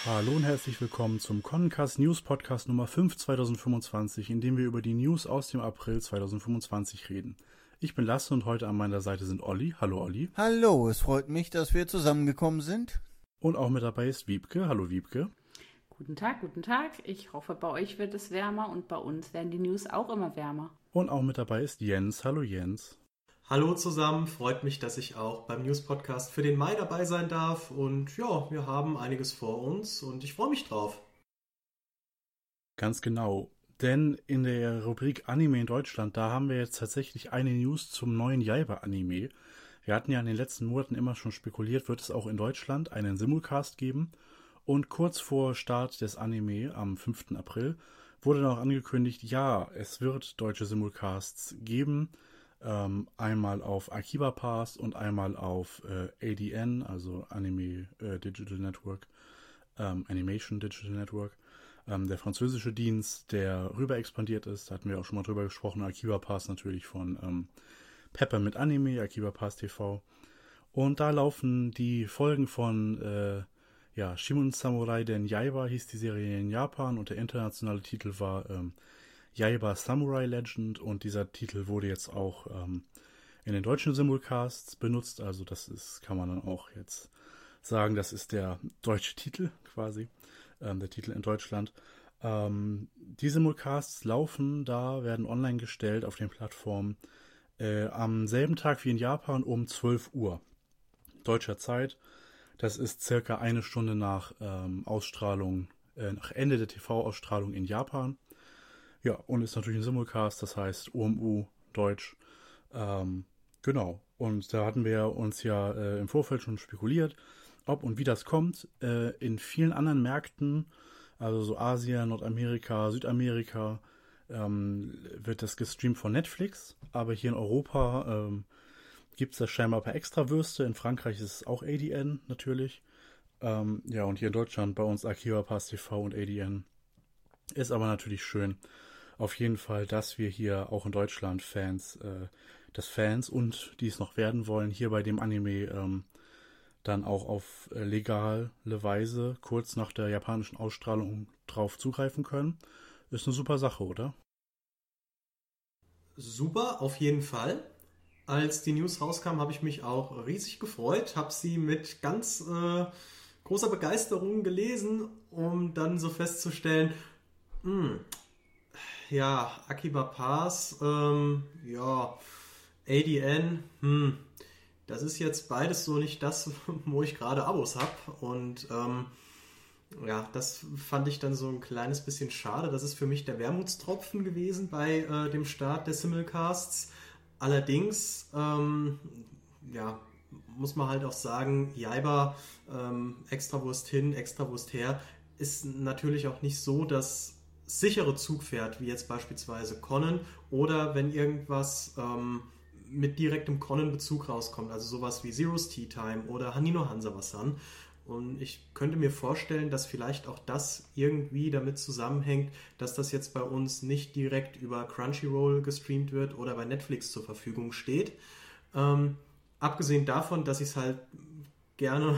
Hallo und herzlich willkommen zum Connencast News Podcast Nummer 5 2025, in dem wir über die News aus dem April 2025 reden. Ich bin Lasse und heute an meiner Seite sind Olli. Hallo Olli. Hallo, es freut mich, dass wir zusammengekommen sind. Und auch mit dabei ist Wiebke. Hallo Wiebke. Guten Tag, guten Tag. Ich hoffe, bei euch wird es wärmer und bei uns werden die News auch immer wärmer. Und auch mit dabei ist Jens. Hallo Jens. Hallo zusammen, freut mich, dass ich auch beim News-Podcast für den Mai dabei sein darf. Und ja, wir haben einiges vor uns und ich freue mich drauf. Ganz genau, denn in der Rubrik Anime in Deutschland, da haben wir jetzt tatsächlich eine News zum neuen Jaiba-Anime. Wir hatten ja in den letzten Monaten immer schon spekuliert, wird es auch in Deutschland einen Simulcast geben. Und kurz vor Start des Anime am 5. April wurde dann auch angekündigt, ja, es wird deutsche Simulcasts geben. Einmal auf Akiba Pass und einmal auf ADN, also Anime Digital Network, Animation Digital Network. Der französische Dienst, der rüber expandiert ist, da hatten wir auch schon mal drüber gesprochen. Akiba Pass natürlich von Pepper mit Anime, Akiba Pass TV. Und da laufen die Folgen von Shimon Samurai den Yaiba, hieß die Serie in Japan, und der internationale Titel war Yaiba Samurai Legend, und dieser Titel wurde jetzt auch in den deutschen Simulcasts benutzt, also das ist, kann man dann auch jetzt sagen, das ist der deutsche Titel quasi, der Titel in Deutschland. Die Simulcasts laufen, da werden online gestellt auf den Plattformen am selben Tag wie in Japan um 12 Uhr deutscher Zeit. Das ist circa eine Stunde nach Ausstrahlung, nach Ende der TV-Ausstrahlung in Japan. Ja, und ist natürlich ein Simulcast, das heißt OMU, Deutsch. Genau, und da hatten wir uns ja im Vorfeld schon spekuliert, ob und wie das kommt. In vielen anderen Märkten, also so Asien, Nordamerika, Südamerika, wird das gestreamt von Netflix. Aber hier in Europa gibt es das scheinbar per Extrawürste. In Frankreich ist es auch ADN natürlich. Und hier in Deutschland bei uns Akiba Pass TV und ADN. Ist aber natürlich schön, auf jeden Fall, dass wir hier auch in Deutschland Fans und die es noch werden wollen, hier bei dem Anime dann auch auf legale Weise kurz nach der japanischen Ausstrahlung drauf zugreifen können. Ist eine super Sache, oder? Super, auf jeden Fall. Als die News rauskam, habe ich mich auch riesig gefreut, habe sie mit ganz großer Begeisterung gelesen, um dann so festzustellen, Akiba Pass, ADN, das ist jetzt beides so nicht das, wo ich gerade Abos habe. Und das fand ich dann so ein kleines bisschen schade. Das ist für mich der Wermutstropfen gewesen bei dem Start der Simulcasts. Allerdings, muss man halt auch sagen, Jaiba, Extrawurst hin, Extrawurst her, ist natürlich auch nicht so das sichere Zugpferd, wie jetzt beispielsweise Conan, oder wenn irgendwas mit direktem Conan-Bezug rauskommt, also sowas wie Zero's Tea Time oder Hanino Hanzawa-san. Und ich könnte mir vorstellen, dass vielleicht auch das irgendwie damit zusammenhängt, dass das jetzt bei uns nicht direkt über Crunchyroll gestreamt wird oder bei Netflix zur Verfügung steht. Abgesehen davon, dass ich es halt gerne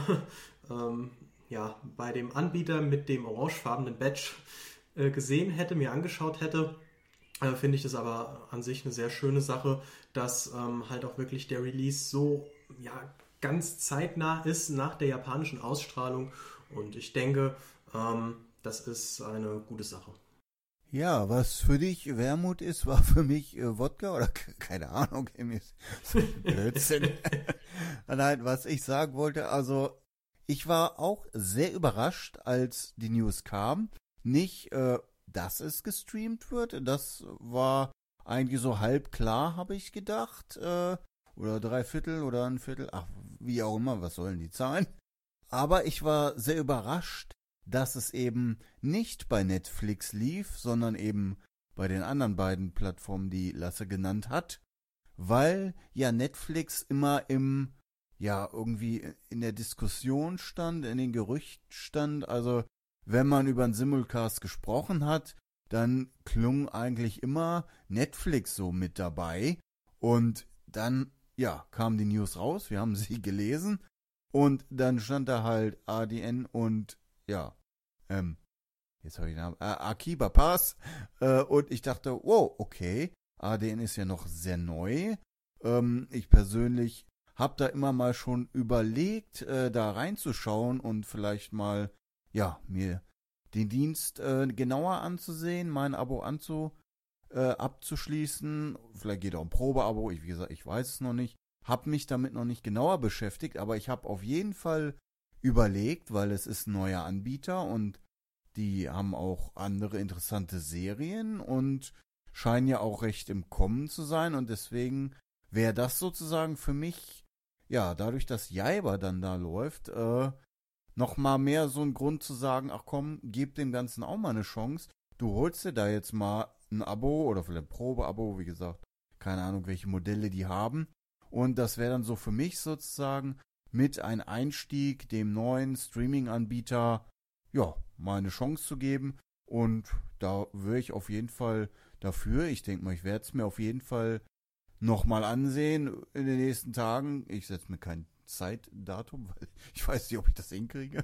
bei dem Anbieter mit dem orangefarbenen Badge gesehen hätte, mir angeschaut hätte, finde ich das aber an sich eine sehr schöne Sache, dass halt auch wirklich der Release so ganz zeitnah ist nach der japanischen Ausstrahlung, und ich denke, das ist eine gute Sache. Ja, was für dich Wermut ist, war für mich Wodka oder keine Ahnung, Blödsinn. Nein, was ich sagen wollte, also ich war auch sehr überrascht, als die News kam. Nicht, dass es gestreamt wird, das war eigentlich so halb klar, habe ich gedacht, oder 3/4 oder 1/4, wie auch immer, was sollen die Zahlen? Aber ich war sehr überrascht, dass es eben nicht bei Netflix lief, sondern eben bei den anderen beiden Plattformen, die Lasse genannt hat, weil ja Netflix immer irgendwie in der Diskussion stand, in den Gerüchten stand, also wenn man über einen Simulcast gesprochen hat, dann klung eigentlich immer Netflix so mit dabei, und dann kamen die News raus, wir haben sie gelesen, und dann stand da halt ADN und jetzt habe ich den Namen, Akiba Pass. Und ich dachte, wow, okay, ADN ist ja noch sehr neu. Ich persönlich habe da immer mal schon überlegt, da reinzuschauen und vielleicht mal, ja, mir den Dienst genauer anzusehen, mein Abo abzuschließen. Vielleicht geht auch ein Probeabo, wie gesagt, ich weiß es noch nicht. Habe mich damit noch nicht genauer beschäftigt, aber ich habe auf jeden Fall überlegt, weil es ist ein neuer Anbieter und die haben auch andere interessante Serien und scheinen ja auch recht im Kommen zu sein und deswegen wäre das sozusagen für mich, ja, dadurch, dass Jaiba dann da läuft, noch mal mehr so ein Grund zu sagen, ach komm, gib dem Ganzen auch mal eine Chance. Du holst dir da jetzt mal ein Abo oder vielleicht ein Probeabo, wie gesagt, keine Ahnung, welche Modelle die haben. Und das wäre dann so für mich sozusagen mit ein Einstieg, dem neuen Streaming-Anbieter, ja, mal eine Chance zu geben. Und da wäre ich auf jeden Fall dafür. Ich denke mal, ich werde es mir auf jeden Fall nochmal ansehen in den nächsten Tagen. Ich setze mir kein Zeitdatum, weil ich weiß nicht, ob ich das hinkriege.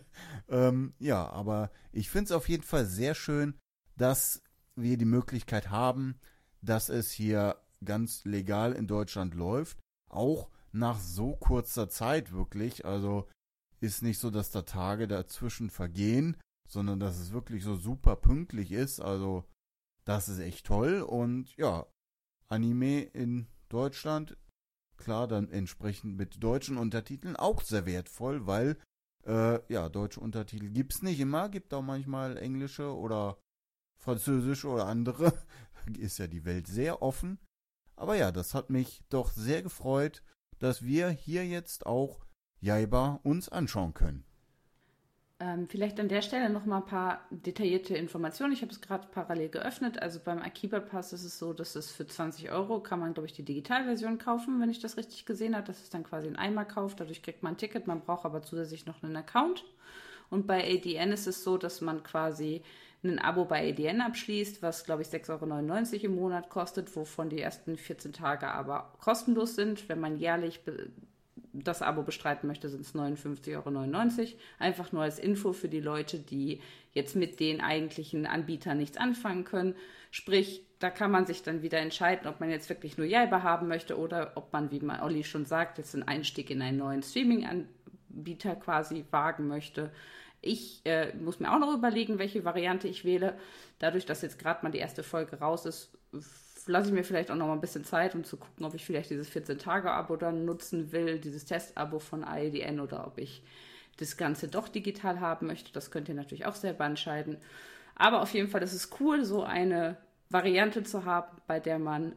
Ja, aber ich finde es auf jeden Fall sehr schön, dass wir die Möglichkeit haben, dass es hier ganz legal in Deutschland läuft. Auch nach so kurzer Zeit wirklich. Also ist nicht so, dass da Tage dazwischen vergehen, sondern dass es wirklich so super pünktlich ist. Also das ist echt toll. Und ja, Anime in Deutschland, klar, dann entsprechend mit deutschen Untertiteln auch sehr wertvoll, weil ja, deutsche Untertitel gibt's nicht immer, gibt auch manchmal englische oder französische oder andere. Ist ja die Welt sehr offen. Aber ja, das hat mich doch sehr gefreut, dass wir hier jetzt auch Jaiba uns anschauen können. Vielleicht an der Stelle noch mal ein paar detaillierte Informationen. Ich habe es gerade parallel geöffnet. Also beim Akiba Pass ist es so, dass es für 20 Euro kann man, glaube ich, die Digitalversion kaufen, wenn ich das richtig gesehen habe. Das ist dann quasi ein Einmalkauf. Dadurch kriegt man ein Ticket. Man braucht aber zusätzlich noch einen Account. Und bei ADN ist es so, dass man quasi ein Abo bei ADN abschließt, was, glaube ich, 6,99 € im Monat kostet, wovon die ersten 14 Tage aber kostenlos sind. Wenn man jährlich das Abo bestreiten möchte, sind es 59,99 €. Einfach nur als Info für die Leute, die jetzt mit den eigentlichen Anbietern nichts anfangen können. Sprich, da kann man sich dann wieder entscheiden, ob man jetzt wirklich nur Jaiba haben möchte oder ob man, wie man Olli schon sagt, jetzt einen Einstieg in einen neuen Streaming-Anbieter quasi wagen möchte. Ich muss mir auch noch überlegen, welche Variante ich wähle. Dadurch, dass jetzt gerade mal die erste Folge raus ist, lasse ich mir vielleicht auch noch mal ein bisschen Zeit, um zu gucken, ob ich vielleicht dieses 14-Tage-Abo dann nutzen will, dieses Test-Abo von AEDN, oder ob ich das Ganze doch digital haben möchte. Das könnt ihr natürlich auch selber entscheiden. Aber auf jeden Fall ist es cool, so eine Variante zu haben, bei der man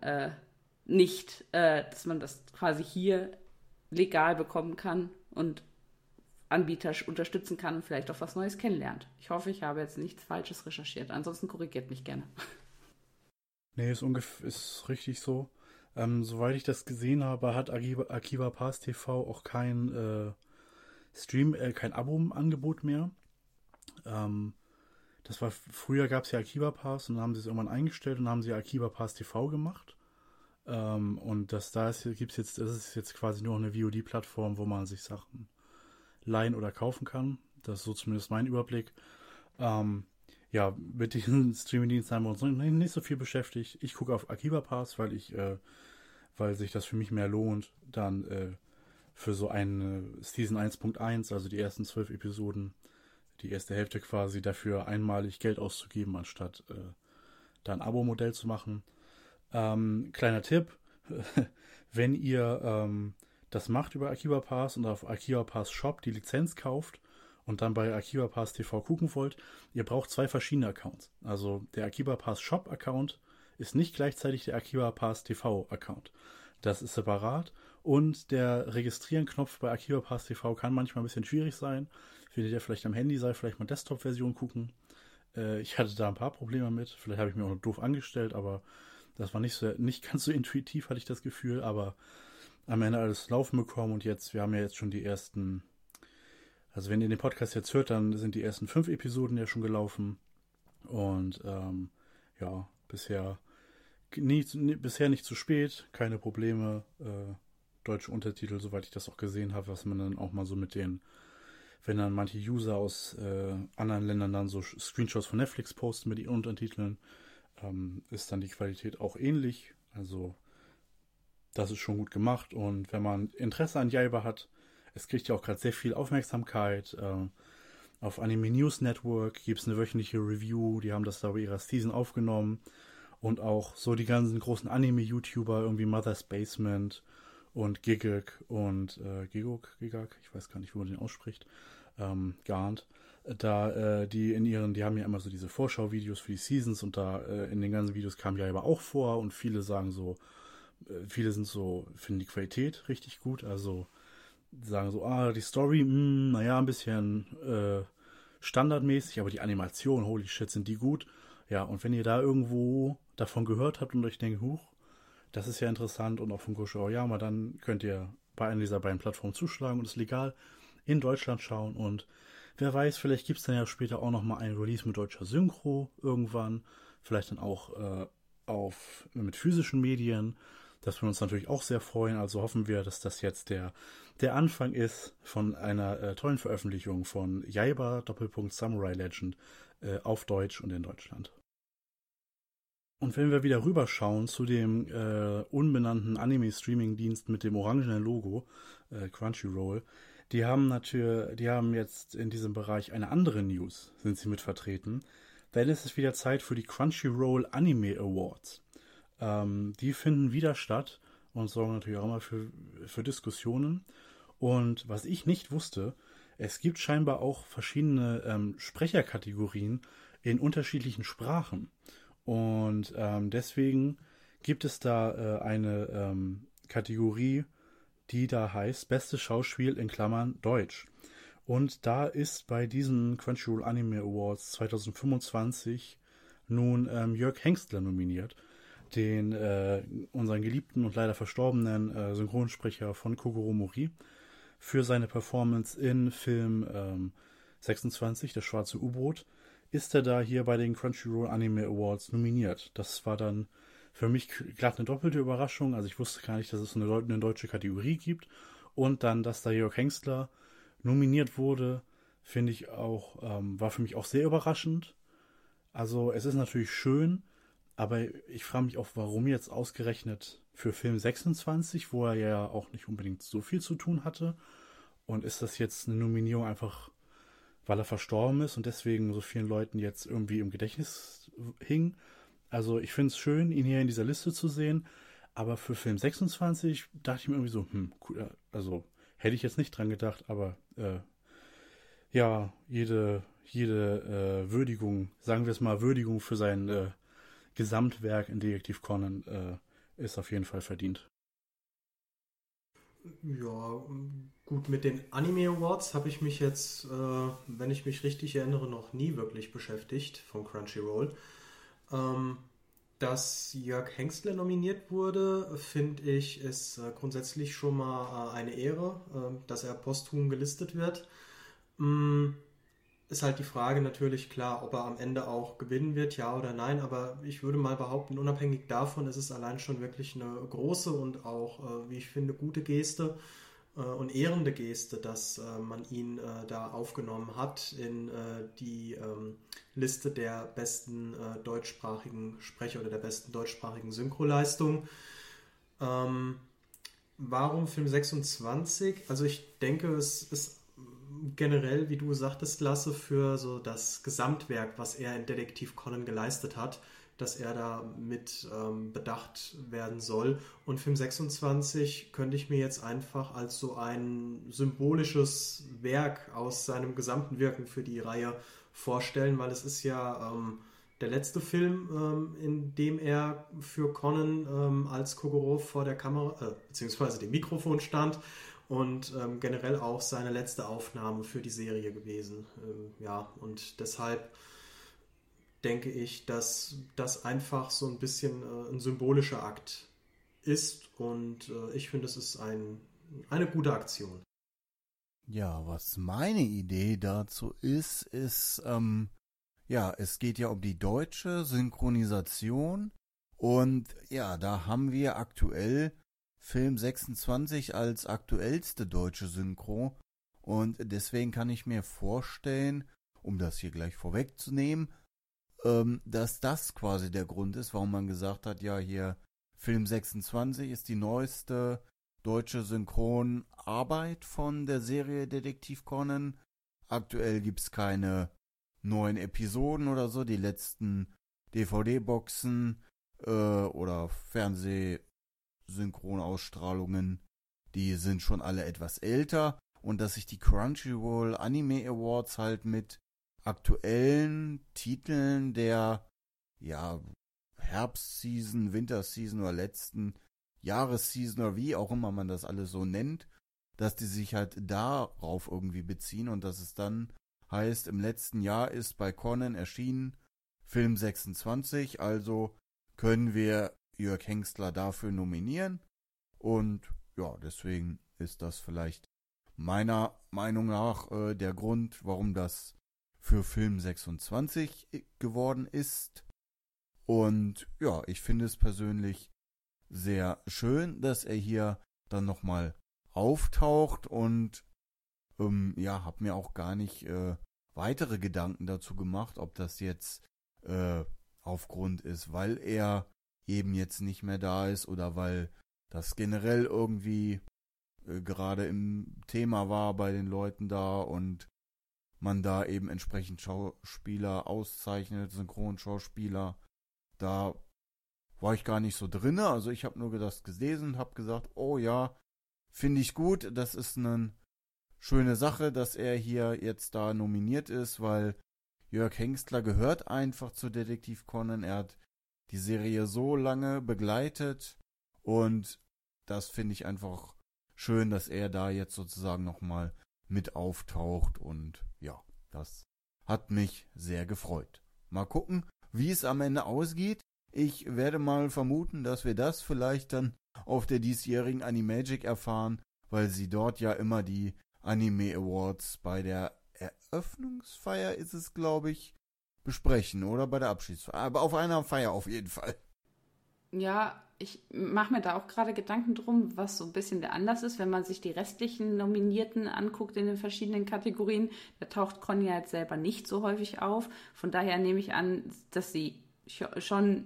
dass man das quasi hier legal bekommen kann und Anbieter unterstützen kann und vielleicht auch was Neues kennenlernt. Ich hoffe, ich habe jetzt nichts Falsches recherchiert. Ansonsten korrigiert mich gerne. Nee, ist richtig so. Soweit ich das gesehen habe, hat Akiba Pass TV auch kein kein Abo-Angebot mehr. Früher gab es ja Akiba Pass und dann haben sie es irgendwann eingestellt und haben sie Akiba Pass TV gemacht. Und das ist jetzt quasi nur eine VOD-Plattform, wo man sich Sachen leihen oder kaufen kann. Das ist so zumindest mein Überblick. Ja, mit diesen Streaming-Diensten haben wir uns nicht so viel beschäftigt. Ich gucke auf Akiba Pass, weil sich das für mich mehr lohnt, dann für so eine Season 1.1, also die ersten 12 Episoden, die erste Hälfte quasi, dafür einmalig Geld auszugeben, anstatt da ein Abo-Modell zu machen. Kleiner Tipp, wenn ihr das macht über Akiba Pass und auf Akiba Pass Shop die Lizenz kauft und dann bei Akiba Pass TV gucken wollt, ihr braucht 2 verschiedene Accounts. Also der Akiba Pass Shop Account ist nicht gleichzeitig der Akiba Pass TV Account. Das ist separat und der Registrieren-Knopf bei Akiba Pass TV kann manchmal ein bisschen schwierig sein. Findet ihr vielleicht am Handy, vielleicht mal Desktop-Version gucken. Ich hatte da ein paar Probleme mit. Vielleicht habe ich mir auch noch doof angestellt, aber das war nicht ganz so intuitiv, hatte ich das Gefühl, aber am Ende alles laufen bekommen und wir haben ja jetzt schon die ersten, also wenn ihr den Podcast jetzt hört, dann sind die ersten 5 Episoden ja schon gelaufen und ja, bisher nicht zu spät, keine Probleme, deutsche Untertitel, soweit ich das auch gesehen habe, was man dann auch mal so mit den wenn dann manche User aus anderen Ländern dann so Screenshots von Netflix posten mit ihren Untertiteln, ist dann die Qualität auch ähnlich. Also das ist schon gut gemacht. Und wenn man Interesse an Jaiba hat, es kriegt ja auch gerade sehr viel Aufmerksamkeit. Auf Anime News Network gibt es eine wöchentliche Review. Die haben das da bei ihrer Season aufgenommen. Und auch so die ganzen großen Anime-YouTuber, irgendwie Mother's Basement und Gigak und Gigak, ich weiß gar nicht, wie man den ausspricht, Garnt. Die haben ja immer so diese Vorschau-Videos für die Seasons und da in den ganzen Videos kam Jaiba auch vor und viele sagen so, finden die Qualität richtig gut, also sagen so, die Story, naja, ein bisschen standardmäßig, aber die Animation, holy shit, sind die gut. Ja, und wenn ihr da irgendwo davon gehört habt und euch denkt, das ist ja interessant und auch von Gosho Aoyama, dann könnt ihr bei einer dieser beiden Plattformen zuschlagen und es legal in Deutschland schauen und wer weiß, vielleicht gibt es dann ja später auch nochmal ein Release mit deutscher Synchro irgendwann, vielleicht dann auch mit physischen Medien. Das würde uns natürlich auch sehr freuen, also hoffen wir, dass das jetzt der Anfang ist von einer tollen Veröffentlichung von Jaiba Samurai Legend auf Deutsch und in Deutschland. Und wenn wir wieder rüberschauen zu dem unbenannten Anime-Streaming-Dienst mit dem orangenen Logo, Crunchyroll, die haben jetzt in diesem Bereich eine andere News, sind sie mit vertreten, denn es ist wieder Zeit für die Crunchyroll Anime Awards. Die finden wieder statt und sorgen natürlich auch immer für Diskussionen. Und was ich nicht wusste, es gibt scheinbar auch verschiedene Sprecherkategorien in unterschiedlichen Sprachen. Und deswegen gibt es da eine Kategorie, die da heißt Bestes Schauspiel in Klammern Deutsch. Und da ist bei diesen Crunchyroll Anime Awards 2025 nun Jörg Hengstler nominiert, den unseren geliebten und leider verstorbenen Synchronsprecher von Kogoro Mori, für seine Performance in Film 26, das schwarze U-Boot, ist er da hier bei den Crunchyroll Anime Awards nominiert. Das war dann für mich glatt eine doppelte Überraschung. Also ich wusste gar nicht, dass es eine deutsche Kategorie gibt. Und dann, dass da Jörg Hengstler nominiert wurde, finde ich auch, war für mich auch sehr überraschend. Also es ist natürlich schön, aber ich frage mich auch, warum jetzt ausgerechnet für Film 26, wo er ja auch nicht unbedingt so viel zu tun hatte. Und ist das jetzt eine Nominierung einfach, weil er verstorben ist und deswegen so vielen Leuten jetzt irgendwie im Gedächtnis hing? Also ich finde es schön, ihn hier in dieser Liste zu sehen, aber für Film 26 dachte ich mir irgendwie so, cool, also hätte ich jetzt nicht dran gedacht, aber ja, jede Würdigung, sagen wir es mal, Würdigung für sein Gesamtwerk in Detektiv Conan ist auf jeden Fall verdient. Ja, gut, mit den Anime Awards habe ich mich jetzt, wenn ich mich richtig erinnere, noch nie wirklich beschäftigt von Crunchyroll. Dass Jörg Hengstler nominiert wurde, finde ich, ist grundsätzlich schon mal eine Ehre, dass er posthum gelistet wird. Ist halt die Frage natürlich klar, ob er am Ende auch gewinnen wird, ja oder nein, aber ich würde mal behaupten, unabhängig davon ist es allein schon wirklich eine große und auch, wie ich finde, gute Geste und ehrende Geste, dass man ihn da aufgenommen hat in die Liste der besten deutschsprachigen Sprecher oder der besten deutschsprachigen Synchroleistung. Warum Film 26? Also ich denke, es ist generell, wie du sagtest, Lasse, für so das Gesamtwerk, was er in Detektiv Conan geleistet hat, dass er da mit bedacht werden soll. Und Film 26 könnte ich mir jetzt einfach als so ein symbolisches Werk aus seinem gesamten Wirken für die Reihe vorstellen, weil es ist ja der letzte Film, in dem er für Conan als Kogoro vor der Kamera, beziehungsweise dem Mikrofon stand und generell auch seine letzte Aufnahme für die Serie gewesen. Ja, und deshalb denke ich, dass das einfach so ein bisschen ein symbolischer Akt ist und ich finde, es ist eine gute Aktion. Ja, was meine Idee dazu ist, ja, es geht ja um die deutsche Synchronisation und ja, da haben wir aktuell Film 26 als aktuellste deutsche Synchro Und deswegen kann ich mir vorstellen, um das hier gleich vorwegzunehmen, dass das quasi der Grund ist, warum man gesagt hat, ja, hier Film 26 ist die neueste deutsche Synchronarbeit von der Serie Detektiv Conan. Aktuell gibt es keine neuen Episoden oder so. Die letzten DVD-Boxen oder Fernsehsynchronausstrahlungen, die sind schon alle etwas älter. Und dass sich die Crunchyroll Anime Awards halt mit aktuellen Titeln der Herbstseason, Winterseason oder letzten Jahresseason oder wie auch immer man das alles so nennt, dass die sich halt darauf irgendwie beziehen und dass es dann heißt, im letzten Jahr ist bei Conan erschienen Film 26, also können wir Jörg Hengstler dafür nominieren und ja, deswegen ist das vielleicht meiner Meinung nach der Grund, warum das für Film 26 geworden ist. Und ja, ich finde es persönlich sehr schön, dass er hier dann nochmal auftaucht und habe mir auch gar nicht weitere Gedanken dazu gemacht, ob das jetzt aufgrund ist, weil er eben jetzt nicht mehr da ist oder weil das generell irgendwie gerade im Thema war bei den Leuten da und man da eben entsprechend Schauspieler auszeichnet, Synchronschauspieler. Da war ich gar nicht so drinne, also ich habe nur das gelesen und habe gesagt, oh ja, finde ich gut, das ist eine schöne Sache, dass er hier jetzt da nominiert ist, weil Jörg Hengstler gehört einfach zu Detektiv Conan, er hat die Serie so lange begleitet und das finde ich einfach schön, dass er da jetzt sozusagen nochmal mit auftaucht und ja, das hat mich sehr gefreut. Mal gucken, wie es am Ende ausgeht. Ich werde mal vermuten, dass wir das vielleicht dann auf der diesjährigen Animagic erfahren, weil sie dort ja immer die Anime Awards bei der Eröffnungsfeier ist es, glaube ich, besprechen oder bei der Abschiedsfeier. Aber auf einer Feier auf jeden Fall. Ja, ich mache mir da auch gerade Gedanken drum, was so ein bisschen der Anlass ist, wenn man sich die restlichen Nominierten anguckt in den verschiedenen Kategorien. Da taucht Conny jetzt selber nicht so häufig auf. Von daher nehme ich an, dass sie schon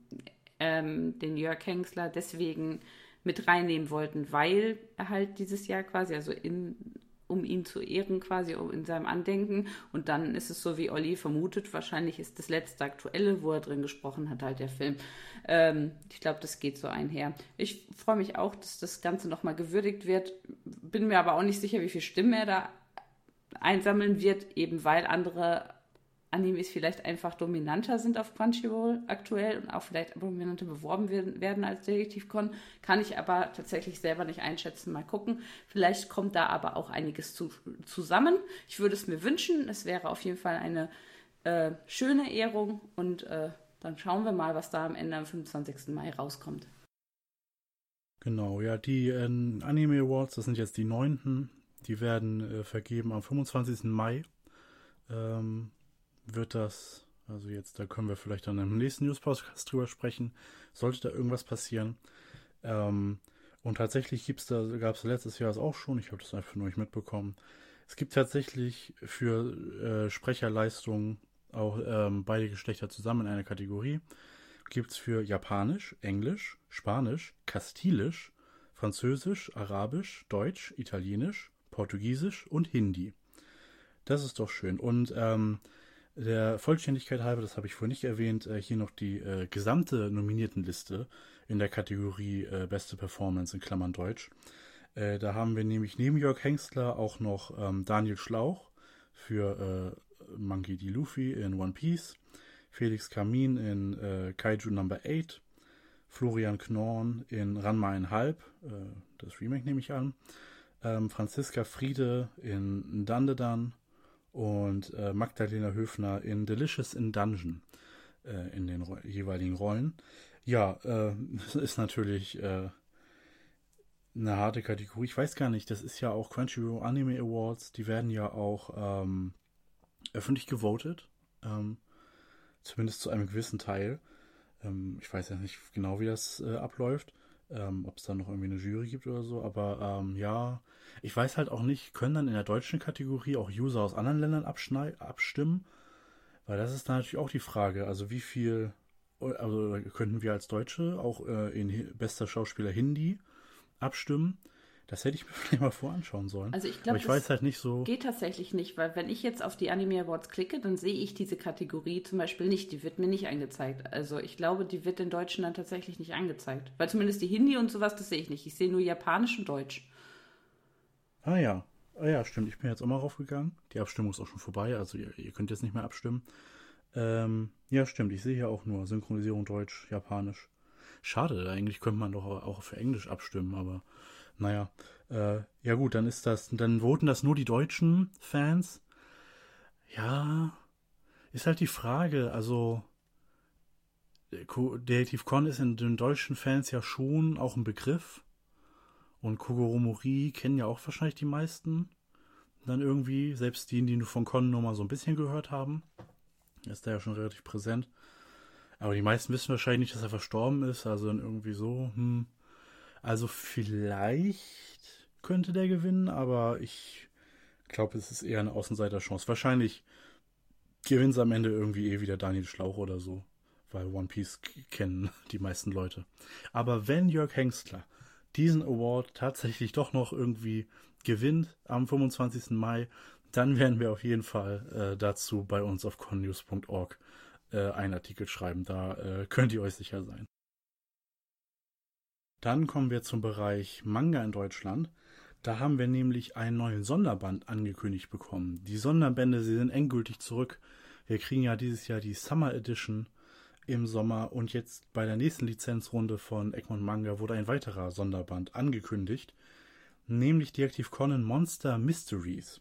den Jörg Hengstler deswegen mit reinnehmen wollten, weil er halt dieses Jahr quasi, also um ihn zu ehren quasi, in seinem Andenken. Und dann ist es so, wie Olli vermutet, wahrscheinlich ist das letzte Aktuelle, wo er drin gesprochen hat, halt der Film. Ich glaube, das geht so einher. Ich freue mich auch, dass das Ganze nochmal gewürdigt wird. Bin mir aber auch nicht sicher, wie viel Stimmen er da einsammeln wird, eben weil andere Animes vielleicht einfach dominanter sind auf Crunchyroll aktuell und auch vielleicht dominanter beworben werden als Detektiv Conan. Kann ich aber tatsächlich selber nicht einschätzen. Mal gucken. Vielleicht kommt da aber auch einiges zusammen. Ich würde es mir wünschen. Es wäre auf jeden Fall eine schöne Ehrung und dann schauen wir mal, was da am Ende am 25. Mai rauskommt. Genau, ja, die Anime Awards, das sind jetzt die 9. Die werden vergeben am 25. Mai. Wird das, also jetzt, da können wir vielleicht dann im nächsten News-Podcast drüber sprechen, sollte da irgendwas passieren. Und tatsächlich gab es letztes Jahr das auch schon, ich habe das einfach nur nicht mitbekommen. Es gibt tatsächlich für Sprecherleistungen auch beide Geschlechter zusammen in einer Kategorie. Gibt es für Japanisch, Englisch, Spanisch, Kastilisch, Französisch, Arabisch, Deutsch, Italienisch, Portugiesisch und Hindi. Das ist doch schön. Und der Vollständigkeit halber, das habe ich vorhin nicht erwähnt, hier noch die gesamte Nominiertenliste in der Kategorie Beste Performance in Klammern Deutsch. Da haben wir nämlich neben Jörg Hengstler auch noch Daniel Schlauch für Monkey D. Luffy in One Piece, Felix Kamin in Kaiju Number 8, Florian Knorn in Ranma 1,5, das Remake nehme ich an, Franziska Friede in Dandadan und Magdalena Höfner in Delicious in Dungeon in den jeweiligen Rollen. Ja, das ist natürlich eine harte Kategorie. Ich weiß gar nicht, das ist ja auch Crunchyroll Anime Awards, die werden ja auch öffentlich gewotet, zumindest zu einem gewissen Teil. Ich weiß ja nicht genau, wie das abläuft. ob es da noch irgendwie eine Jury gibt oder so. Aber ja, ich weiß halt auch nicht, können dann in der deutschen Kategorie auch User aus anderen Ländern abstimmen? Weil das ist dann natürlich auch die Frage. Also wie viel, also könnten wir als Deutsche auch in bester Schauspieler Hindi abstimmen? Das hätte ich mir vielleicht mal voranschauen sollen. Also ich Aber glaube, ich das weiß halt nicht so. geht tatsächlich nicht, weil wenn ich jetzt auf die Anime Awards klicke, dann sehe ich diese Kategorie zum Beispiel nicht. Die wird mir nicht angezeigt. Also ich glaube, die wird in Deutschen dann tatsächlich nicht angezeigt. Weil zumindest die Hindi und sowas, das sehe ich nicht. Ich sehe nur Japanisch und Deutsch. Ah ja. Ah ja, stimmt. Ich bin jetzt auch mal raufgegangen. Die Abstimmung ist auch schon vorbei, also ihr könnt jetzt nicht mehr abstimmen. Ja, stimmt. Ich sehe hier auch nur Synchronisierung Deutsch, Japanisch. Schade, eigentlich könnte man doch auch für Englisch abstimmen, aber naja. Ja gut, dann voten das nur die deutschen Fans. Ja, ist halt die Frage, also Detective Con ist in den deutschen Fans ja schon auch ein Begriff. Und Kogoromori kennen ja auch wahrscheinlich die meisten. Dann irgendwie, selbst die nur von Con nur mal so ein bisschen gehört haben. Ist da ja schon relativ präsent. Aber die meisten wissen wahrscheinlich nicht, dass er verstorben ist. Also dann irgendwie so, Also vielleicht könnte der gewinnen, aber ich glaube, es ist eher eine Außenseiterchance. Wahrscheinlich gewinnt es am Ende irgendwie wieder Daniel Schlauch oder so. Weil One Piece kennen die meisten Leute. Aber wenn Jörg Hengstler diesen Award tatsächlich doch noch irgendwie gewinnt am 25. Mai, dann werden wir auf jeden Fall dazu bei uns auf connews.org einen Artikel schreiben. Da könnt ihr euch sicher sein. Dann kommen wir zum Bereich Manga in Deutschland. Da haben wir nämlich einen neuen Sonderband angekündigt bekommen. Die Sonderbände, sie sind endgültig zurück. Wir kriegen ja dieses Jahr die Summer Edition im Sommer und jetzt bei der nächsten Lizenzrunde von Egmont Manga wurde ein weiterer Sonderband angekündigt, nämlich Detective Conan Monster Mysteries,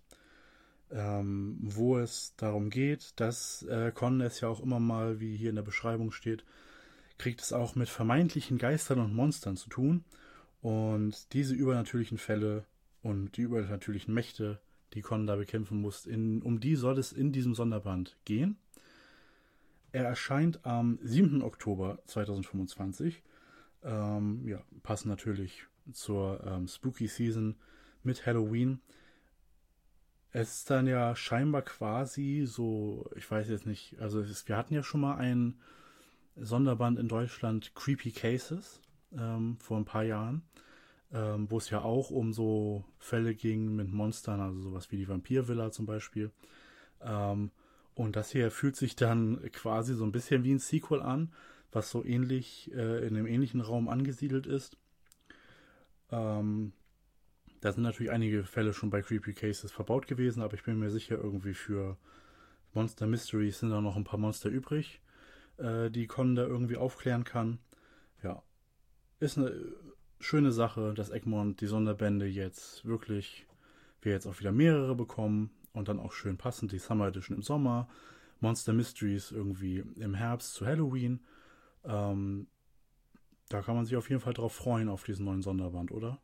wo es darum geht, dass Conan es ja auch immer mal, wie hier in der Beschreibung steht, kriegt es auch mit vermeintlichen Geistern und Monstern zu tun und diese übernatürlichen Fälle und die übernatürlichen Mächte, die Conan da bekämpfen muss, um die soll es in diesem Sonderband gehen. Er erscheint am 7. Oktober 2025. Passt natürlich zur Spooky Season mit Halloween. Es ist dann ja scheinbar quasi so, ich weiß jetzt nicht, also wir hatten ja schon mal einen Sonderband in Deutschland, Creepy Cases, vor ein paar Jahren, wo es ja auch um so Fälle ging mit Monstern, also sowas wie die Vampirvilla zum Beispiel. Und das hier fühlt sich dann quasi so ein bisschen wie ein Sequel an, was so ähnlich in einem ähnlichen Raum angesiedelt ist. Da sind natürlich einige Fälle schon bei Creepy Cases verbaut gewesen, aber ich bin mir sicher, irgendwie für Monster Mysteries sind da noch ein paar Monster übrig, die Con da irgendwie aufklären kann. Ja, ist eine schöne Sache, dass Egmont die Sonderbände jetzt wirklich, wir jetzt auch wieder mehrere bekommen. Und dann auch schön passend die Summer Edition im Sommer, Monster Mysteries irgendwie im Herbst zu Halloween. Da kann man sich auf jeden Fall drauf freuen, auf diesen neuen Sonderband, oder?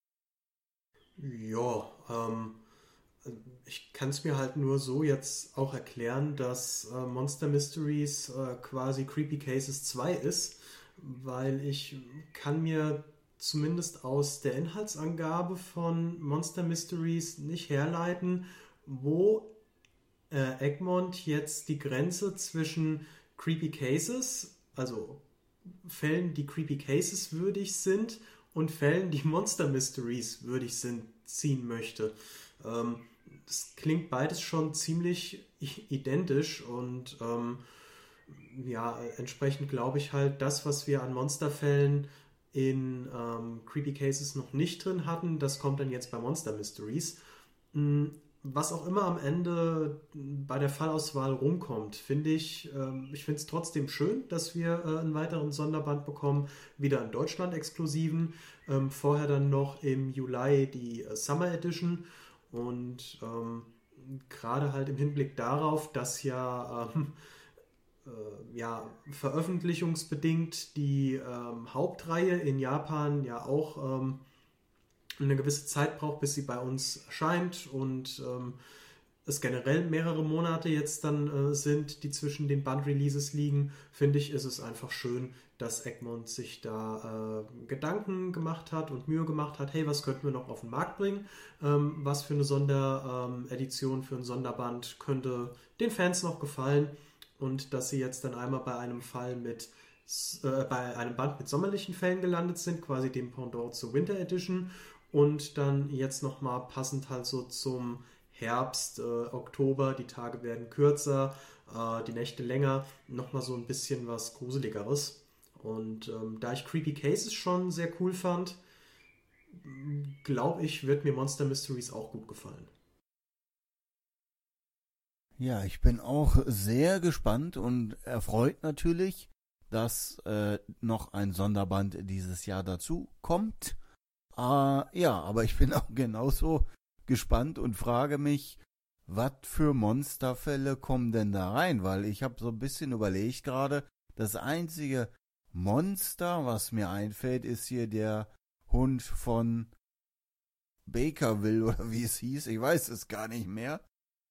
Ja, ich kann es mir halt nur so jetzt auch erklären, dass Monster Mysteries quasi Creepy Cases 2 ist, weil ich kann mir zumindest aus der Inhaltsangabe von Monster Mysteries nicht herleiten, wo Egmont jetzt die Grenze zwischen Creepy Cases, also Fällen, die Creepy Cases würdig sind, und Fällen, die Monster Mysteries würdig sind, ziehen möchte. Das klingt beides schon ziemlich identisch und entsprechend glaube ich halt, das, was wir an Monsterfällen in Creepy Cases noch nicht drin hatten, das kommt dann jetzt bei Monster Mysteries. Was auch immer am Ende bei der Fallauswahl rumkommt, finde ich finde es trotzdem schön, dass wir einen weiteren Sonderband bekommen, wieder in Deutschland exklusiven, vorher dann noch im Juli die Summer Edition und gerade halt im Hinblick darauf, dass veröffentlichungsbedingt die Hauptreihe in Japan ja auch eine gewisse Zeit braucht, bis sie bei uns erscheint und es generell mehrere Monate jetzt dann sind, die zwischen den Band-Releases liegen, finde ich, ist es einfach schön, dass Egmont sich da Gedanken gemacht hat und Mühe gemacht hat, hey, was könnten wir noch auf den Markt bringen? Was für eine Sonderedition, für ein Sonderband könnte den Fans noch gefallen? Und dass sie jetzt dann einmal bei einem bei einem Band mit sommerlichen Fällen gelandet sind, quasi dem Pendant zur Winter Edition, und dann jetzt nochmal passend halt so zum Herbst, Oktober, die Tage werden kürzer, die Nächte länger, nochmal so ein bisschen was Gruseligeres. Und da ich Creepy Cases schon sehr cool fand, glaube ich, wird mir Monster Mysteries auch gut gefallen. Ja, ich bin auch sehr gespannt und erfreut natürlich, dass noch ein Sonderband dieses Jahr dazu kommt. Ja, aber ich bin auch genauso gespannt und frage mich, was für Monsterfälle kommen denn da rein? Weil ich habe so ein bisschen überlegt gerade, das einzige Monster, was mir einfällt, ist hier der Hund von Bakerville oder wie es hieß. Ich weiß es gar nicht mehr.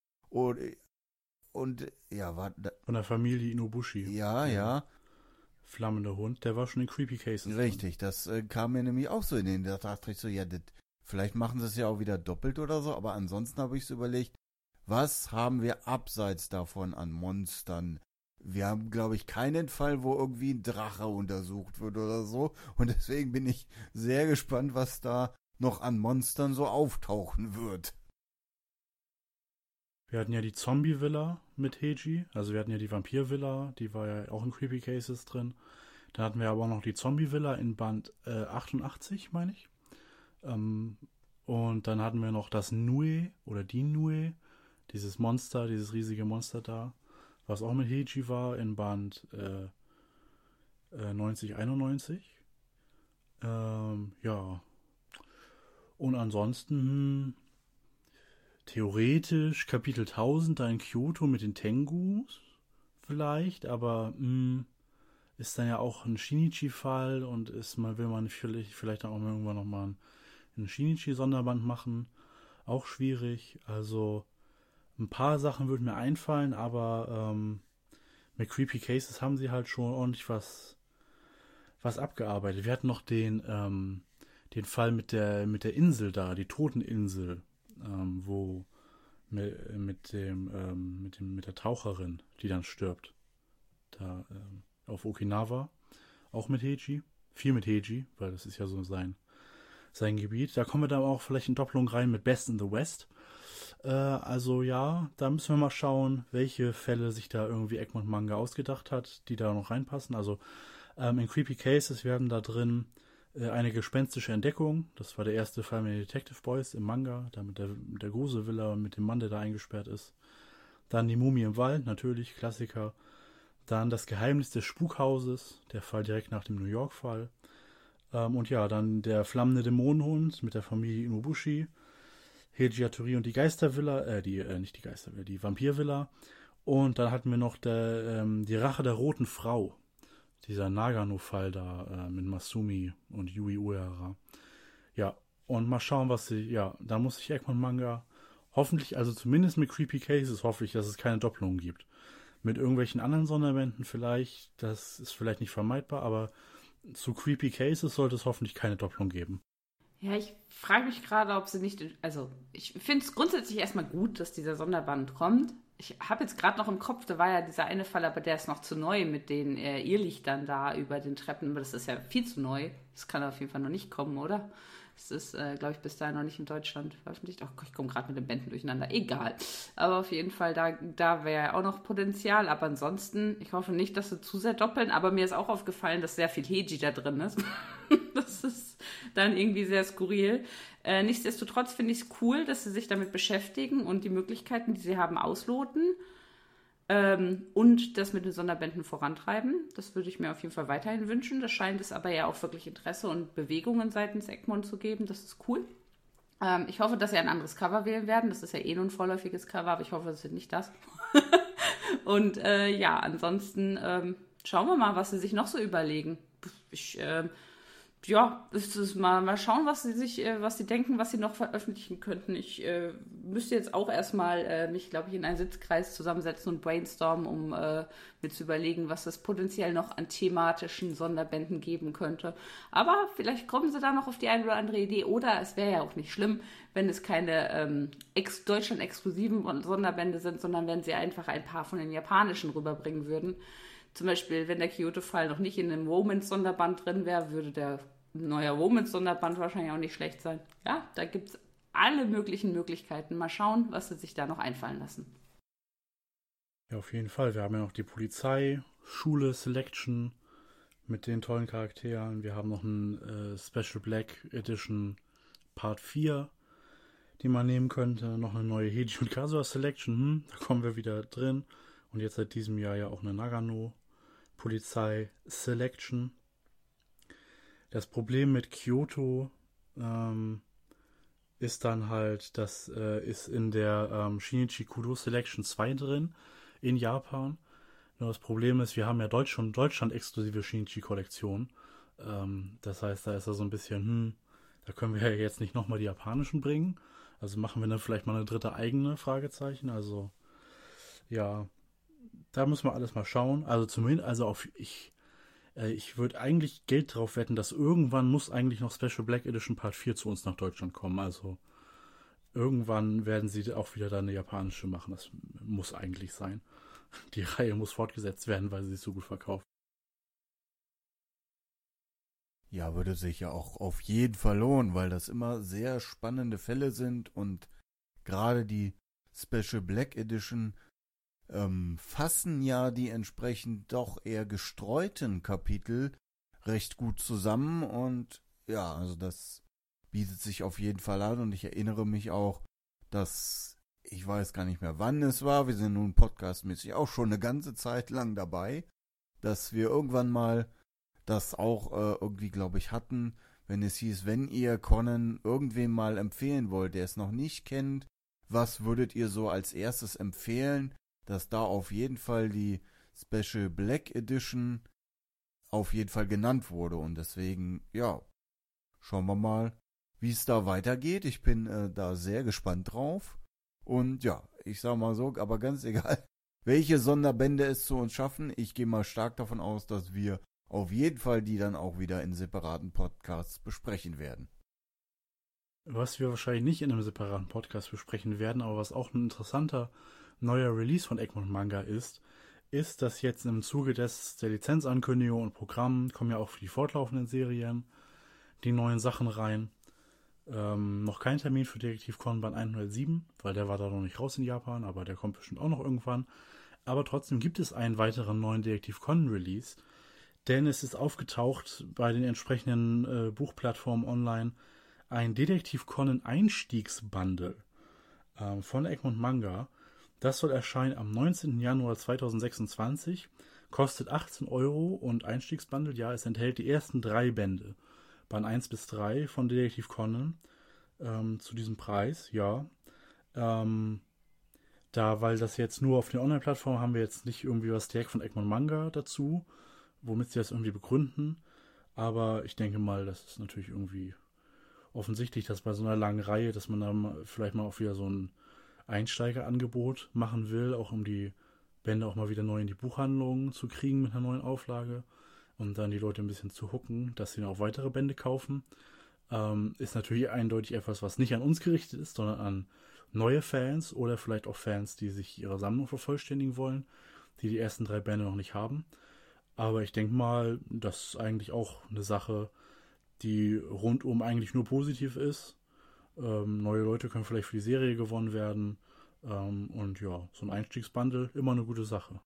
Und ja, war da, von der Familie Inobushi. Ja. Flammender Hund, der war schon in Creepy Cases. Richtig, das kam mir nämlich auch so in den, da dachte ich so, ja, vielleicht machen sie es ja auch wieder doppelt oder so, aber ansonsten habe ich so überlegt, was haben wir abseits davon an Monstern? Wir haben, glaube ich, keinen Fall, wo irgendwie ein Drache untersucht wird oder so. Und deswegen bin ich sehr gespannt, was da noch an Monstern so auftauchen wird. Wir hatten ja die Zombie-Villa mit Heiji. Also wir hatten ja die Vampir-Villa, die war ja auch in Creepy Cases drin. Dann hatten wir aber auch noch die Zombie-Villa in Band 88, meine ich. Und dann hatten wir noch das Nue oder die Nue, dieses Monster, dieses riesige Monster da, was auch mit Heiji war in Band 9091. Ja. Und ansonsten theoretisch Kapitel 1000 da in Kyoto mit den Tengus vielleicht, aber ist dann ja auch ein Shinichi-Fall und will man vielleicht auch irgendwann nochmal ein Shinichi-Sonderband machen. Auch schwierig. Also ein paar Sachen würden mir einfallen, aber mit Creepy Cases haben sie halt schon ordentlich was abgearbeitet. Wir hatten noch den Fall mit der Insel da, die Toteninsel, wo mit der Taucherin, die dann stirbt. Da auf Okinawa. Auch mit Heiji. Viel mit Heiji, weil das ist ja so sein Gebiet. Da kommen wir dann auch vielleicht in Doppelung rein mit Best in the West. Also ja, da müssen wir mal schauen, welche Fälle sich da irgendwie Egmont Manga ausgedacht hat, die da noch reinpassen. Also in Creepy Cases, wir haben da drin eine gespenstische Entdeckung. Das war der erste Fall mit den Detective Boys im Manga, da mit der Gruselvilla und mit dem Mann, der da eingesperrt ist. Dann die Mumie im Wald, natürlich, Klassiker. Dann das Geheimnis des Spukhauses, der Fall direkt nach dem New York-Fall. Und ja, dann der flammende Dämonenhund mit der Familie Inobushi. Heiji Hatori und die Geistervilla, die Vampirvilla. Und dann hatten wir noch die Rache der roten Frau. Dieser Nagano-Fall da mit Masumi und Yui Uehara. Ja, und mal schauen, da muss sich Egmont Manga hoffentlich, also zumindest mit Creepy Cases hoffe ich, dass es keine Doppelungen gibt. Mit irgendwelchen anderen Sonderbänden vielleicht, das ist vielleicht nicht vermeidbar, aber zu Creepy Cases sollte es hoffentlich keine Doppelung geben. Ja, ich frage mich gerade, ob sie nicht, also ich finde es grundsätzlich erstmal gut, dass dieser Sonderband kommt. Ich habe jetzt gerade noch im Kopf, da war ja dieser eine Fall, aber der ist noch zu neu mit den Irrlichtern da über den Treppen, aber das ist ja viel zu neu. Das kann auf jeden Fall noch nicht kommen, oder? Das ist, glaube ich, bis dahin noch nicht in Deutschland veröffentlicht. Ach, ich komme gerade mit den Bänden durcheinander. Egal. Aber auf jeden Fall, da wäre ja auch noch Potenzial. Aber ansonsten, ich hoffe nicht, dass sie zu sehr doppeln. Aber mir ist auch aufgefallen, dass sehr viel Heiji da drin ist. Das ist dann irgendwie sehr skurril. Nichtsdestotrotz finde ich es cool, dass sie sich damit beschäftigen und die Möglichkeiten, die sie haben, ausloten. Und das mit den Sonderbänden vorantreiben. Das würde ich mir auf jeden Fall weiterhin wünschen. Da scheint es aber ja auch wirklich Interesse und Bewegungen seitens Egmont zu geben. Das ist cool. Ich hoffe, dass sie ein anderes Cover wählen werden. Das ist ja nur ein vorläufiges Cover, aber ich hoffe, es wird nicht das. Und ansonsten schauen wir mal, was sie sich noch so überlegen. ja, es ist mal schauen, was sie denken, was sie noch veröffentlichen könnten. Ich müsste jetzt auch erstmal mich, glaube ich, in einen Sitzkreis zusammensetzen und brainstormen, um mir zu überlegen, was es potenziell noch an thematischen Sonderbänden geben könnte. Aber vielleicht kommen sie da noch auf die eine oder andere Idee. Oder es wäre ja auch nicht schlimm, wenn es keine Deutschland-exklusiven Sonderbände sind, sondern wenn sie einfach ein paar von den japanischen rüberbringen würden. Zum Beispiel, wenn der Kyoto-Fall noch nicht in dem Womans-Sonderband drin wäre, würde der neue Womans-Sonderband wahrscheinlich auch nicht schlecht sein. Ja, da gibt es alle möglichen Möglichkeiten. Mal schauen, was sie sich da noch einfallen lassen. Ja, auf jeden Fall. Wir haben ja noch die Polizei, Schule, Selection mit den tollen Charakteren. Wir haben noch ein Special Black Edition Part 4, die man nehmen könnte. Noch eine neue Heiji und Kazuha Selection. Da kommen wir wieder drin. Und jetzt seit diesem Jahr ja auch eine Nagano Polizei Selection. Das Problem mit Kyoto ist dann halt, das ist in der Shinichi Kudo Selection 2 drin in Japan. Nur das Problem ist, wir haben ja Deutschland-exklusive Shinichi-Kollektion. Das heißt, da ist er so ein bisschen, da können wir ja jetzt nicht nochmal die japanischen bringen. Also machen wir dann vielleicht mal eine dritte eigene, Fragezeichen. Also, ja, da müssen wir alles mal schauen. Also zumindest, ich würde eigentlich Geld drauf wetten, dass irgendwann muss eigentlich noch Special Black Edition Part 4 zu uns nach Deutschland kommen. Also irgendwann werden sie auch wieder da eine japanische machen. Das muss eigentlich sein. Die Reihe muss fortgesetzt werden, weil sie sich so gut verkauft. Ja, würde sich ja auch auf jeden Fall lohnen, weil das immer sehr spannende Fälle sind und gerade die Special Black Edition fassen ja die entsprechend doch eher gestreuten Kapitel recht gut zusammen und ja, also das bietet sich auf jeden Fall an und ich erinnere mich auch, dass ich weiß gar nicht mehr wann es war, wir sind nun podcastmäßig auch schon eine ganze Zeit lang dabei, dass wir irgendwann mal das auch irgendwie, glaube ich, hatten, wenn es hieß, wenn ihr Conan irgendwem mal empfehlen wollt, der es noch nicht kennt, was würdet ihr so als erstes empfehlen? Dass da auf jeden Fall die Special Black Edition auf jeden Fall genannt wurde. Und deswegen, ja, schauen wir mal, wie es da weitergeht. Ich bin da sehr gespannt drauf. Und ja, ich sag mal so, aber ganz egal, welche Sonderbände es zu uns schaffen, ich gehe mal stark davon aus, dass wir auf jeden Fall die dann auch wieder in separaten Podcasts besprechen werden. Was wir wahrscheinlich nicht in einem separaten Podcast besprechen werden, aber was auch ein interessanter neuer Release von Egmont Manga ist, dass jetzt im Zuge der Lizenzankündigung und Programmen kommen ja auch für die fortlaufenden Serien die neuen Sachen rein. Noch kein Termin für Detektiv Conan Band 107, weil der war da noch nicht raus in Japan, aber der kommt bestimmt auch noch irgendwann. Aber trotzdem gibt es einen weiteren neuen Detektiv Conan Release, denn es ist aufgetaucht bei den entsprechenden Buchplattformen online ein Detektiv Conan Einstiegsbundle von Egmont Manga. Das soll erscheinen am 19. Januar 2026, kostet 18 Euro und Einstiegsbundle, ja, es enthält die ersten 3 Bände, Band 1 bis 3 von Detektiv Conan, zu diesem Preis, ja. Weil das jetzt nur auf den Online-Plattformen haben wir jetzt nicht irgendwie was direkt von Egmont Manga dazu, womit sie das irgendwie begründen, aber ich denke mal, das ist natürlich irgendwie offensichtlich, dass bei so einer langen Reihe, dass man dann vielleicht mal auch wieder so ein Einsteigerangebot machen will, auch um die Bände auch mal wieder neu in die Buchhandlungen zu kriegen mit einer neuen Auflage und dann die Leute ein bisschen zu hooken, dass sie dann auch weitere Bände kaufen. Ist natürlich eindeutig etwas, was nicht an uns gerichtet ist, sondern an neue Fans oder vielleicht auch Fans, die sich ihre Sammlung vervollständigen wollen, die ersten 3 Bände noch nicht haben. Aber ich denke mal, das ist eigentlich auch eine Sache, die rundum eigentlich nur positiv ist. Neue Leute können vielleicht für die Serie gewonnen werden. Und ja, so ein Einstiegsbundle, immer eine gute Sache.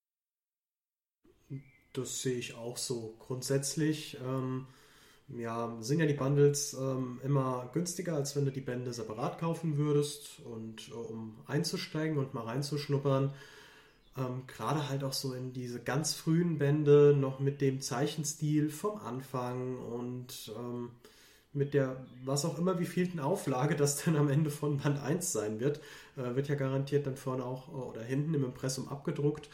Das sehe ich auch so. Grundsätzlich sind ja die Bundles immer günstiger, als wenn du die Bände separat kaufen würdest. Und um einzusteigen und mal reinzuschnuppern, gerade halt auch so in diese ganz frühen Bände, noch mit dem Zeichenstil vom Anfang und mit der, was auch immer, wievielten Auflage das dann am Ende von Band 1 sein wird, wird ja garantiert dann vorne auch oder hinten im Impressum abgedruckt.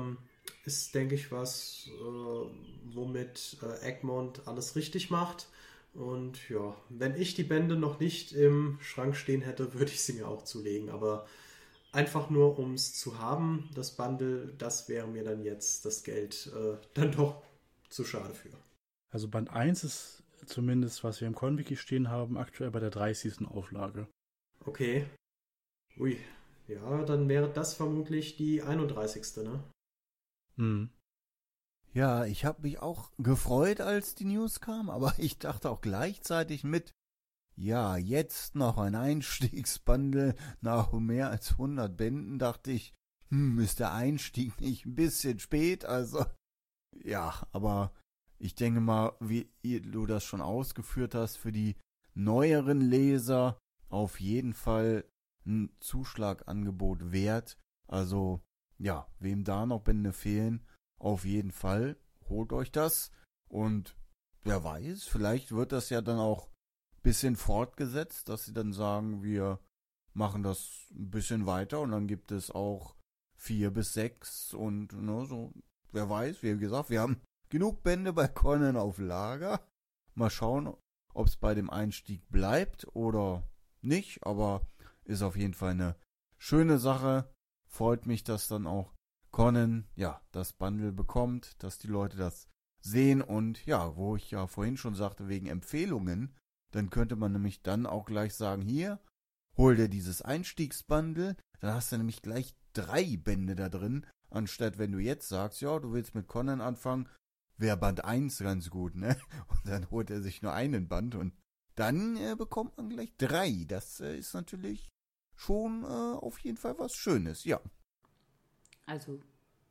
Ist, denke ich, was, womit Egmont alles richtig macht. Und ja, wenn ich die Bände noch nicht im Schrank stehen hätte, würde ich sie mir auch zulegen. Aber einfach nur, um es zu haben, das Bundle, das wäre mir dann jetzt das Geld dann doch zu schade für. Also Band 1 ist zumindest, was wir im Conwiki stehen haben, aktuell bei der 30. Auflage. Okay. Ui. Ja, dann wäre das vermutlich die 31. Ne? Hm. Ja, ich habe mich auch gefreut, als die News kam, aber ich dachte auch gleichzeitig mit, ja, jetzt noch ein Einstiegsbundle nach mehr als 100 Bänden, dachte ich, ist der Einstieg nicht ein bisschen spät? Also, ja, aber ich denke mal, wie du das schon ausgeführt hast, für die neueren Leser auf jeden Fall ein Zuschlagangebot wert. Also, ja, wem da noch Bände fehlen, auf jeden Fall, holt euch das. Und wer weiß, vielleicht wird das ja dann auch ein bisschen fortgesetzt, dass sie dann sagen, wir machen das ein bisschen weiter und dann gibt es auch 4 bis 6 und ne, so, wer weiß, wie gesagt, wir haben genug Bände bei Conan auf Lager. Mal schauen, ob es bei dem Einstieg bleibt oder nicht, aber ist auf jeden Fall eine schöne Sache. Freut mich, dass dann auch Conan, ja, das Bundle bekommt, dass die Leute das sehen und ja, wo ich ja vorhin schon sagte, wegen Empfehlungen, dann könnte man nämlich dann auch gleich sagen, hier, hol dir dieses Einstiegsbundle, dann hast du nämlich gleich 3 Bände da drin, anstatt wenn du jetzt sagst, ja, du willst mit Conan anfangen, wäre Band 1 ganz gut, ne? Und dann holt er sich nur einen Band und dann bekommt man gleich 3. Das ist natürlich schon auf jeden Fall was Schönes, ja. Also,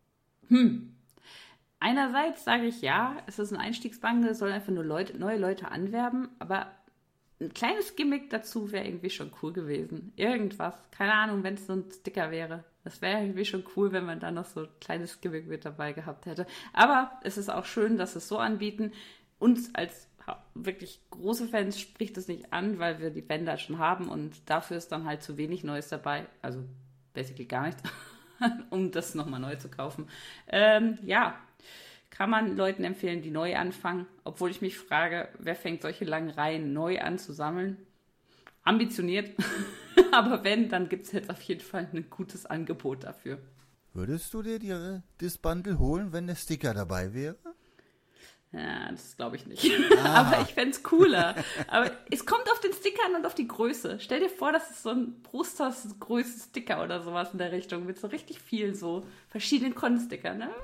einerseits sage ich ja, es ist ein Einstiegsbundle, es soll einfach nur neue Leute anwerben, aber ein kleines Gimmick dazu wäre irgendwie schon cool gewesen. Irgendwas, keine Ahnung, wenn es so ein Sticker wäre. Das wäre irgendwie schon cool, wenn man da noch so ein kleines Gimmick mit dabei gehabt hätte. Aber es ist auch schön, dass sie es so anbieten. Uns als wirklich große Fans spricht es nicht an, weil wir die Bänder schon haben und dafür ist dann halt zu wenig Neues dabei. Also basically gar nichts, um das nochmal neu zu kaufen. Ja, kann man Leuten empfehlen, die neu anfangen, obwohl ich mich frage, wer fängt solche langen Reihen neu an zu sammeln? Ambitioniert, aber wenn, dann gibt es jetzt auf jeden Fall ein gutes Angebot dafür. Würdest du dir das Bundle holen, wenn der Sticker dabei wäre? Ja, das glaube ich nicht. Aber ich fände es cooler. Aber es kommt auf den Sticker an und auf die Größe. Stell dir vor, das ist so ein Brusthaus-Größe-Sticker oder sowas in der Richtung mit so richtig vielen so verschiedenen Con-Stickern. Ne?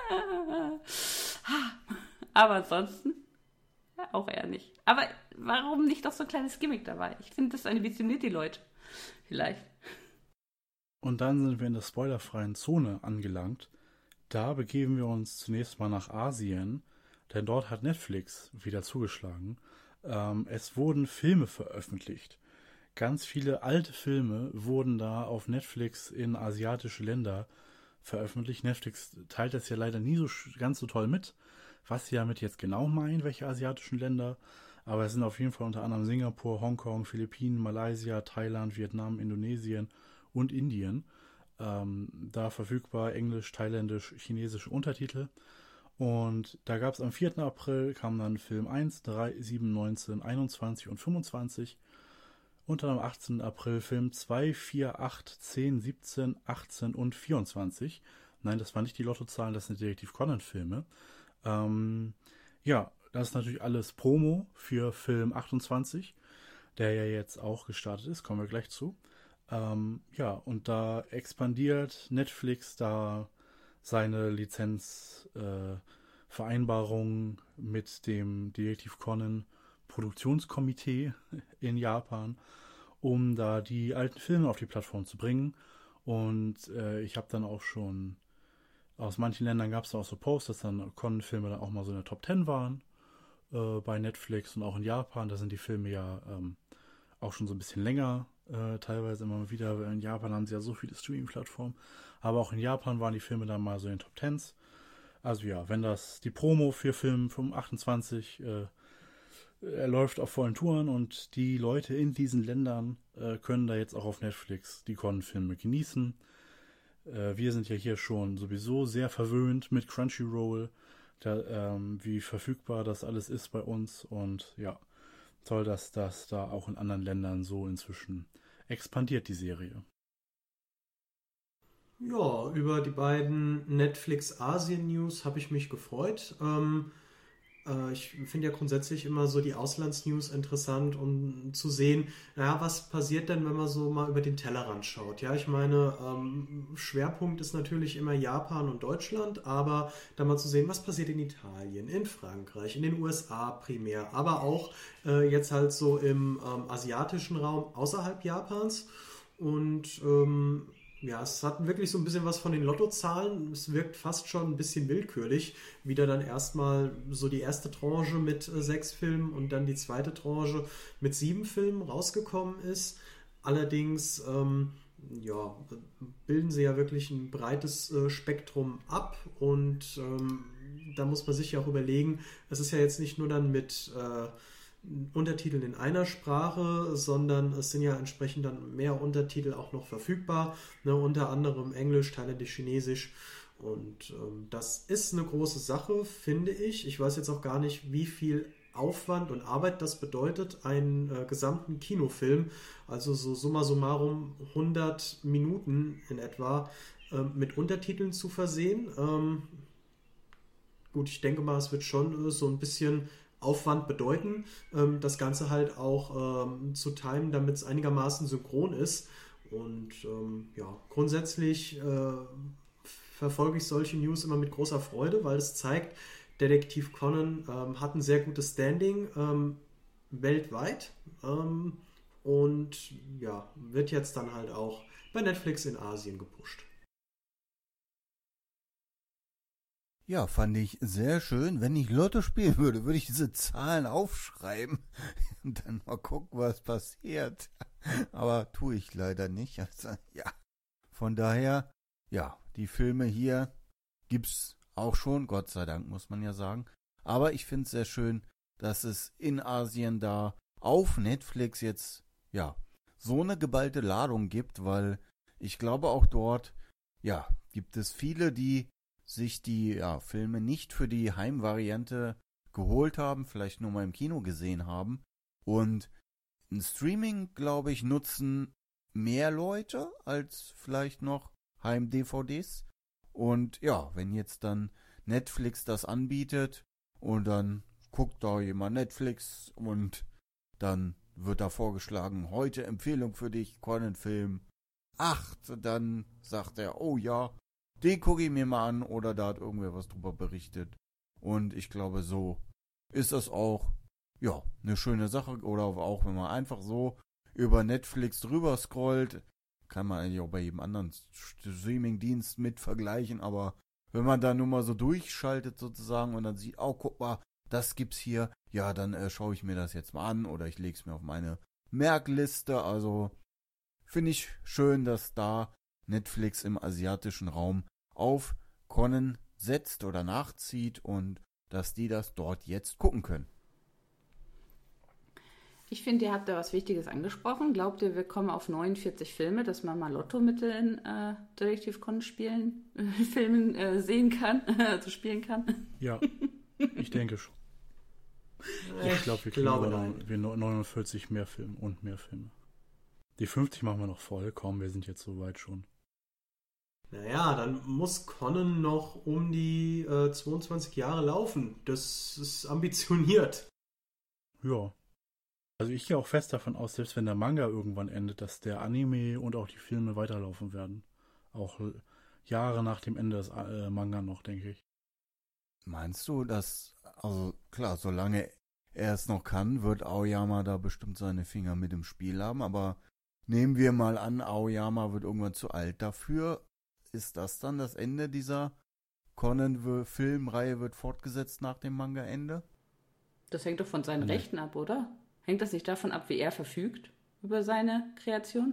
Aber ansonsten ja, auch eher nicht. Aber warum nicht doch so ein kleines Gimmick dabei? Ich finde, das ambitioniert die Leute. Vielleicht. Und dann sind wir in der spoilerfreien Zone angelangt. Da begeben wir uns zunächst mal nach Asien, denn dort hat Netflix wieder zugeschlagen. Es wurden Filme veröffentlicht. Ganz viele alte Filme wurden da auf Netflix in asiatische Länder veröffentlicht. Netflix teilt das ja leider nie so ganz so toll mit, was sie damit jetzt genau meinen, welche asiatischen Länder. Aber es sind auf jeden Fall unter anderem Singapur, Hongkong, Philippinen, Malaysia, Thailand, Vietnam, Indonesien und Indien. Da verfügbar Englisch, Thailändisch, chinesische Untertitel. Und da gab es am 4. April kamen dann Film 1, 3, 7, 19, 21 und 25. Und dann am 18. April Film 2, 4, 8, 10, 17, 18 und 24. Nein, das waren nicht die Lottozahlen, das sind Detektiv Conan-Filme. Ja, das ist natürlich alles Promo für Film 28, der ja jetzt auch gestartet ist, kommen wir gleich zu. Ja, und da expandiert Netflix da seine Lizenzvereinbarung mit dem Detektiv Conan Produktionskomitee in Japan, um da die alten Filme auf die Plattform zu bringen. Und ich habe dann auch schon, aus manchen Ländern gab es auch so Posts, dass dann Conan-Filme dann auch mal so in der Top 10 waren bei Netflix und auch in Japan. Da sind die Filme ja auch schon so ein bisschen länger, teilweise immer mal wieder. In Japan haben sie ja so viele Streaming-Plattformen. Aber auch in Japan waren die Filme dann mal so in den Top 10s. Also ja, wenn das die Promo für Film 28 er läuft auf vollen Touren und die Leute in diesen Ländern können da jetzt auch auf Netflix die Conan-Filme genießen. Wir sind ja hier schon sowieso sehr verwöhnt mit Crunchyroll, wie verfügbar das alles ist bei uns. Und ja, toll, dass das da auch in anderen Ländern so inzwischen expandiert, die Serie. Ja, über die beiden Netflix Asien News habe ich mich gefreut. Ich finde ja grundsätzlich immer so die Auslandsnews interessant, um zu sehen, naja, was passiert denn, wenn man so mal über den Tellerrand schaut. Ja, ich meine, Schwerpunkt ist natürlich immer Japan und Deutschland, aber da mal zu sehen, was passiert in Italien, in Frankreich, in den USA primär, aber auch jetzt halt so im asiatischen Raum außerhalb Japans. Und ja, es hat wirklich so ein bisschen was von den Lottozahlen. Es wirkt fast schon ein bisschen willkürlich, wie da dann erstmal so die erste Tranche mit 6 Filmen und dann die zweite Tranche mit 7 Filmen rausgekommen ist. Allerdings, ja, bilden sie ja wirklich ein breites Spektrum ab und da muss man sich ja auch überlegen, es ist ja jetzt nicht nur dann mit Untertiteln in einer Sprache, sondern es sind ja entsprechend dann mehr Untertitel auch noch verfügbar, ne, unter anderem Englisch, Thailändisch, Chinesisch und das ist eine große Sache, finde ich. Ich weiß jetzt auch gar nicht, wie viel Aufwand und Arbeit das bedeutet, einen gesamten Kinofilm, also so summa summarum 100 Minuten in etwa, mit Untertiteln zu versehen. Gut, ich denke mal, es wird schon so ein bisschen Aufwand bedeuten, das Ganze halt auch zu timen, damit es einigermaßen synchron ist. Und ja, grundsätzlich verfolge ich solche News immer mit großer Freude, weil es zeigt, Detektiv Conan hat ein sehr gutes Standing weltweit und ja, wird jetzt dann halt auch bei Netflix in Asien gepusht. Ja, fand ich sehr schön. Wenn ich Lotto spielen würde, würde ich diese Zahlen aufschreiben und dann mal gucken, was passiert. Aber tue ich leider nicht. Also, ja. Von daher, ja, die Filme hier gibt's auch schon, Gott sei Dank, muss man ja sagen. Aber ich finde es sehr schön, dass es in Asien da auf Netflix jetzt, ja, so eine geballte Ladung gibt, weil ich glaube auch dort, ja, gibt es viele, die sich die Filme nicht für die Heimvariante geholt haben, vielleicht nur mal im Kino gesehen haben. Und ein Streaming, glaube ich, nutzen mehr Leute als vielleicht noch Heim-DVDs. Und ja, wenn jetzt dann Netflix das anbietet und dann guckt da jemand Netflix und dann wird da vorgeschlagen, heute Empfehlung für dich, Conan-Film 8, dann sagt er, oh ja, den gucke ich mir mal an oder da hat irgendwer was drüber berichtet. Und ich glaube, so ist das auch, ja, eine schöne Sache. Oder auch, wenn man einfach so über Netflix drüber scrollt, kann man eigentlich auch bei jedem anderen Streaming-Dienst mit vergleichen. Aber wenn man da nur mal so durchschaltet sozusagen und dann sieht, oh, guck mal, das gibt's hier, ja, dann schaue ich mir das jetzt mal an oder ich lege es mir auf meine Merkliste. Also finde ich schön, dass da Netflix im asiatischen Raum auf Conan setzt oder nachzieht und dass die das dort jetzt gucken können. Ich finde, ihr habt da was Wichtiges angesprochen. Glaubt ihr, wir kommen auf 49 Filme, dass man mal Lotto mit den Detektiv Conan Filmen sehen kann, also spielen kann? Ja, ich denke schon. Ich glaube, wir kriegen aber 49 mehr Filme und mehr Filme. Die 50 machen wir noch voll. Komm, wir sind jetzt soweit schon. Naja, dann muss Conan noch um die 22 Jahre laufen. Das ist ambitioniert. Ja. Also ich gehe auch fest davon aus, selbst wenn der Manga irgendwann endet, dass der Anime und auch die Filme weiterlaufen werden. Auch Jahre nach dem Ende des Manga noch, denke ich. Meinst du, dass, also klar, solange er es noch kann, wird Aoyama da bestimmt seine Finger mit im Spiel haben, aber nehmen wir mal an, Aoyama wird irgendwann zu alt dafür. Ist das dann das Ende dieser Conan-Filmreihe, wird fortgesetzt nach dem Manga-Ende? Das hängt doch von seinen Rechten ab, oder? Hängt das nicht davon ab, wie er verfügt über seine Kreation?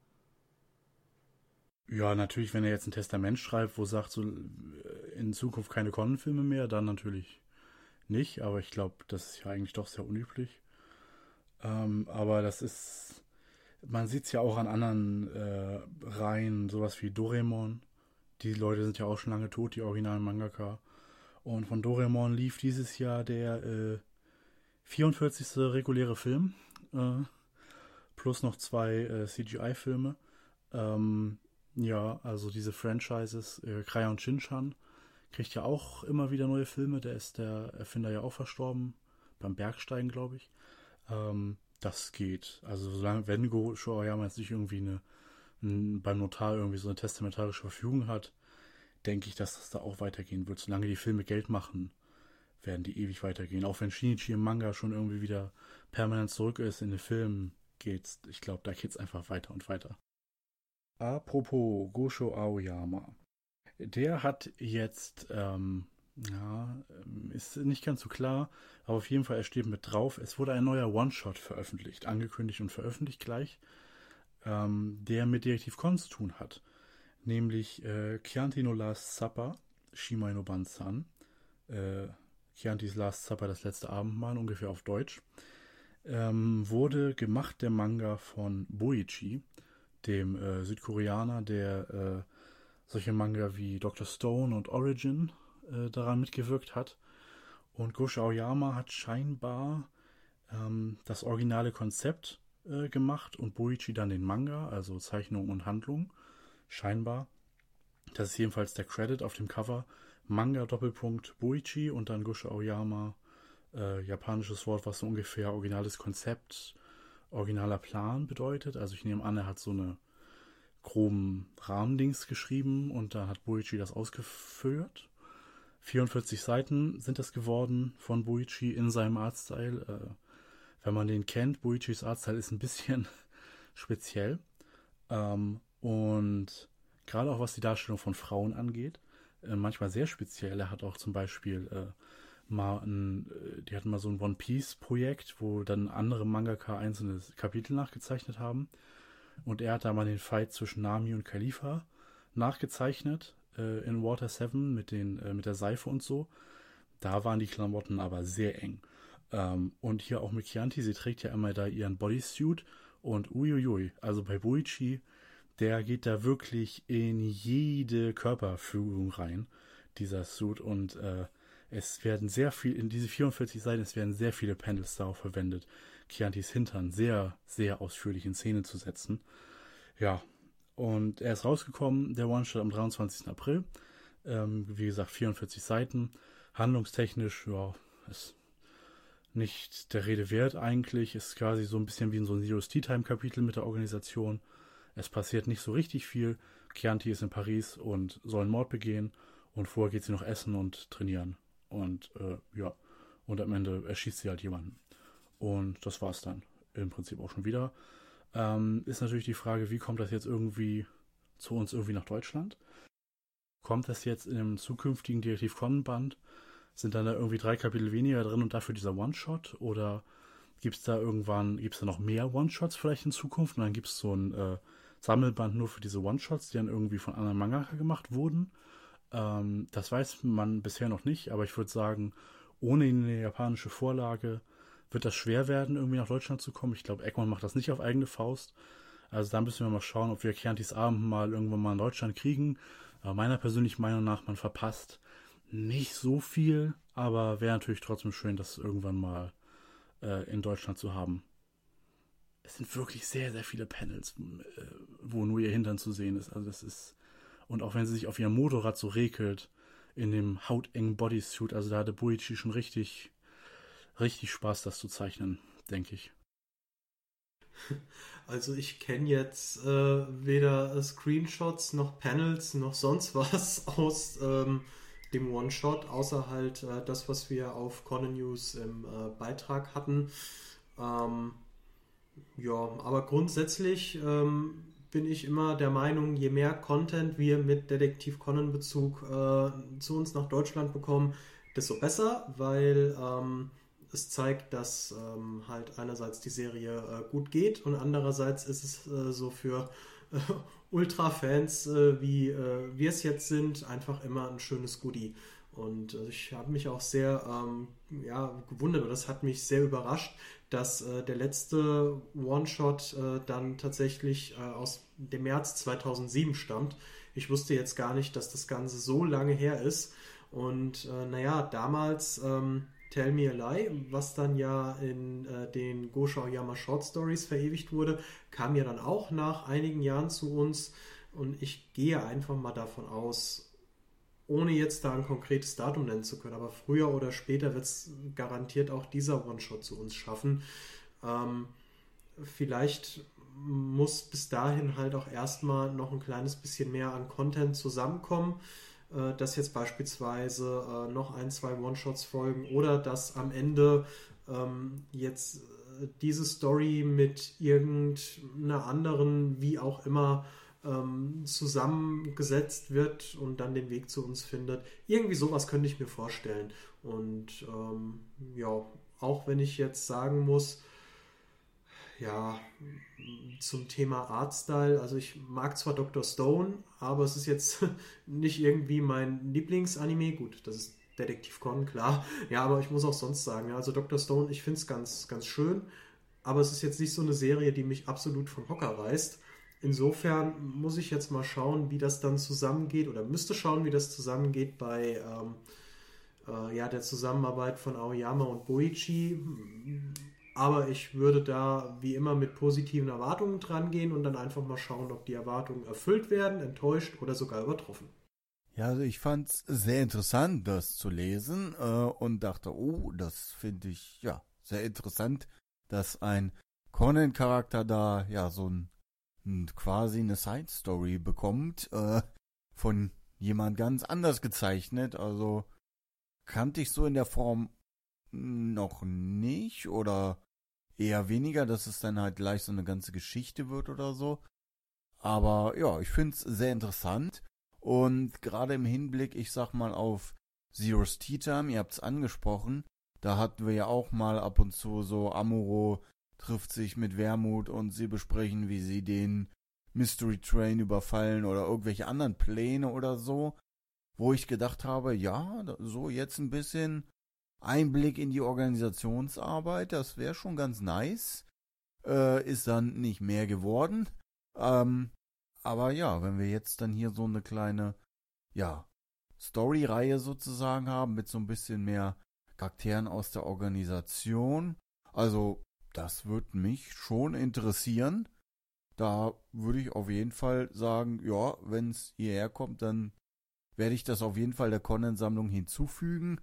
Ja, natürlich, wenn er jetzt ein Testament schreibt, wo sagt, so in Zukunft keine Conan-Filme mehr, dann natürlich nicht. Aber ich glaube, das ist ja eigentlich doch sehr unüblich. Aber das ist, man sieht es ja auch an anderen Reihen, sowas wie Doraemon. Die Leute sind ja auch schon lange tot, die originalen Mangaka. Und von Doraemon lief dieses Jahr der 44. reguläre Film, plus noch 2 CGI-Filme. Ja, also diese Franchises, Crayon Shin-Chan kriegt ja auch immer wieder neue Filme. Der ist der Erfinder ja auch verstorben, beim Bergsteigen, glaube ich. Das geht. Also solange, wenn Gosho Aoyama jetzt nicht irgendwie beim Notar irgendwie so eine testamentarische Verfügung hat, denke ich, dass das da auch weitergehen wird. Solange die Filme Geld machen, werden die ewig weitergehen. Auch wenn Shinichi im Manga schon irgendwie wieder permanent zurück ist, in den Filmen geht's, ich glaube, da geht's einfach weiter und weiter. Apropos Gosho Aoyama. Der hat jetzt, ist nicht ganz so klar, aber auf jeden Fall, er steht mit drauf. Es wurde ein neuer One-Shot veröffentlicht, angekündigt und veröffentlicht gleich, der mit Detektiv Conan zu tun hat. Nämlich Chianti no Last Supper, Shimai no Bansan. Chiantis Last Supper, das letzte Abendmahl, ungefähr auf Deutsch. Wurde gemacht, der Manga, von Boichi, dem Südkoreaner, der solche Manga wie Dr. Stone und Origin daran mitgewirkt hat. Und Gosho Aoyama hat scheinbar das originale Konzept gemacht und Boichi dann den Manga, also Zeichnung und Handlung. Scheinbar. Das ist jedenfalls der Credit auf dem Cover. Manga Doppelpunkt Boichi und dann Gosho Aoyama. Japanisches Wort, was so ungefähr originales Konzept, originaler Plan bedeutet. Also ich nehme an, er hat so eine groben Rahmendings geschrieben und dann hat Boichi das ausgeführt. 44 Seiten sind das geworden von Boichi in seinem Artstyle. Wenn man den kennt, Boichis Artstyle ist ein bisschen speziell. Und gerade auch was die Darstellung von Frauen angeht, manchmal sehr speziell. Er hat auch zum Beispiel die hatten mal so ein One-Piece-Projekt, wo dann andere Mangaka einzelne Kapitel nachgezeichnet haben. Und er hat da mal den Fight zwischen Nami und Khalifa nachgezeichnet in Water 7 mit der Seife und so. Da waren die Klamotten aber sehr eng. Und hier auch mit Chianti, sie trägt ja immer da ihren Bodysuit und uiuiui, also bei Boichi, der geht da wirklich in jede Körperfügung rein, dieser Suit, und es werden in diese 44 Seiten, es werden sehr viele Panels darauf verwendet, Chiantis Hintern sehr, sehr ausführlich in Szene zu setzen. Ja, und er ist rausgekommen, der One-Shot, am 23. April. Wie gesagt, 44 Seiten. Handlungstechnisch, ja, ist nicht der Rede wert eigentlich. Ist quasi so ein bisschen wie so ein Zero's Tea Time Kapitel mit der Organisation. Es passiert nicht so richtig viel. Chianti ist in Paris und soll einen Mord begehen. Und vorher geht sie noch essen und trainieren. Und und am Ende erschießt sie halt jemanden. Und das war's dann im Prinzip auch schon wieder. Ist natürlich die Frage, wie kommt das jetzt irgendwie zu uns irgendwie nach Deutschland? Kommt das jetzt in einem zukünftigen Detektiv Conan Band? Sind dann da irgendwie 3 Kapitel weniger drin und dafür dieser One-Shot? Oder gibt es da noch mehr One-Shots vielleicht in Zukunft? Und dann gibt es so ein Sammelband nur für diese One-Shots, die dann irgendwie von anderen Mangaka gemacht wurden? Das weiß man bisher noch nicht, aber ich würde sagen, ohne eine japanische Vorlage wird das schwer werden, irgendwie nach Deutschland zu kommen. Ich glaube, Egmont macht das nicht auf eigene Faust. Also da müssen wir mal schauen, ob wir Chiantis Abendmahl irgendwann mal in Deutschland kriegen. Aber meiner persönlichen Meinung nach, man verpasst nicht so viel, aber wäre natürlich trotzdem schön, das irgendwann mal in Deutschland zu haben. Es sind wirklich sehr, sehr viele Panels, wo nur ihr Hintern zu sehen ist. Also das ist, und auch wenn sie sich auf ihrem Motorrad so regelt, in dem hautengen Bodysuit, also da hatte Boichi schon richtig Spaß, das zu zeichnen, denke ich. Also ich kenne jetzt weder Screenshots noch Panels noch sonst was aus dem One-Shot, außer halt das, was wir auf Conan News im Beitrag hatten. Ja, aber grundsätzlich bin ich immer der Meinung, je mehr Content wir mit Detektiv Conan Bezug zu uns nach Deutschland bekommen, desto besser, weil es zeigt, dass halt einerseits die Serie gut geht und andererseits ist es so für Ultra-Fans, wie wir es jetzt sind, einfach immer ein schönes Goodie. Und ich habe mich auch sehr gewundert, oder das hat mich sehr überrascht, dass der letzte One-Shot dann tatsächlich aus dem März 2007 stammt. Ich wusste jetzt gar nicht, dass das Ganze so lange her ist. Und damals Tell Me a Lie, was dann ja in den Gosho Aoyama Short Stories verewigt wurde, kam ja dann auch nach einigen Jahren zu uns und ich gehe einfach mal davon aus, ohne jetzt da ein konkretes Datum nennen zu können, aber früher oder später wird es garantiert auch dieser One-Shot zu uns schaffen. Vielleicht muss bis dahin halt auch erstmal noch ein kleines bisschen mehr an Content zusammenkommen, dass jetzt beispielsweise noch 1-2 One-Shots folgen oder dass am Ende jetzt diese Story mit irgendeiner anderen, wie auch immer, zusammengesetzt wird und dann den Weg zu uns findet. Irgendwie sowas könnte ich mir vorstellen. Und ja, auch wenn ich jetzt sagen muss, ja, zum Thema Artstyle, also ich mag zwar Dr. Stone, aber es ist jetzt nicht irgendwie mein Lieblingsanime. Gut, das ist Detektiv Conan, klar. Ja, aber ich muss auch sonst sagen, ja, also Dr. Stone, ich finde es ganz, ganz schön, aber es ist jetzt nicht so eine Serie, die mich absolut vom Hocker reißt. Insofern muss ich jetzt mal schauen, wie das dann zusammengeht oder müsste schauen, wie das zusammengeht bei der Zusammenarbeit von Aoyama und Boichi. Aber ich würde da wie immer mit positiven Erwartungen dran gehen und dann einfach mal schauen, ob die Erwartungen erfüllt werden, enttäuscht oder sogar übertroffen. Ja, also ich fand es sehr interessant, das zu lesen und dachte, oh, das finde ich ja sehr interessant, dass ein Conan-Charakter da ja so quasi eine Side-Story bekommt, von jemand ganz anders gezeichnet. Also kannte ich so in der Form noch nicht oder eher weniger, dass es dann halt gleich so eine ganze Geschichte wird oder so. Aber ja, ich finde es sehr interessant und gerade im Hinblick, ich sag mal, auf Zero's Tea Time, ihr habt es angesprochen, da hatten wir ja auch mal ab und zu so Amuro trifft sich mit Wermut und sie besprechen, wie sie den Mystery Train überfallen oder irgendwelche anderen Pläne oder so, wo ich gedacht habe, ja, so jetzt ein bisschen Einblick in die Organisationsarbeit, das wäre schon ganz nice. Ist dann nicht mehr geworden. Aber ja, wenn wir jetzt dann hier so eine kleine, ja, Story-Reihe sozusagen haben, mit so ein bisschen mehr Charakteren aus der Organisation, also das würde mich schon interessieren. Da würde ich auf jeden Fall sagen, ja, wenn es hierher kommt, dann werde ich das auf jeden Fall der Conan-Sammlung hinzufügen.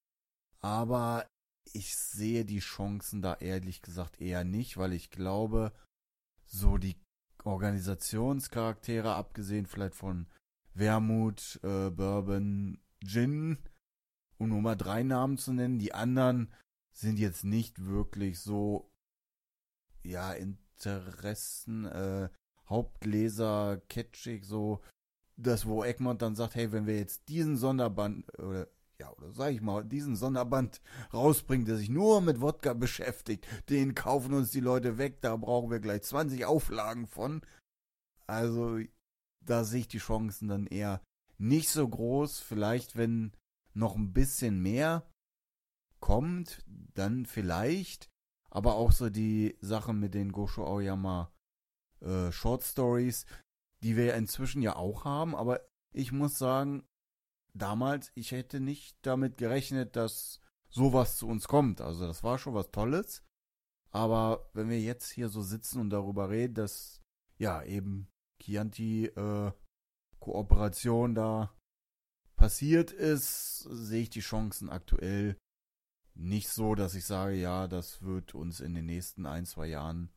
Aber ich sehe die Chancen da ehrlich gesagt eher nicht, weil ich glaube, so die Organisationscharaktere, abgesehen vielleicht von Wermut, Bourbon, Gin, um nur mal 3 Namen zu nennen, die anderen sind jetzt nicht wirklich so, ja, Interessen, Hauptleser, catchig, so, das, wo Egmont dann sagt, hey, wenn wir jetzt diesen Sonderband, oder sag ich mal, diesen Sonderband rausbringt, der sich nur mit Wodka beschäftigt, den kaufen uns die Leute weg, da brauchen wir gleich 20 Auflagen von. Also, da sehe ich die Chancen dann eher nicht so groß. Vielleicht, wenn noch ein bisschen mehr kommt, dann vielleicht. Aber auch so die Sachen mit den Gosho Aoyama Short Stories, die wir inzwischen ja auch haben. Aber ich muss sagen, damals, ich hätte nicht damit gerechnet, dass sowas zu uns kommt. Also das war schon was Tolles. Aber wenn wir jetzt hier so sitzen und darüber reden, dass ja eben Chianti Kooperation da passiert ist, sehe ich die Chancen aktuell nicht so, dass ich sage, ja, das wird uns in den nächsten 1-2 Jahren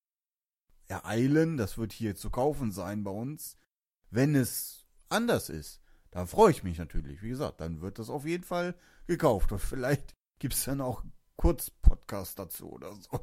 ereilen. Das wird hier zu kaufen sein bei uns. Wenn es anders ist, da freue ich mich natürlich. Wie gesagt, dann wird das auf jeden Fall gekauft. Und vielleicht gibt es dann auch Kurzpodcast dazu oder so.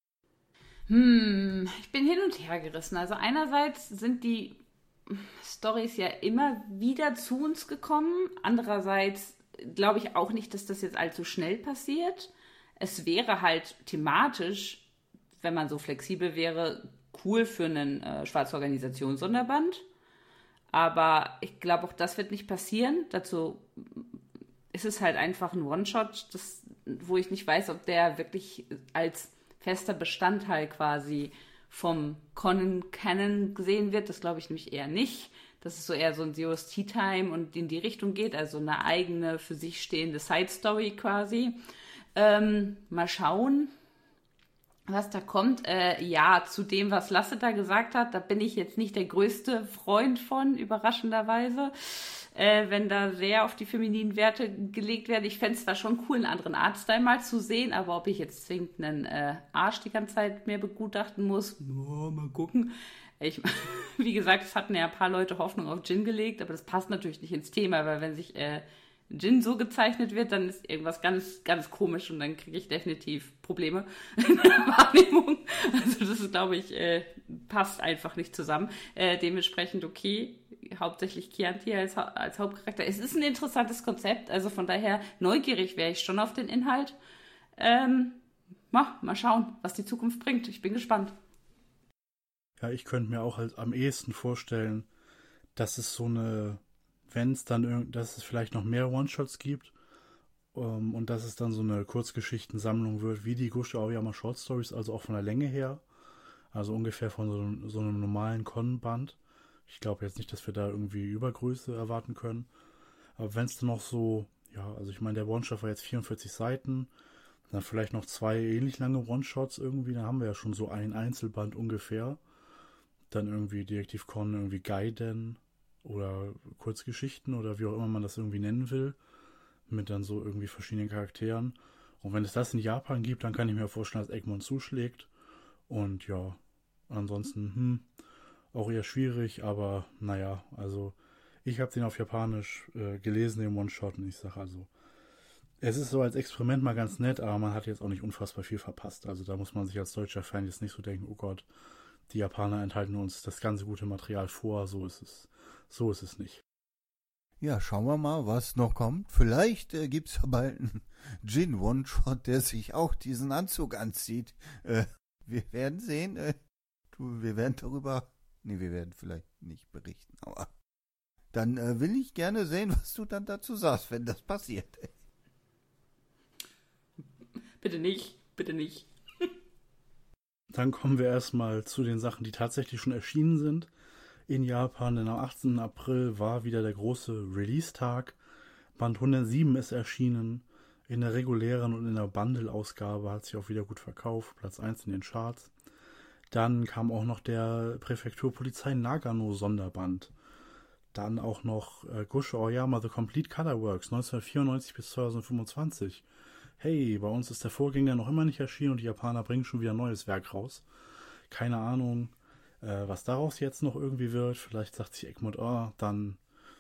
Ich bin hin und her gerissen. Also einerseits sind die Storys ja immer wieder zu uns gekommen. Andererseits glaube ich auch nicht, dass das jetzt allzu schnell passiert. Es wäre halt thematisch, wenn man so flexibel wäre, cool für einen Schwarze Organisation-Sonderband. Aber ich glaube, auch das wird nicht passieren. Dazu ist es halt einfach ein One-Shot, wo ich nicht weiß, ob der wirklich als fester Bestandteil quasi vom Conan gesehen wird. Das glaube ich nämlich eher nicht. Dass es so eher so ein Zero's Tea Time und in die Richtung geht, also eine eigene, für sich stehende Side-Story quasi. Mal schauen, was da kommt. Ja, zu dem, was Lasse da gesagt hat, da bin ich jetzt nicht der größte Freund von, überraschenderweise. Wenn da sehr auf die femininen Werte gelegt werden. Ich fände es zwar schon cool, einen anderen Artstyle mal zu sehen, aber ob ich jetzt zwingend einen Arsch die ganze Zeit mehr begutachten muss, mal gucken. Wie gesagt, es hatten ja ein paar Leute Hoffnung auf Jin gelegt, aber das passt natürlich nicht ins Thema, weil wenn sich Jin so gezeichnet wird, dann ist irgendwas ganz, ganz komisch und dann kriege ich definitiv Probleme in der Wahrnehmung. Also das ist, glaube ich, passt einfach nicht zusammen. Dementsprechend okay, hauptsächlich Chianti als Hauptcharakter. Es ist ein interessantes Konzept, also von daher neugierig wäre ich schon auf den Inhalt. Mal schauen, was die Zukunft bringt. Ich bin gespannt. Ja, ich könnte mir auch halt am ehesten vorstellen, dass es so eine, wenn es dann, dass es vielleicht noch mehr One-Shots gibt und dass es dann so eine Kurzgeschichtensammlung wird, wie die Gosho Aoyama Short Stories, also auch von der Länge her, also ungefähr von so einem normalen Con-Band. Ich glaube jetzt nicht, dass wir da irgendwie Übergröße erwarten können, aber wenn es dann noch so, ja, also ich meine, der One-Shot war jetzt 44 Seiten, dann vielleicht noch 2 ähnlich lange One-Shots irgendwie, dann haben wir ja schon so ein Einzelband ungefähr. Dann irgendwie Detektiv Conan, irgendwie Gaiden oder Kurzgeschichten oder wie auch immer man das irgendwie nennen will, mit dann so irgendwie verschiedenen Charakteren. Und wenn es das in Japan gibt, dann kann ich mir vorstellen, dass Egmont zuschlägt. Und ja, ansonsten, auch eher schwierig, aber naja, also ich habe den auf Japanisch gelesen, den One-Shot, und ich sage also, es ist so als Experiment mal ganz nett, aber man hat jetzt auch nicht unfassbar viel verpasst. Also da muss man sich als deutscher Fan jetzt nicht so denken, oh Gott, die Japaner enthalten uns das ganze gute Material vor, so ist es nicht. Ja, schauen wir mal, was noch kommt. Vielleicht gibt es ja bald einen Jin One-Shot, der sich auch diesen Anzug anzieht. Wir werden sehen. Wir werden wir werden vielleicht nicht berichten, aber dann will ich gerne sehen, was du dann dazu sagst, wenn das passiert. Bitte nicht, bitte nicht. Dann kommen wir erstmal zu den Sachen, die tatsächlich schon erschienen sind in Japan, denn am 18. April war wieder der große Release-Tag. Band 107 ist erschienen. In der regulären und in der Bundle-Ausgabe hat sich auch wieder gut verkauft, Platz 1 in den Charts. Dann kam auch noch der Präfekturpolizei Nagano Sonderband. Dann auch noch Gosho Aoyama The Complete Color Works 1994 bis 2025. Hey, bei uns ist der Vorgänger noch immer nicht erschienen und die Japaner bringen schon wieder ein neues Werk raus. Keine Ahnung, was daraus jetzt noch irgendwie wird. Vielleicht sagt sich Egmont, dann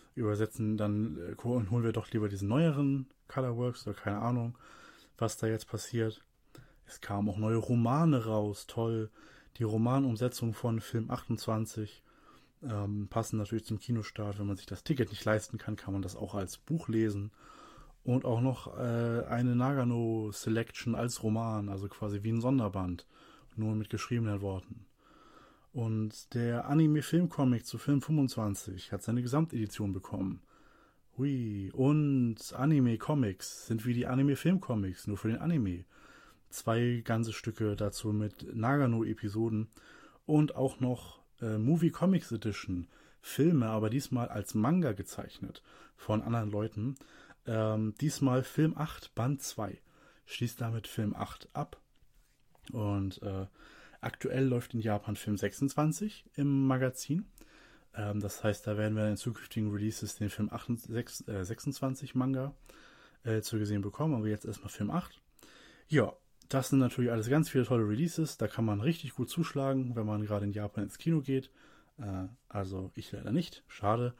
holen wir doch lieber diesen neueren Colorworks oder keine Ahnung, was da jetzt passiert. Es kamen auch neue Romane raus, toll. Die Romanumsetzung von Film 28 passen natürlich zum Kinostart. Wenn man sich das Ticket nicht leisten kann, kann man das auch als Buch lesen. Und auch noch eine Nagano Selection als Roman, also quasi wie ein Sonderband, nur mit geschriebenen Worten. Und der Anime-Filmcomic zu Film 25 hat seine Gesamtedition bekommen. Hui. Und Anime-Comics sind wie die Anime-Filmcomics, nur für den Anime. 2 ganze Stücke dazu mit Nagano-Episoden und auch noch Movie Comics Edition. Filme, aber diesmal als Manga gezeichnet von anderen Leuten. Diesmal Film 8, Band 2. Schließt damit Film 8 ab. Und aktuell läuft in Japan Film 26 im Magazin. Das heißt, da werden wir in zukünftigen Releases den Film 26 Manga zu gesehen bekommen. Aber jetzt erstmal Film 8. Ja, das sind natürlich alles ganz viele tolle Releases. Da kann man richtig gut zuschlagen, wenn man gerade in Japan ins Kino geht. Also ich leider nicht. Schade.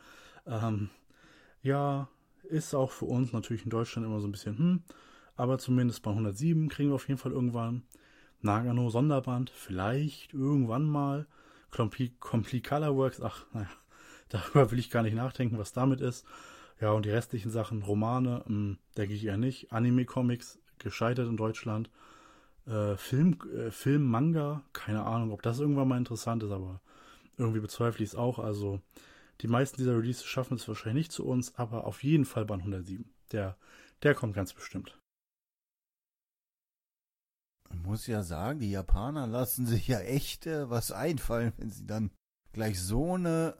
Ja, ist auch für uns natürlich in Deutschland immer so ein bisschen, aber zumindest bei 107 kriegen wir auf jeden Fall irgendwann. Nagano Sonderband, vielleicht irgendwann mal. Complete Colorworks, darüber will ich gar nicht nachdenken, was damit ist. Ja, und die restlichen Sachen, Romane, denke ich eher nicht. Anime-Comics, gescheitert in Deutschland. Film, Manga, keine Ahnung, ob das irgendwann mal interessant ist, aber irgendwie bezweifle ich es auch. Also die meisten dieser Releases schaffen es wahrscheinlich nicht zu uns, aber auf jeden Fall Band 107. Der kommt ganz bestimmt. Ich muss ja sagen, die Japaner lassen sich ja echt was einfallen, wenn sie dann gleich so eine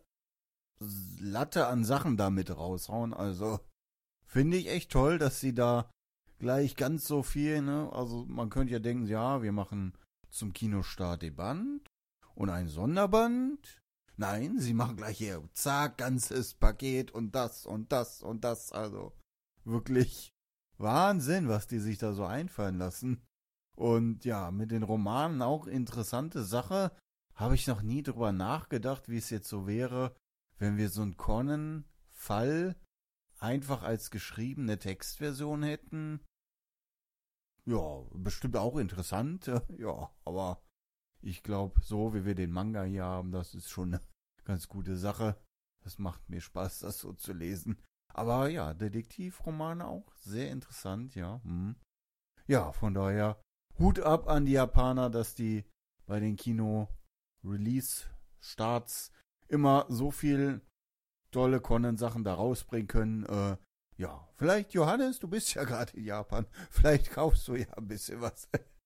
Latte an Sachen damit raushauen. Also finde ich echt toll, dass sie da gleich ganz so viel, ne? Also man könnte ja denken, ja, wir machen zum Kinostart den Band und ein Sonderband. Nein, sie machen gleich hier, zack, ganzes Paket und das und das und das. Also wirklich Wahnsinn, was die sich da so einfallen lassen. Und ja, mit den Romanen auch interessante Sache. Habe ich noch nie drüber nachgedacht, wie es jetzt so wäre, wenn wir so einen Conan-Fall einfach als geschriebene Textversion hätten. Ja, bestimmt auch interessant. Ja, aber ich glaube, so wie wir den Manga hier haben, das ist schon eine ganz gute Sache. Das macht mir Spaß, das so zu lesen. Aber ja, Detektivromane auch sehr interessant, ja. Ja, von daher Hut ab an die Japaner, dass die bei den Kino-Release-Starts immer so viel tolle Conan-Sachen da rausbringen können. Ja, vielleicht, Johannes, du bist ja gerade in Japan. Vielleicht kaufst du ja ein bisschen was.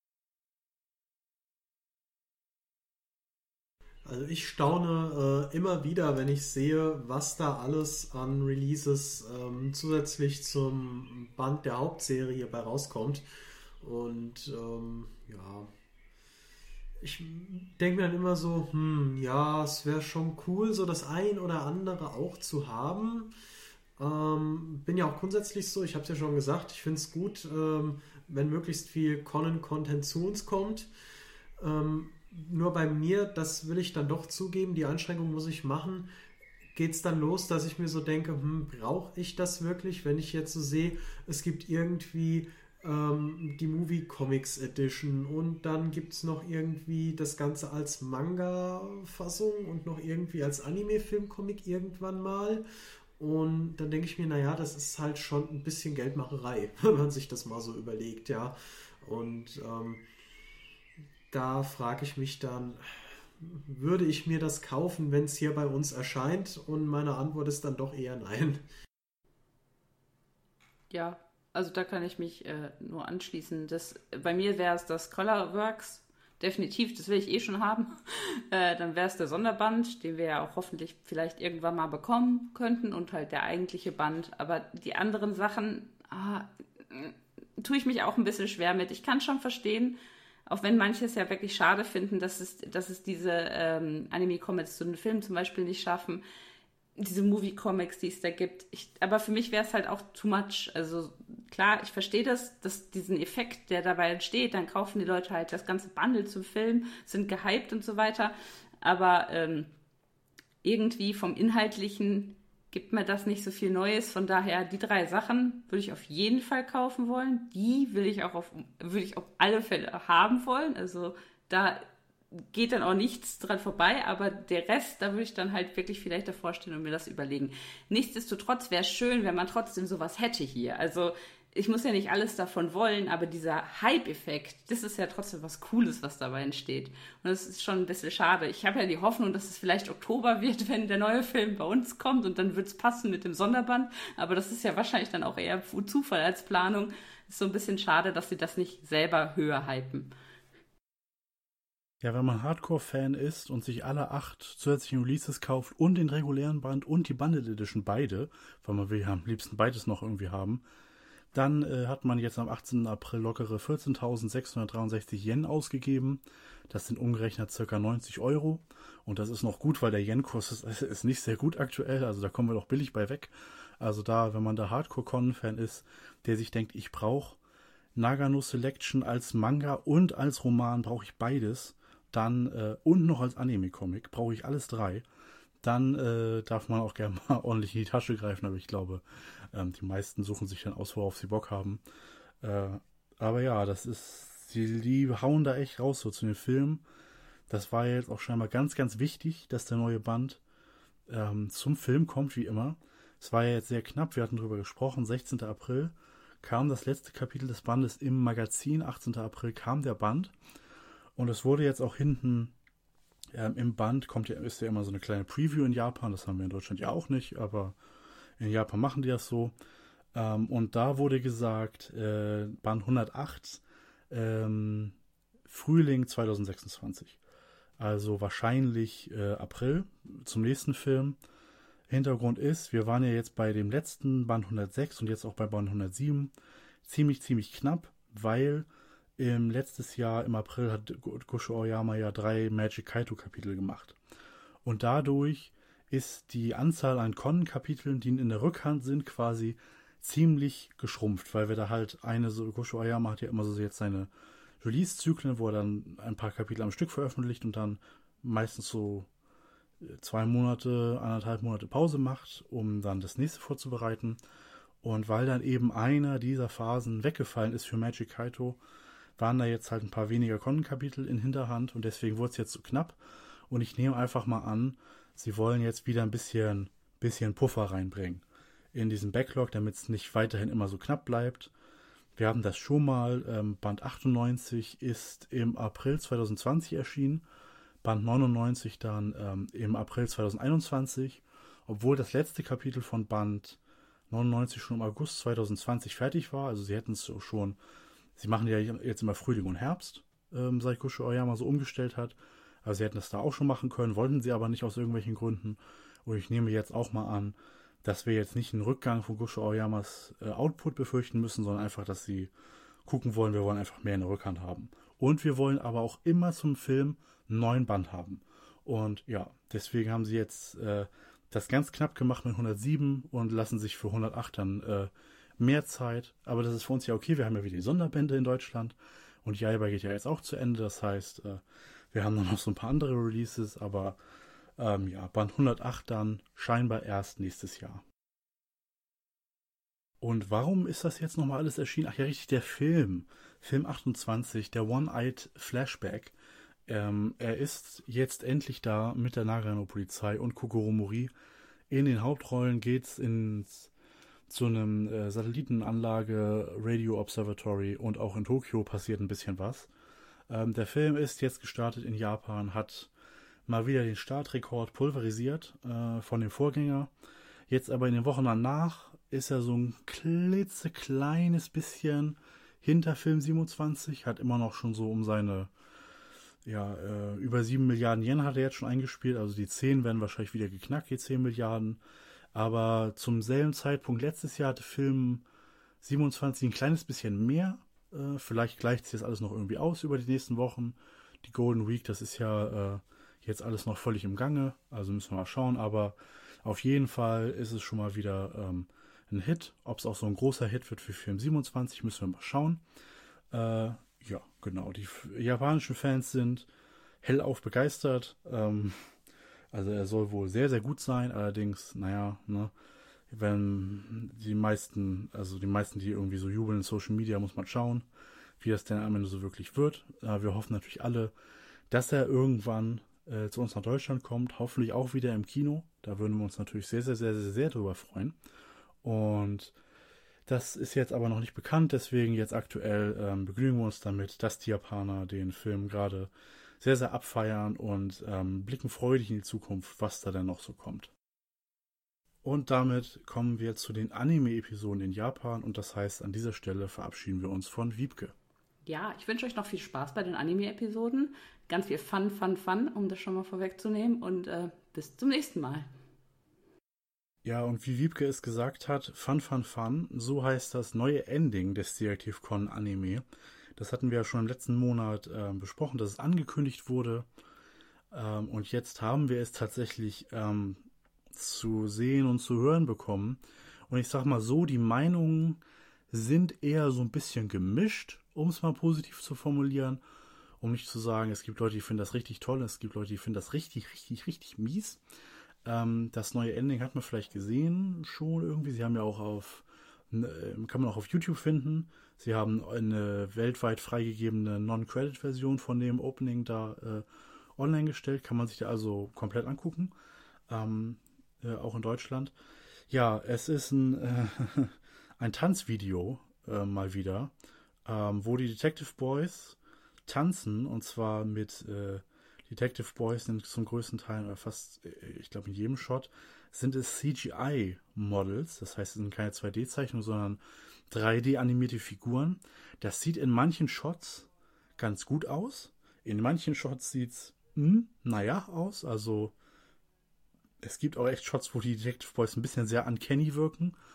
Also ich staune immer wieder, wenn ich sehe, was da alles an Releases zusätzlich zum Band der Hauptserie bei rauskommt. Und ja, ich denke mir dann immer so, ja, es wäre schon cool, so das ein oder andere auch zu haben. Bin ja auch grundsätzlich so, ich habe es ja schon gesagt, ich finde es gut, wenn möglichst viel Conan-Content zu uns kommt. Nur bei mir, das will ich dann doch zugeben, die Einschränkung muss ich machen, geht es dann los, dass ich mir so denke, brauche ich das wirklich, wenn ich jetzt so sehe, es gibt irgendwie die Movie Comics Edition und dann gibt es noch irgendwie das Ganze als Manga-Fassung und noch irgendwie als Anime-Film-Comic irgendwann mal. Und dann denke ich mir, naja, das ist halt schon ein bisschen Geldmacherei, wenn man sich das mal so überlegt, ja. Und da frage ich mich dann, würde ich mir das kaufen, wenn es hier bei uns erscheint? Und meine Antwort ist dann doch eher nein. Ja, also da kann ich mich nur anschließen. Bei mir wäre es das Colorworks, definitiv, das will ich eh schon haben. Dann wäre es der Sonderband, den wir ja auch hoffentlich vielleicht irgendwann mal bekommen könnten und halt der eigentliche Band. Aber die anderen Sachen tue ich mich auch ein bisschen schwer mit. Ich kann schon verstehen, auch wenn manche es ja wirklich schade finden, dass es diese Anime-Comics zu den Filmen zum Beispiel nicht schaffen, diese Movie-Comics, die es da gibt. Aber für mich wäre es halt auch too much. Also klar, ich verstehe das, dass diesen Effekt, der dabei entsteht, dann kaufen die Leute halt das ganze Bundle zum Film, sind gehypt und so weiter. Aber irgendwie vom Inhaltlichen gibt mir das nicht so viel Neues. Von daher, die 3 Sachen würde ich auf jeden Fall kaufen wollen. Die würde ich auf alle Fälle haben wollen. Also da geht dann auch nichts dran vorbei, aber der Rest, da würde ich dann halt wirklich vielleicht davor stehen und mir das überlegen. Nichtsdestotrotz wäre es schön, wenn man trotzdem sowas hätte hier. Also ich muss ja nicht alles davon wollen, aber dieser Hype-Effekt, das ist ja trotzdem was Cooles, was dabei entsteht. Und das ist schon ein bisschen schade. Ich habe ja die Hoffnung, dass es vielleicht Oktober wird, wenn der neue Film bei uns kommt und dann wird es passen mit dem Sonderband. Aber das ist ja wahrscheinlich dann auch eher Zufall als Planung. Ist so ein bisschen schade, dass sie das nicht selber höher hypen. Ja, wenn man Hardcore-Fan ist und sich alle 8 zusätzlichen Releases kauft und den regulären Band und die Bundled Edition beide, weil man will ja am liebsten beides noch irgendwie haben, dann hat man jetzt am 18. April lockere 14.663 Yen ausgegeben. Das sind umgerechnet ca. 90 Euro. Und das ist noch gut, weil der Yen-Kurs ist nicht sehr gut aktuell. Also da kommen wir doch billig bei weg. Also da, wenn man da Hardcore-Con-Fan ist, der sich denkt, ich brauche Nagano Selection als Manga und als Roman, brauche ich beides. Dann und noch als Anime-Comic, brauche ich alles 3. Dann darf man auch gerne mal ordentlich in die Tasche greifen, aber ich glaube, die meisten suchen sich dann aus, worauf sie Bock haben. Aber ja, das ist, die hauen da echt raus so zu den Filmen. Das war jetzt auch scheinbar ganz, ganz wichtig, dass der neue Band zum Film kommt, wie immer. Es war ja jetzt sehr knapp, wir hatten darüber gesprochen, 16. April kam das letzte Kapitel des Bandes im Magazin, 18. April kam der Band. Und es wurde jetzt auch hinten im Band, ist ja immer so eine kleine Preview in Japan, das haben wir in Deutschland ja auch nicht, aber in Japan machen die das so. Und da wurde gesagt, Band 108, Frühling 2026. Also wahrscheinlich April zum nächsten Film. Hintergrund ist, wir waren ja jetzt bei dem letzten Band 106 und jetzt auch bei Band 107. ziemlich knapp, weil letztes Jahr im April hat Gosho Aoyama ja 3 Magic Kaito Kapitel gemacht. Und dadurch ist die Anzahl an Con-Kapiteln, die in der Rückhand sind, quasi ziemlich geschrumpft, weil wir da halt Gosho Aoyama hat ja immer so jetzt seine Release-Zyklen, wo er dann ein paar Kapitel am Stück veröffentlicht und dann meistens so 2 Monate, 1,5 Monate Pause macht, um dann das nächste vorzubereiten. Und weil dann eben einer dieser Phasen weggefallen ist für Magic Kaito, waren da jetzt halt ein paar weniger Con-Kapitel in Hinterhand und deswegen wurde es jetzt so knapp. Und ich nehme einfach mal an, sie wollen jetzt wieder ein bisschen Puffer reinbringen in diesen Backlog, damit es nicht weiterhin immer so knapp bleibt. Wir haben das schon mal, Band 98 ist im April 2020 erschienen, Band 99 dann im April 2021, obwohl das letzte Kapitel von Band 99 schon im August 2020 fertig war, also sie hätten es schon, sie machen ja jetzt immer Frühling und Herbst, seit Gosho Aoyama so umgestellt hat, also sie hätten das da auch schon machen können, wollten sie aber nicht aus irgendwelchen Gründen. Und ich nehme jetzt auch mal an, dass wir jetzt nicht einen Rückgang von Gosho Aoyamas Output befürchten müssen, sondern einfach, dass sie gucken wollen, wir wollen einfach mehr in der Rückhand haben. Und wir wollen aber auch immer zum Film einen neuen Band haben. Und ja, deswegen haben sie jetzt das ganz knapp gemacht mit 107 und lassen sich für 108 dann mehr Zeit. Aber das ist für uns ja okay, wir haben ja wieder die Sonderbände in Deutschland. Und Jaiba geht ja jetzt auch zu Ende, das heißt, wir haben dann noch so ein paar andere Releases, aber Band 108 dann scheinbar erst nächstes Jahr. Und warum ist das jetzt nochmal alles erschienen? Ach ja, richtig, der Film 28, der One-Eyed Flashback. Er ist jetzt endlich da mit der Nagano-Polizei und Kogoro Mori. In den Hauptrollen geht's zu einem Satellitenanlage, Radio Observatory und auch in Tokio passiert ein bisschen was. Der Film ist jetzt gestartet in Japan, hat mal wieder den Startrekord pulverisiert von dem Vorgänger. Jetzt aber in den Wochen danach ist er so ein klitzekleines bisschen hinter Film 27, hat immer noch schon so um seine über 7 Milliarden Yen hat er jetzt schon eingespielt, also die 10 werden wahrscheinlich wieder geknackt, die 10 Milliarden. Aber zum selben Zeitpunkt letztes Jahr hatte Film 27 ein kleines bisschen mehr. Vielleicht gleicht sich das alles noch irgendwie aus über die nächsten Wochen. Die Golden Week, das ist ja jetzt alles noch völlig im Gange. Also müssen wir mal schauen. Aber auf jeden Fall ist es schon mal wieder ein Hit. Ob es auch so ein großer Hit wird für Film 27, müssen wir mal schauen. Ja, genau. Die japanischen Fans sind hellauf begeistert. Also er soll wohl sehr, sehr gut sein. Allerdings, naja, ne, wenn die meisten, die irgendwie so jubeln in Social Media, muss man schauen, wie das denn am Ende so wirklich wird. Wir hoffen natürlich alle, dass er irgendwann zu uns nach Deutschland kommt. Hoffentlich auch wieder im Kino. Da würden wir uns natürlich sehr, sehr, sehr, sehr, sehr drüber freuen. Und das ist jetzt aber noch nicht bekannt. Deswegen jetzt aktuell begnügen wir uns damit, dass die Japaner den Film gerade sehr, sehr abfeiern und blicken freudig in die Zukunft, was da denn noch so kommt. Und damit kommen wir zu den Anime-Episoden in Japan und das heißt, an dieser Stelle verabschieden wir uns von Wiebke. Ja, ich wünsche euch noch viel Spaß bei den Anime-Episoden. Ganz viel Fun, um das schon mal vorwegzunehmen und bis zum nächsten Mal. Ja, und wie Wiebke es gesagt hat, Fun, so heißt das neue Ending des Detective Conan Anime. Das hatten wir ja schon im letzten Monat besprochen, dass es angekündigt wurde. Und jetzt haben wir es tatsächlich zu sehen und zu hören bekommen. Und ich sag mal so, die Meinungen sind eher so ein bisschen gemischt, um es mal positiv zu formulieren. Um nicht zu sagen, es gibt Leute, die finden das richtig toll, es gibt Leute, die finden das richtig, richtig, richtig mies. Das neue Ending hat man vielleicht gesehen schon irgendwie. Sie haben ja auch kann man auch auf YouTube finden. Sie haben eine weltweit freigegebene Non-Credit-Version von dem Opening da online gestellt. Kann man sich da also komplett angucken. Auch in Deutschland. Ja, es ist ein Tanzvideo mal wieder, wo die Detective Boys tanzen und zwar mit Detective Boys sind zum größten Teil oder fast, ich glaube in jedem Shot, sind es CGI-Models. Das heißt, es sind keine 2D-Zeichnungen, sondern 3D-animierte Figuren. Das sieht in manchen Shots ganz gut aus. In manchen Shots sieht es, aus. Also es gibt auch echt Shots, wo die Detective Boys ein bisschen sehr uncanny wirken.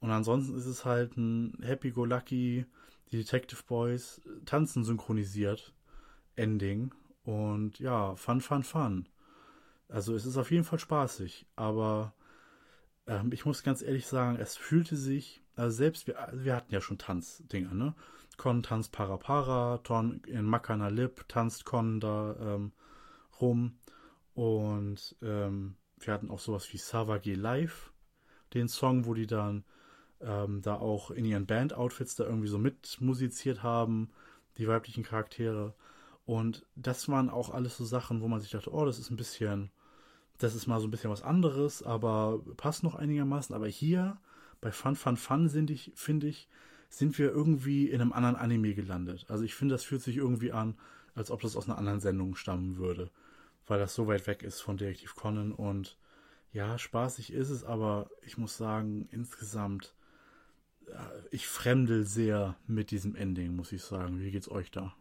Und ansonsten ist es halt ein Happy-Go-Lucky, die Detective Boys tanzen synchronisiert Ending. Und ja, fun. Also es ist auf jeden Fall spaßig, aber ich muss ganz ehrlich sagen, es fühlte sich, also selbst wir hatten ja schon Tanzdinger, ne? Con tanzt Para, Ton in Makana Lip tanzt Con da rum und wir hatten auch sowas wie Savage Live, den Song, wo die dann da auch in ihren Band-Outfits da irgendwie so mitmusiziert haben, die weiblichen Charaktere. Und das waren auch alles so Sachen, wo man sich dachte, oh, das ist mal so ein bisschen was anderes, aber passt noch einigermaßen. Aber hier bei Fun, finde ich, sind wir irgendwie in einem anderen Anime gelandet. Also ich finde, das fühlt sich irgendwie an, als ob das aus einer anderen Sendung stammen würde, weil das so weit weg ist von Detektiv Conan. Und ja, spaßig ist es, aber ich muss sagen, insgesamt, ich fremdel sehr mit diesem Ending, muss ich sagen. Wie geht's euch da?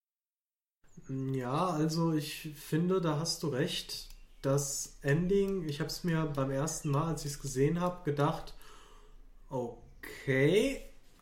Ja, also ich finde, da hast du recht. Das Ending, ich habe es mir beim ersten Mal, als ich es gesehen habe, gedacht, okay,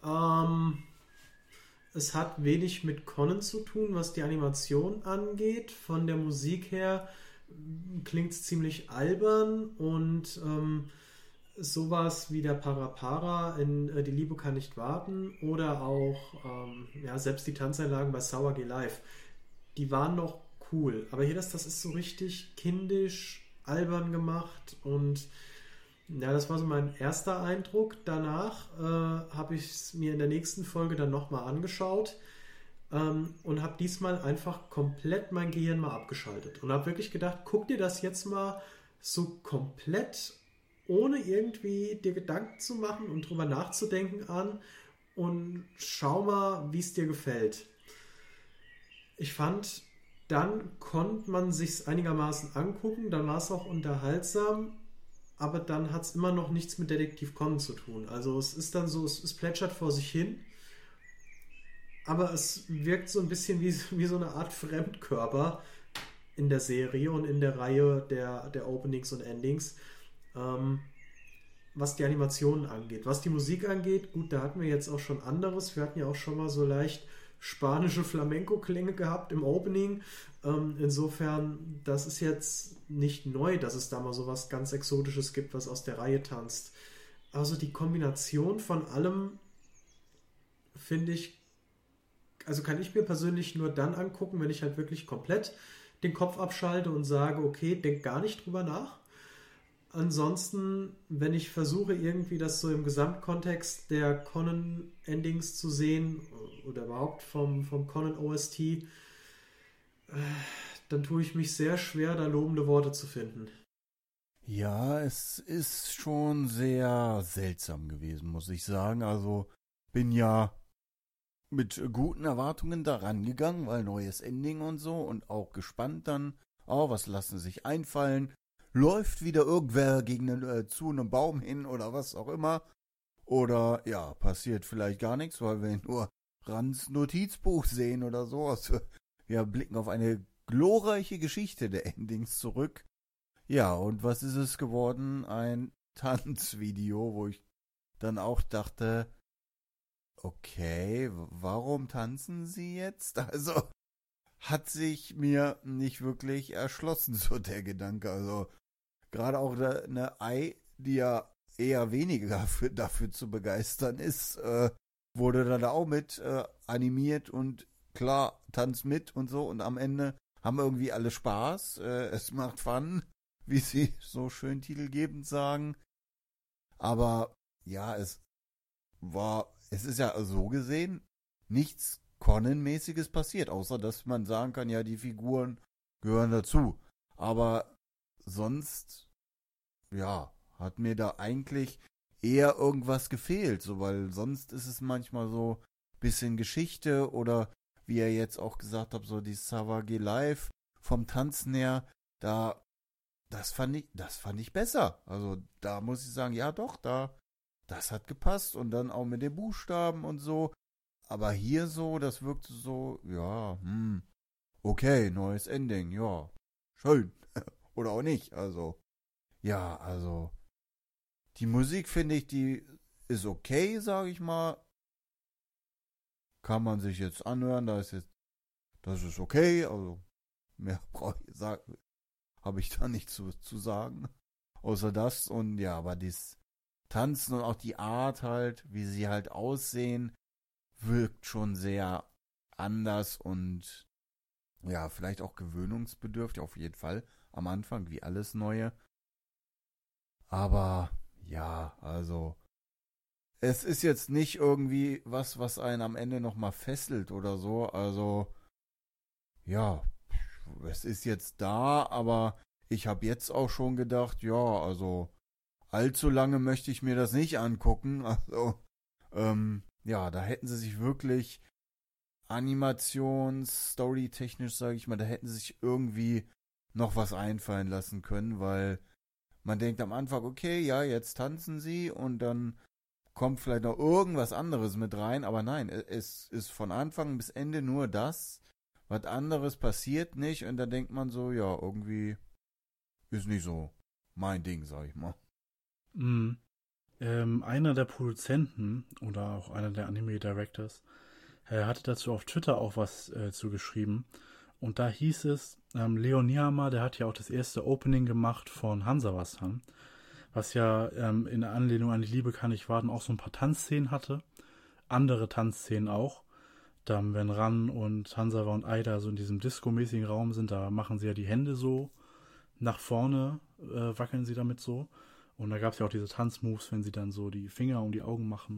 es hat wenig mit Conan zu tun, was die Animation angeht. Von der Musik her klingt es ziemlich albern und sowas wie der Para in Die Liebe kann nicht warten oder auch ja, selbst die Tanzeinlagen bei Sour Live, die waren noch cool. Aber hier, das ist so richtig kindisch, albern gemacht und ja, das war so mein erster Eindruck. Danach habe ich es mir in der nächsten Folge dann nochmal angeschaut und habe diesmal einfach komplett mein Gehirn mal abgeschaltet und habe wirklich gedacht, guck dir das jetzt mal so komplett ohne irgendwie dir Gedanken zu machen und drüber nachzudenken an und schau mal, wie es dir gefällt. Ich fand, dann konnte man sich's einigermaßen angucken, dann war es auch unterhaltsam, aber dann hat es immer noch nichts mit Detektiv Conan zu tun. Also es ist dann so, es plätschert vor sich hin, aber es wirkt so ein bisschen wie so eine Art Fremdkörper in der Serie und in der Reihe der Openings und Endings, was die Animationen angeht. Was die Musik angeht, gut, da hatten wir jetzt auch schon anderes. Wir hatten ja auch schon mal so leicht spanische Flamenco-Klänge gehabt im Opening. Insofern, das ist jetzt nicht neu, dass es da mal so was ganz Exotisches gibt, was aus der Reihe tanzt. Also die Kombination von allem finde ich, also kann ich mir persönlich nur dann angucken, wenn ich halt wirklich komplett den Kopf abschalte und sage, okay, denk gar nicht drüber nach. Ansonsten, wenn ich versuche, irgendwie das so im Gesamtkontext der Conan-Endings zu sehen oder überhaupt vom Conan-OST, dann tue ich mich sehr schwer, da lobende Worte zu finden. Ja, es ist schon sehr seltsam gewesen, muss ich sagen. Also bin ja mit guten Erwartungen da rangegangen, weil neues Ending und so und auch gespannt dann, oh, was lassen sie sich einfallen? Läuft wieder irgendwer zu einem Baum hin oder was auch immer. Oder ja, passiert vielleicht gar nichts, weil wir nur Rans Notizbuch sehen oder so. Also, wir blicken auf eine glorreiche Geschichte der Endings zurück. Ja, und was ist es geworden? Ein Tanzvideo, wo ich dann auch dachte, okay, warum tanzen sie jetzt? Also, hat sich mir nicht wirklich erschlossen, so der Gedanke. Also, gerade auch eine Ei, die ja eher weniger dafür zu begeistern ist, wurde dann auch mit animiert und klar, tanzt mit und so und am Ende haben irgendwie alle Spaß. Es macht Fun, wie sie so schön titelgebend sagen. Aber ja, es ist ja so gesehen nichts Conan-mäßiges passiert, außer dass man sagen kann, ja, die Figuren gehören dazu. Aber sonst, ja, hat mir da eigentlich eher irgendwas gefehlt, so, weil sonst ist es manchmal so ein bisschen Geschichte oder wie ihr jetzt auch gesagt habt, so die Savage Live vom Tanzen her, das fand ich besser. Also da muss ich sagen, ja doch, das hat gepasst und dann auch mit den Buchstaben und so. Aber hier so, das wirkte so, ja, okay, neues Ending, ja, schön. Oder auch nicht, also, ja, also, die Musik finde ich, die ist okay, sage ich mal. Kann man sich jetzt anhören, das ist okay, also mehr habe ich da nicht zu sagen, außer das. Und ja, aber das Tanzen und auch die Art halt, wie sie halt aussehen, wirkt schon sehr anders und ja, vielleicht auch gewöhnungsbedürftig, auf jeden Fall am Anfang, wie alles Neue. Aber ja, also es ist jetzt nicht irgendwie was einen am Ende nochmal fesselt oder so. Also ja, es ist jetzt da, aber ich habe jetzt auch schon gedacht, ja, also allzu lange möchte ich mir das nicht angucken. Also ja, da hätten sie sich wirklich storytechnisch, sage ich mal, da hätten sie sich irgendwie noch was einfallen lassen können, weil man denkt am Anfang, okay, ja, jetzt tanzen sie und dann kommt vielleicht noch irgendwas anderes mit rein, aber nein, es ist von Anfang bis Ende nur das, was anderes passiert nicht und da denkt man so, ja, irgendwie ist nicht so mein Ding, sag ich mal. Mhm. Einer der Produzenten oder auch einer der Anime-Directors hatte dazu auf Twitter auch was zugeschrieben. Und da hieß es, Leon Niyama, der hat ja auch das erste Opening gemacht von Hansawa-san, was ja in Anlehnung an die Liebe kann nicht warten auch so ein paar Tanzszenen hatte. Andere Tanzszenen auch. Dann, wenn Ran und Hansawa und Aida so in diesem Disco-mäßigen Raum sind, da machen sie ja die Hände so nach vorne, wackeln sie damit so. Und da gab es ja auch diese Tanzmoves, wenn sie dann so die Finger um die Augen machen.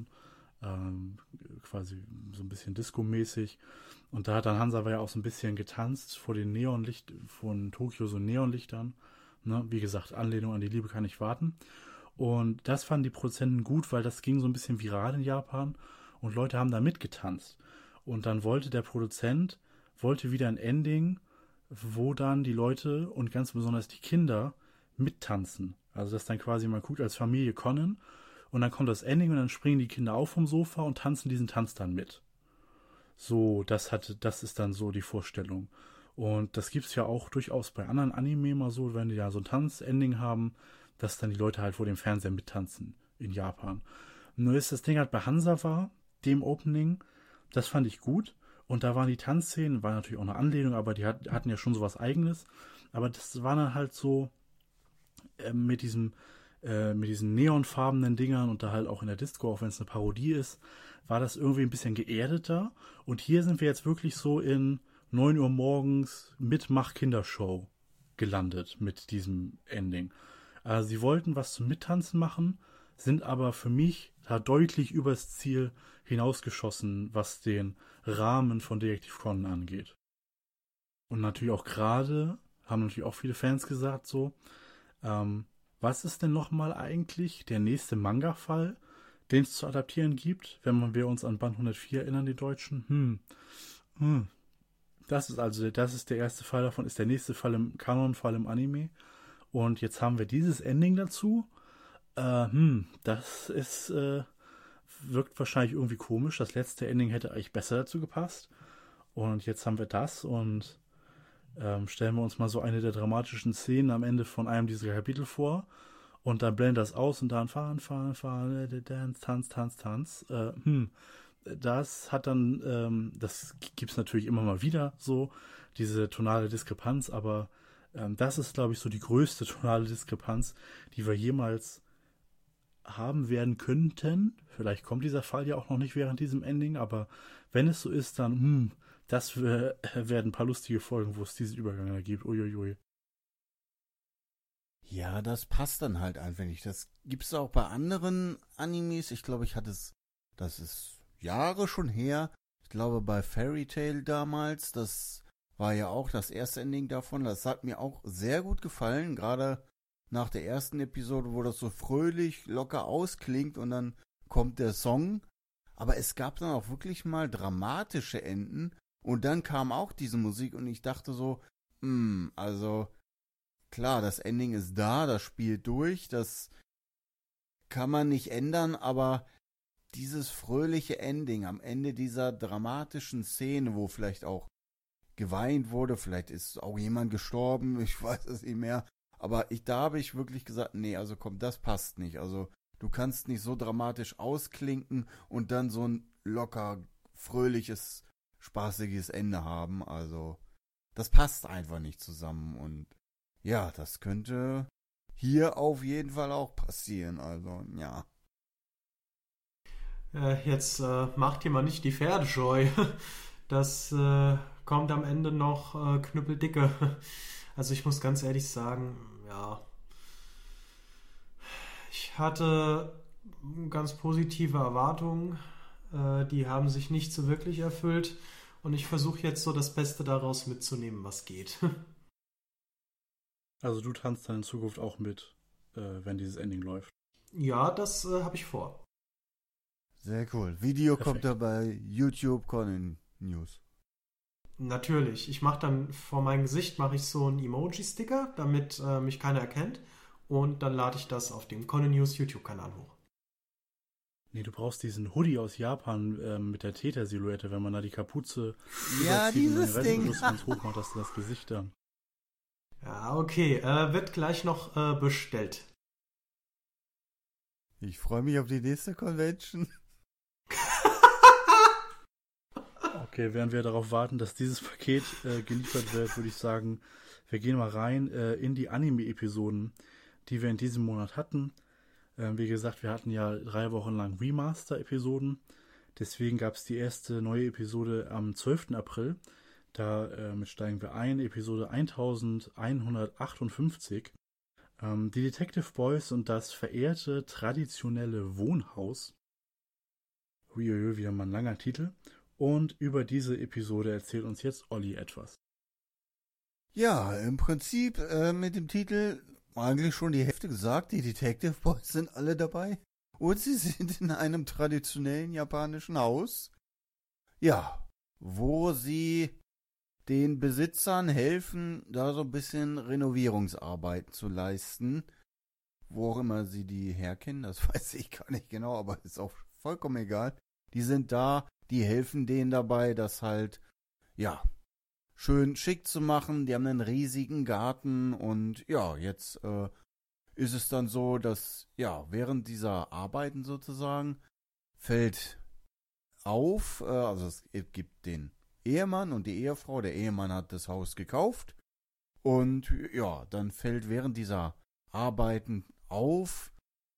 Quasi so ein bisschen Disco-mäßig. Und da hat dann Hansawa ja auch so ein bisschen getanzt vor den von Tokio so Neonlichtern. Ne? Wie gesagt, Anlehnung an die Liebe kann nicht warten. Und das fanden die Produzenten gut, weil das ging so ein bisschen viral in Japan und Leute haben da mitgetanzt. Und dann wollte der Produzent wieder ein Ending, wo dann die Leute und ganz besonders die Kinder mittanzen. Also dass dann quasi man guckt als Familie Conan und dann kommt das Ending und dann springen die Kinder auf vom Sofa und tanzen diesen Tanz dann mit. So, das ist dann so die Vorstellung. Und das gibt es ja auch durchaus bei anderen Anime mal so, wenn die ja so ein Tanzending haben, dass dann die Leute halt vor dem Fernseher mittanzen in Japan. Nur ist das Ding halt bei Hansawa, dem Opening, das fand ich gut. Und da waren die Tanzszenen, war natürlich auch eine Anlehnung, aber die hatten ja schon sowas Eigenes. Aber das war dann halt so mit diesen neonfarbenen Dingern und da halt auch in der Disco, auch wenn es eine Parodie ist, war das irgendwie ein bisschen geerdeter. Und hier sind wir jetzt wirklich so in 9 Uhr morgens Mitmach-Kindershow gelandet mit diesem Ending. Also sie wollten was zum Mittanzen machen, sind aber für mich da deutlich übers Ziel hinausgeschossen, was den Rahmen von Detektiv Conan angeht. Und natürlich auch gerade, haben natürlich auch viele Fans gesagt so, was ist denn nochmal eigentlich der nächste Manga-Fall, den es zu adaptieren gibt, wenn wir uns an Band 104 erinnern, die Deutschen? Das ist der erste Fall davon, ist der nächste Fall im Kanon-Fall im Anime. Und jetzt haben wir dieses Ending dazu. Das ist, wirkt wahrscheinlich irgendwie komisch. Das letzte Ending hätte eigentlich besser dazu gepasst. Und jetzt haben wir das und stellen wir uns mal so eine der dramatischen Szenen am Ende von einem dieser Kapitel vor und dann blenden das aus und dann fahren, Tanz. Das hat dann, das gibt es natürlich immer mal wieder so, diese tonale Diskrepanz, aber das ist, glaube ich, so die größte tonale Diskrepanz, die wir jemals haben werden könnten. Vielleicht kommt dieser Fall ja auch noch nicht während diesem Ending, aber wenn es so ist, dann, das werden ein paar lustige Folgen, wo es diesen Übergang da gibt. Uiuiui. Ja, das passt dann halt einfach nicht. Das gibt's auch bei anderen Animes. Ich glaube, das ist Jahre schon her. Ich glaube, bei Fairy Tail damals, das war ja auch das erste Ending davon. Das hat mir auch sehr gut gefallen, gerade nach der ersten Episode, wo das so fröhlich, locker ausklingt und dann kommt der Song. Aber es gab dann auch wirklich mal dramatische Enden. Und dann kam auch diese Musik und ich dachte so, also klar, das Ending ist da, das spielt durch, das kann man nicht ändern, aber dieses fröhliche Ending am Ende dieser dramatischen Szene, wo vielleicht auch geweint wurde, vielleicht ist auch jemand gestorben, ich weiß es nicht mehr, aber da habe ich wirklich gesagt, nee, also komm, das passt nicht, also Du kannst nicht so dramatisch ausklinken und dann so ein locker, fröhliches, spaßiges Ende haben. Also, das passt einfach nicht zusammen. Und ja, das könnte hier auf jeden Fall auch passieren. Also, ja. Jetzt macht ihr mal nicht die Pferde scheu. Das kommt am Ende noch knüppeldicke. Also ich muss ganz ehrlich sagen, ja, ich hatte ganz positive Erwartungen. Die haben sich nicht so wirklich erfüllt. Und ich versuche jetzt so das Beste daraus mitzunehmen, was geht. Also du tanzt dann in Zukunft auch mit, wenn dieses Ending läuft. Ja, das habe ich vor. Sehr cool. Video Perfekt. kommt da bei YouTube Conan News. Natürlich. Ich mache dann vor meinem Gesicht mache ich so einen Emoji-Sticker, damit mich keiner erkennt. Und dann lade ich das auf dem Conan News YouTube-Kanal hoch. Nee, du brauchst diesen Hoodie aus Japan mit der Täter-Silhouette, wenn man da die Kapuze Ja, überzieht und dieses den Ding. Reißverschluss ganz hoch macht, dass du das Gesicht dann. Ja, okay. Wird gleich noch bestellt. Ich freue mich auf die nächste Convention. Okay, während wir darauf warten, dass dieses Paket geliefert wird, würde ich sagen, wir gehen mal rein in die Anime-Episoden, die wir in diesem Monat hatten. Wie gesagt, wir hatten ja 3 Wochen lang Remaster-Episoden. Deswegen gab es die erste neue Episode am 12. April. Damit steigen wir ein, Episode 1158. Die Detective Boys und das verehrte traditionelle Wohnhaus. Huiuiui, wieder mal ein langer Titel. Und über diese Episode erzählt uns jetzt Olli etwas. Ja, im Prinzip mit dem Titel eigentlich schon die Hälfte gesagt. Die Detective Boys sind alle dabei. Und sie sind in einem traditionellen japanischen Haus. Ja, wo sie den Besitzern helfen, da so ein bisschen Renovierungsarbeiten zu leisten. Wo auch immer sie die herkennen, das weiß ich gar nicht genau, aber ist auch vollkommen egal. Die sind da, die helfen denen dabei, das halt, ja, schön schick zu machen. Die haben einen riesigen Garten und ja, jetzt ist es dann so, dass, ja, während dieser Arbeiten sozusagen fällt auf, also es gibt den Ehemann und die Ehefrau. Der Ehemann hat das Haus gekauft und ja, dann fällt während dieser Arbeiten auf,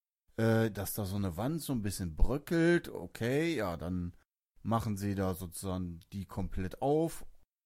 dass da so eine Wand so ein bisschen bröckelt. Okay, ja, dann machen sie da sozusagen die komplett auf,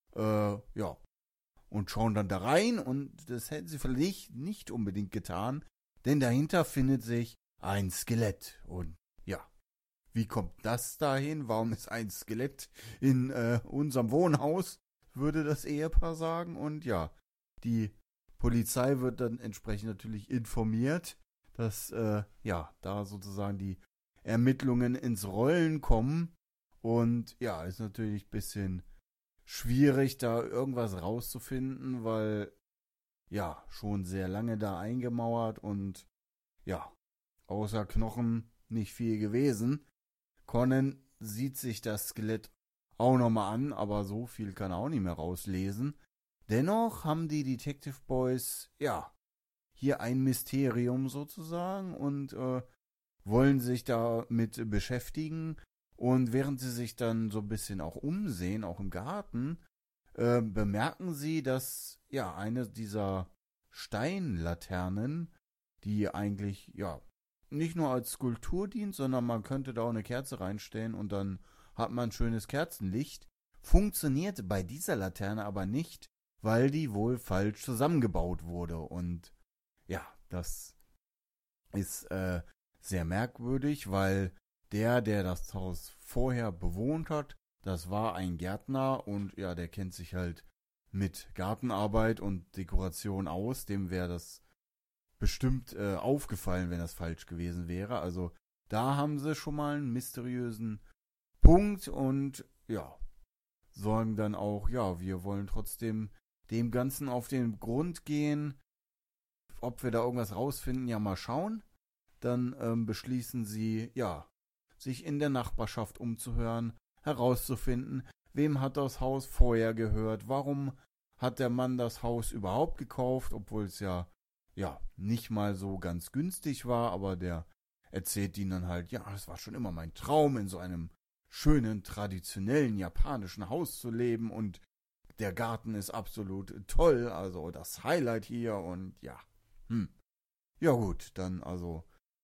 ja, und schauen dann da rein und das hätten sie vielleicht nicht unbedingt getan, denn dahinter findet sich ein Skelett und ja, wie kommt das dahin? Warum ist ein Skelett in unserem Wohnhaus, würde das Ehepaar sagen. Und ja, die Polizei wird dann entsprechend natürlich informiert, dass ja, da sozusagen die Ermittlungen ins Rollen kommen. Und ja, ist natürlich ein bisschen schwierig, da irgendwas rauszufinden, weil ja, schon sehr lange da eingemauert und ja, außer Knochen nicht viel gewesen. Conan sieht sich das Skelett auch nochmal an, aber so viel kann er auch nicht mehr rauslesen. Dennoch haben die Detective Boys, ja, hier ein Mysterium sozusagen und wollen sich damit beschäftigen. Und während sie sich dann so ein bisschen auch umsehen, auch im Garten, bemerken sie, dass ja eine dieser Steinlaternen, die eigentlich ja nicht nur als Skulptur dient, sondern man könnte da auch eine Kerze reinstellen und dann hat man schönes Kerzenlicht, funktioniert bei dieser Laterne aber nicht, weil die wohl falsch zusammengebaut wurde. Und ja, das ist sehr merkwürdig, weil der das Haus vorher bewohnt hat, das war ein Gärtner und ja, der kennt sich halt mit Gartenarbeit und Dekoration aus. Dem wäre das bestimmt aufgefallen, wenn das falsch gewesen wäre. Also da haben sie schon mal einen mysteriösen Punkt und ja, sagen dann auch, ja, wir wollen trotzdem dem Ganzen auf den Grund gehen. Ob wir da irgendwas rausfinden, ja mal schauen. Dann beschließen sie, ja, sich in der Nachbarschaft umzuhören, herauszufinden, wem hat das Haus vorher gehört, warum hat der Mann das Haus überhaupt gekauft, obwohl es ja nicht mal so ganz günstig war, aber der erzählt ihnen dann halt, ja, es war schon immer mein Traum, in so einem schönen, traditionellen japanischen Haus zu leben und der Garten ist absolut toll, also das Highlight hier und ja. Ja gut, dann also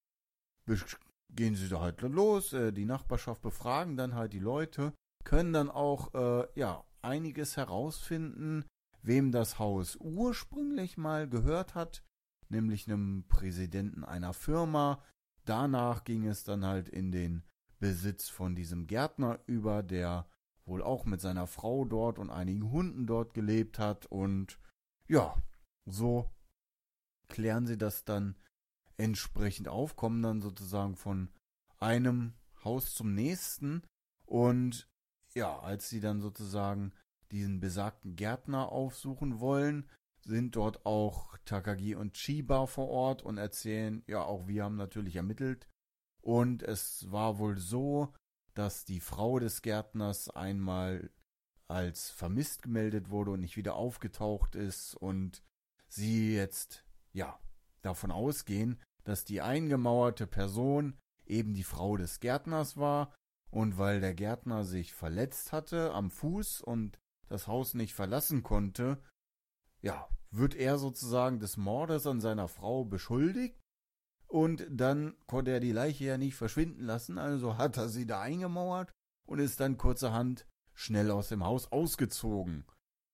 gehen sie da halt los, die Nachbarschaft befragen dann halt die Leute, können dann auch, einiges herausfinden, wem das Haus ursprünglich mal gehört hat, nämlich einem Präsidenten einer Firma. Danach ging es dann halt in den Besitz von diesem Gärtner über, der wohl auch mit seiner Frau dort und einigen Hunden dort gelebt hat. Und ja, so klären sie das dann entsprechend auf, kommen dann sozusagen von einem Haus zum nächsten. Und ja, als sie dann sozusagen diesen besagten Gärtner aufsuchen wollen, sind dort auch Takagi und Chiba vor Ort und erzählen, ja, auch wir haben natürlich ermittelt. Und es war wohl so, dass die Frau des Gärtners einmal als vermisst gemeldet wurde und nicht wieder aufgetaucht ist und sie jetzt, ja, davon ausgehen, dass die eingemauerte Person eben die Frau des Gärtners war und weil der Gärtner sich verletzt hatte am Fuß und das Haus nicht verlassen konnte, ja, wird er sozusagen des Mordes an seiner Frau beschuldigt. Und dann konnte er die Leiche ja nicht verschwinden lassen, also hat er sie da eingemauert und ist dann kurzerhand schnell aus dem Haus ausgezogen.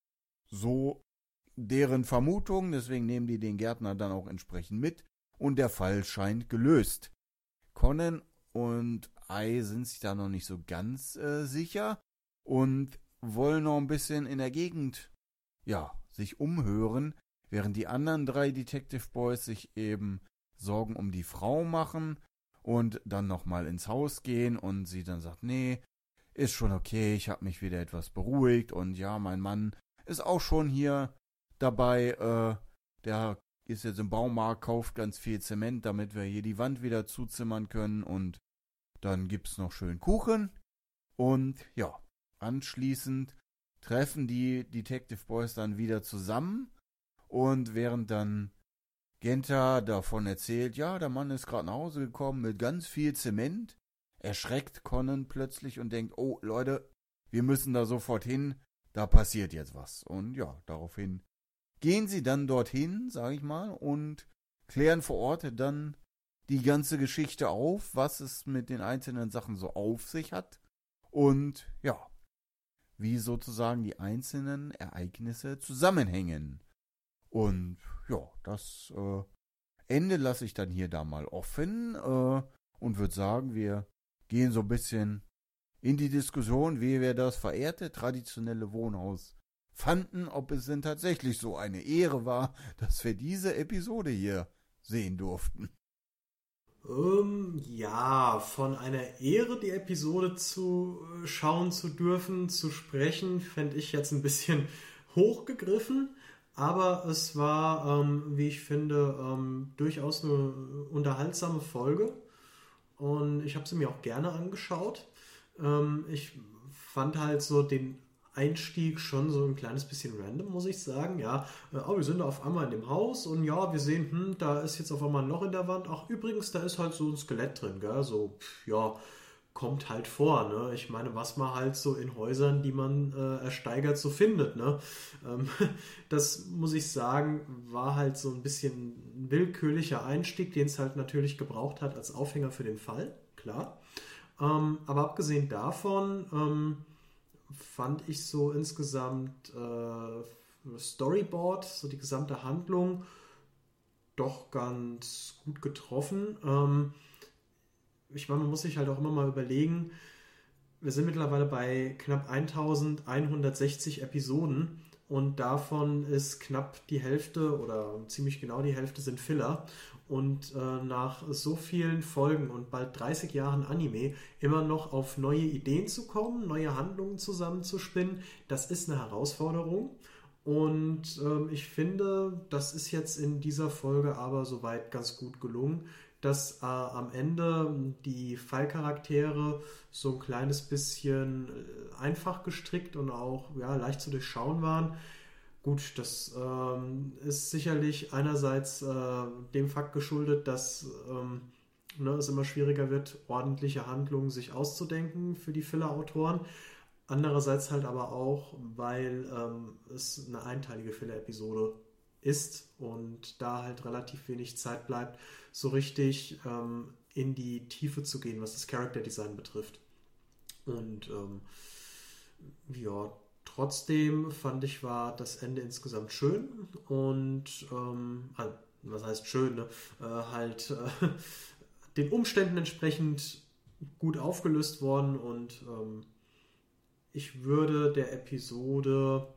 So deren Vermutung, deswegen nehmen die den Gärtner dann auch entsprechend mit und der Fall scheint gelöst. Conan und Ai sind sich da noch nicht so ganz sicher und wollen noch ein bisschen in der Gegend, ja, sich umhören, während die anderen 3 Detective Boys sich eben Sorgen um die Frau machen und dann nochmal ins Haus gehen und sie dann sagt, nee, ist schon okay, ich habe mich wieder etwas beruhigt und ja, mein Mann ist auch schon hier dabei, der ist jetzt im Baumarkt, kauft ganz viel Zement, damit wir hier die Wand wieder zuzimmern können und dann gibt's noch schön Kuchen und ja, anschließend treffen die Detective Boys dann wieder zusammen und während dann Genta davon erzählt, ja, der Mann ist gerade nach Hause gekommen mit ganz viel Zement, erschreckt Conan plötzlich und denkt, oh Leute, wir müssen da sofort hin, da passiert jetzt was. Und ja, daraufhin gehen sie dann dorthin, sag ich mal, und klären vor Ort dann die ganze Geschichte auf, was es mit den einzelnen Sachen so auf sich hat und ja, wie sozusagen die einzelnen Ereignisse zusammenhängen. Und ja, das Ende lasse ich dann hier da mal offen und würde sagen, wir gehen so ein bisschen in die Diskussion, wie wir das verehrte traditionelle Wohnhaus fanden, ob es denn tatsächlich so eine Ehre war, dass wir diese Episode hier sehen durften. Ja, von einer Ehre, die Episode zu schauen zu dürfen, zu sprechen, fände ich jetzt ein bisschen hochgegriffen. Aber es war, wie ich finde, durchaus eine unterhaltsame Folge. Und ich habe sie mir auch gerne angeschaut. Ich fand halt so den Einstieg schon so ein kleines bisschen random, muss ich sagen. Ja, wir sind da auf einmal in dem Haus und ja, wir sehen, da ist jetzt auf einmal ein Loch in der Wand. Ach, übrigens, da ist halt so ein Skelett drin, gell? So, ja, kommt halt vor, ne? Ich meine, was man halt so in Häusern, die man ersteigert, so findet, ne? Das, muss ich sagen, war halt so ein bisschen ein willkürlicher Einstieg, den es halt natürlich gebraucht hat als Aufhänger für den Fall, klar. Aber abgesehen davon fand ich so insgesamt Storyboard, so die gesamte Handlung, doch ganz gut getroffen. Ich meine, man muss sich halt auch immer mal überlegen, wir sind mittlerweile bei knapp 1160 Episoden und davon ist knapp die Hälfte oder ziemlich genau die Hälfte sind Filler. Und nach so vielen Folgen und bald 30 Jahren Anime immer noch auf neue Ideen zu kommen, neue Handlungen zusammenzuspinnen, das ist eine Herausforderung. Und ich finde, das ist jetzt in dieser Folge aber soweit ganz gut gelungen, dass am Ende die Fallcharaktere so ein kleines bisschen einfach gestrickt und auch leicht zu durchschauen waren. Gut, das ist sicherlich einerseits dem Fakt geschuldet, dass es immer schwieriger wird, ordentliche Handlungen sich auszudenken für die Filler-Autoren. Andererseits halt aber auch, weil es eine einteilige Filler-Episode ist und da halt relativ wenig Zeit bleibt, so richtig in die Tiefe zu gehen, was das Character Design betrifft. Und ja, trotzdem fand ich, war das Ende insgesamt schön und was heißt schön, ne? Den Umständen entsprechend gut aufgelöst worden und ich würde der Episode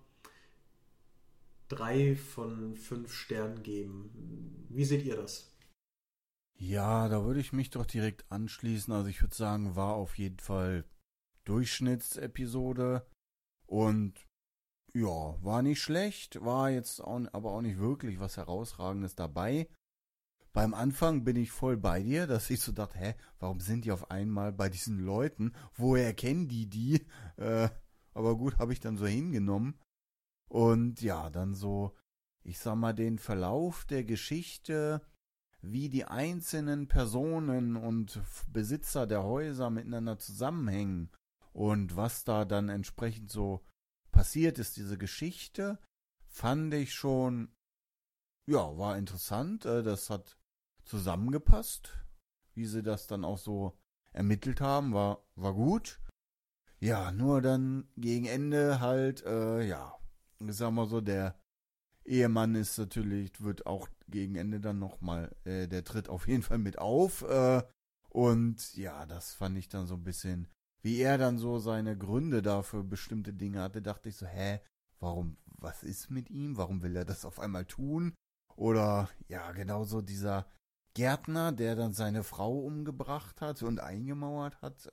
3 von 5 Sternen geben. Wie seht ihr das? Ja, da würde ich mich doch direkt anschließen. Also ich würde sagen, war auf jeden Fall Durchschnittsepisode und ja, war nicht schlecht, war jetzt aber auch nicht wirklich was Herausragendes dabei. Beim Anfang bin ich voll bei dir, dass ich so dachte, warum sind die auf einmal bei diesen Leuten? Woher kennen die? Aber gut, habe ich dann so hingenommen. Und ja, dann so, ich sag mal, den Verlauf der Geschichte, wie die einzelnen Personen und Besitzer der Häuser miteinander zusammenhängen und was da dann entsprechend so passiert ist, diese Geschichte, fand ich schon, ja, war interessant. Das hat zusammengepasst, wie sie das dann auch so ermittelt haben, war gut. Ja, nur dann gegen Ende halt, ja, ich sag mal so, der Ehemann ist natürlich, wird auch gegen Ende dann nochmal, der tritt auf jeden Fall mit auf. Und ja, das fand ich dann so ein bisschen, wie er dann so seine Gründe dafür bestimmte Dinge hatte, dachte ich so, warum, was ist mit ihm? Warum will er das auf einmal tun? Oder ja, genauso dieser Gärtner, der dann seine Frau umgebracht hat und eingemauert hat.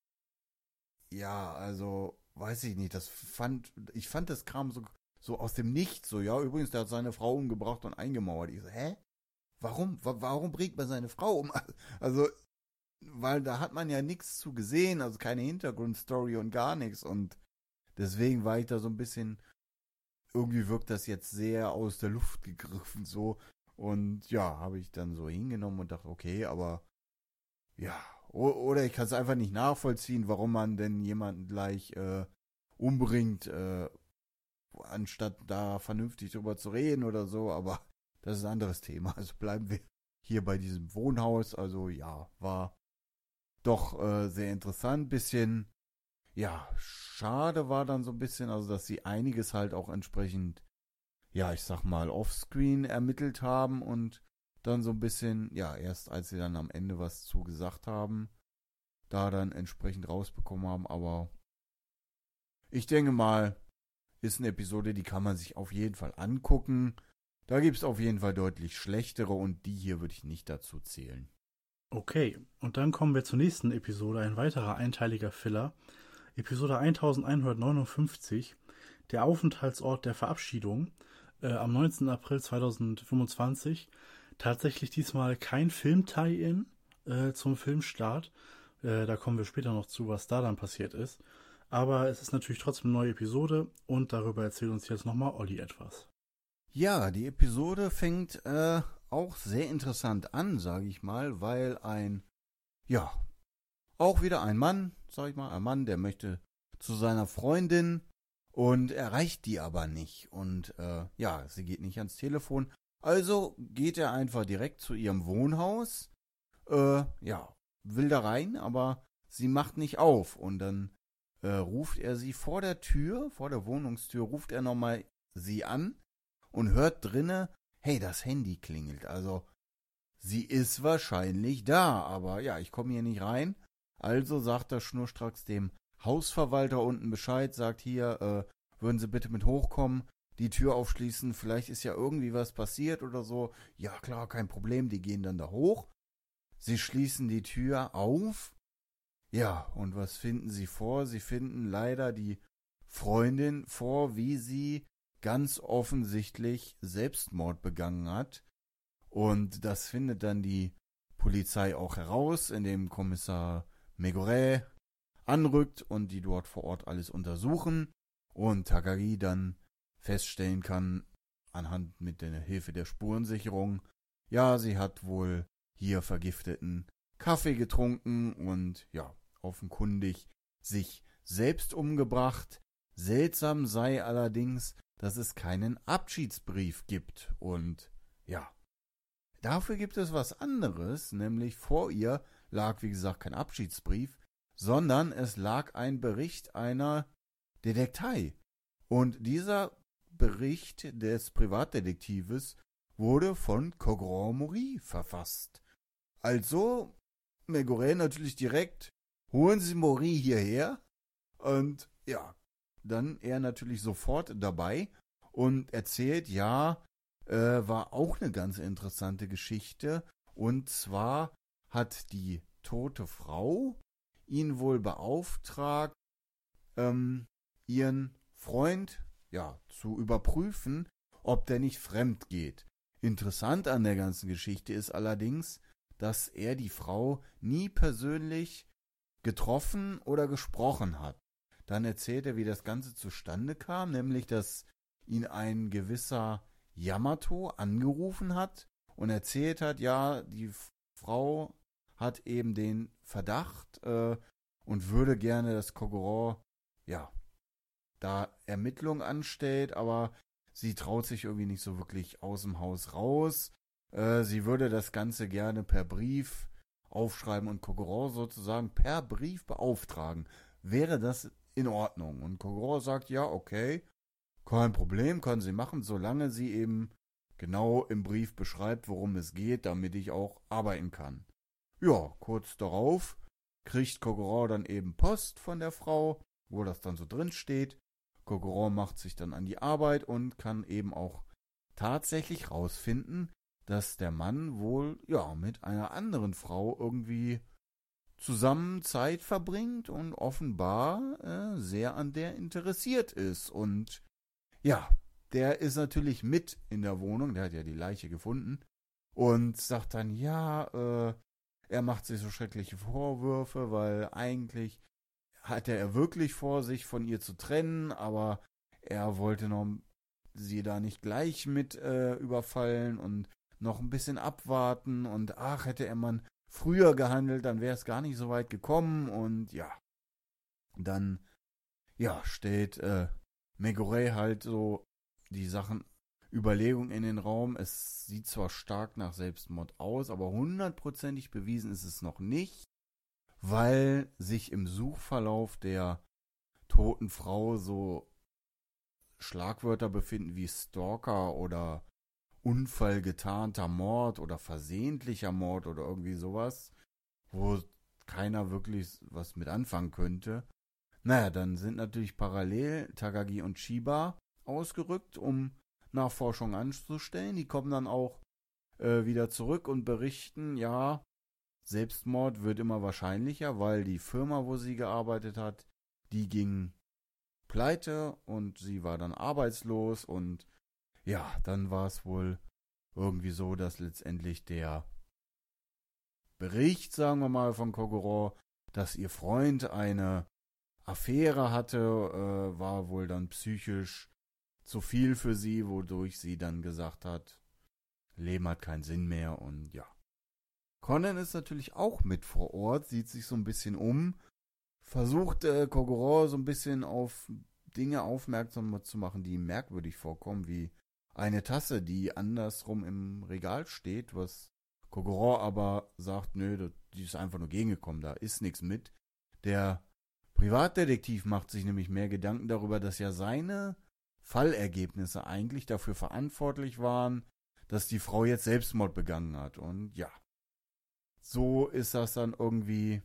Ja, also, weiß ich nicht, ich fand das kam so aus dem Nichts, so, ja, übrigens, der hat seine Frau umgebracht und eingemauert. Ich so, Warum bringt man seine Frau um? Also, weil da hat man ja nichts zu gesehen, also keine Hintergrundstory und gar nichts und deswegen war ich da so ein bisschen, irgendwie wirkt das jetzt sehr aus der Luft gegriffen so und ja, habe ich dann so hingenommen und dachte, okay, aber ja, oder ich kann es einfach nicht nachvollziehen, warum man denn jemanden gleich umbringt, anstatt da vernünftig drüber zu reden oder so, aber das ist ein anderes Thema. Also bleiben wir hier bei diesem Wohnhaus. Also ja, war doch sehr interessant. Bisschen, ja, schade war dann so ein bisschen, also dass sie einiges halt auch entsprechend, ja, ich sag mal, offscreen ermittelt haben und dann so ein bisschen, ja, erst als sie dann am Ende was zu gesagt haben, da dann entsprechend rausbekommen haben, aber ich denke mal, ist eine Episode, die kann man sich auf jeden Fall angucken. Da gibt es auf jeden Fall deutlich schlechtere und die hier würde ich nicht dazu zählen. Okay, und dann kommen wir zur nächsten Episode, ein weiterer einteiliger Filler. Episode 1159, der Aufenthaltsort der Verabschiedung, am 19. April 2025. Tatsächlich diesmal kein Film-Tie-In zum Filmstart. Da kommen wir später noch zu, was da dann passiert ist. Aber es ist natürlich trotzdem eine neue Episode und darüber erzählt uns jetzt nochmal Olli etwas. Ja, die Episode fängt auch sehr interessant an, sage ich mal, weil auch wieder ein Mann, sag ich mal, ein Mann, der möchte zu seiner Freundin und erreicht die aber nicht. Und sie geht nicht ans Telefon. Also geht er einfach direkt zu ihrem Wohnhaus, will da rein, aber sie macht nicht auf. Und dann ruft er sie vor der Wohnungstür, ruft er nochmal sie an und hört drinne, hey, das Handy klingelt. Also sie ist wahrscheinlich da, aber ja, ich komme hier nicht rein. Also sagt er schnurstracks dem Hausverwalter unten Bescheid, sagt hier, würden Sie bitte mit hochkommen, die Tür aufschließen, vielleicht ist ja irgendwie was passiert oder so. Ja klar, kein Problem, die gehen dann da hoch. Sie schließen die Tür auf. Ja, und was finden sie vor? Sie finden leider die Freundin vor, wie sie ganz offensichtlich Selbstmord begangen hat. Und das findet dann die Polizei auch heraus, indem Kommissar Megoret anrückt und die dort vor Ort alles untersuchen und Takagi dann feststellen kann, anhand mit der Hilfe der Spurensicherung, ja, sie hat wohl hier vergifteten Kaffee getrunken und ja, offenkundig sich selbst umgebracht. Seltsam sei allerdings, dass es keinen Abschiedsbrief gibt. Und ja, dafür gibt es was anderes, nämlich vor ihr lag, wie gesagt, kein Abschiedsbrief, sondern es lag ein Bericht einer Detektei. Und dieser Bericht des Privatdetektives wurde von Cogron-Maury verfasst. Also, Megoret natürlich direkt, holen Sie Maury hierher. Und ja, dann er natürlich sofort dabei und erzählt, ja, war auch eine ganz interessante Geschichte. Und zwar hat die tote Frau ihn wohl beauftragt, ihren Freund ja zu überprüfen, ob der nicht fremd geht. Interessant an der ganzen Geschichte ist allerdings, dass er die Frau nie persönlich getroffen oder gesprochen hat. Dann erzählt er, wie das Ganze zustande kam, nämlich, dass ihn ein gewisser Yamato angerufen hat und erzählt hat, ja, die Frau hat eben den Verdacht und würde gerne, dass Kogoro, ja, da Ermittlungen anstellt, aber sie traut sich irgendwie nicht so wirklich aus dem Haus raus. Sie würde das Ganze gerne per Brief aufschreiben und Kogoro sozusagen per Brief beauftragen. Wäre das in Ordnung? Und Kogoro sagt, ja, okay, kein Problem, können Sie machen, solange sie eben genau im Brief beschreibt, worum es geht, damit ich auch arbeiten kann. Ja, kurz darauf kriegt Kogoro dann eben Post von der Frau, wo das dann so drin steht. Kogoro macht sich dann an die Arbeit und kann eben auch tatsächlich rausfinden, dass der Mann wohl ja mit einer anderen Frau irgendwie zusammen Zeit verbringt und offenbar sehr an der interessiert ist. Und ja, der ist natürlich mit in der Wohnung, der hat ja die Leiche gefunden und sagt dann, ja, er macht sich so schreckliche Vorwürfe, weil eigentlich hatte er wirklich vor, sich von ihr zu trennen, aber er wollte noch sie da nicht gleich mit überfallen und noch ein bisschen abwarten und ach, hätte er mal früher gehandelt, dann wäre es gar nicht so weit gekommen und ja, dann ja, stellt Megoret halt so die Überlegung in den Raum. Es sieht zwar stark nach Selbstmord aus, aber hundertprozentig bewiesen ist es noch nicht, weil sich im Suchverlauf der toten Frau so Schlagwörter befinden wie Stalker oder unfallgetarnter Mord oder versehentlicher Mord oder irgendwie sowas, wo keiner wirklich was mit anfangen könnte. Naja, dann sind natürlich parallel Takagi und Chiba ausgerückt, um Nachforschungen anzustellen. Die kommen dann auch wieder zurück und berichten, ja, Selbstmord wird immer wahrscheinlicher, weil die Firma, wo sie gearbeitet hat, die ging pleite und sie war dann arbeitslos und ja, dann war es wohl irgendwie so, dass letztendlich der Bericht, sagen wir mal, von Kogoro, dass ihr Freund eine Affäre hatte, war wohl dann psychisch zu viel für sie, wodurch sie dann gesagt hat, Leben hat keinen Sinn mehr und ja. Conan ist natürlich auch mit vor Ort, sieht sich so ein bisschen um, versucht Kogoro so ein bisschen auf Dinge aufmerksam zu machen, die ihm merkwürdig vorkommen, wie eine Tasse, die andersrum im Regal steht, was Kogoro aber sagt, nö, die ist einfach nur gegengekommen, da ist nichts mit. Der Privatdetektiv macht sich nämlich mehr Gedanken darüber, dass ja seine Fallergebnisse eigentlich dafür verantwortlich waren, dass die Frau jetzt Selbstmord begangen hat. Und ja, so ist das dann irgendwie,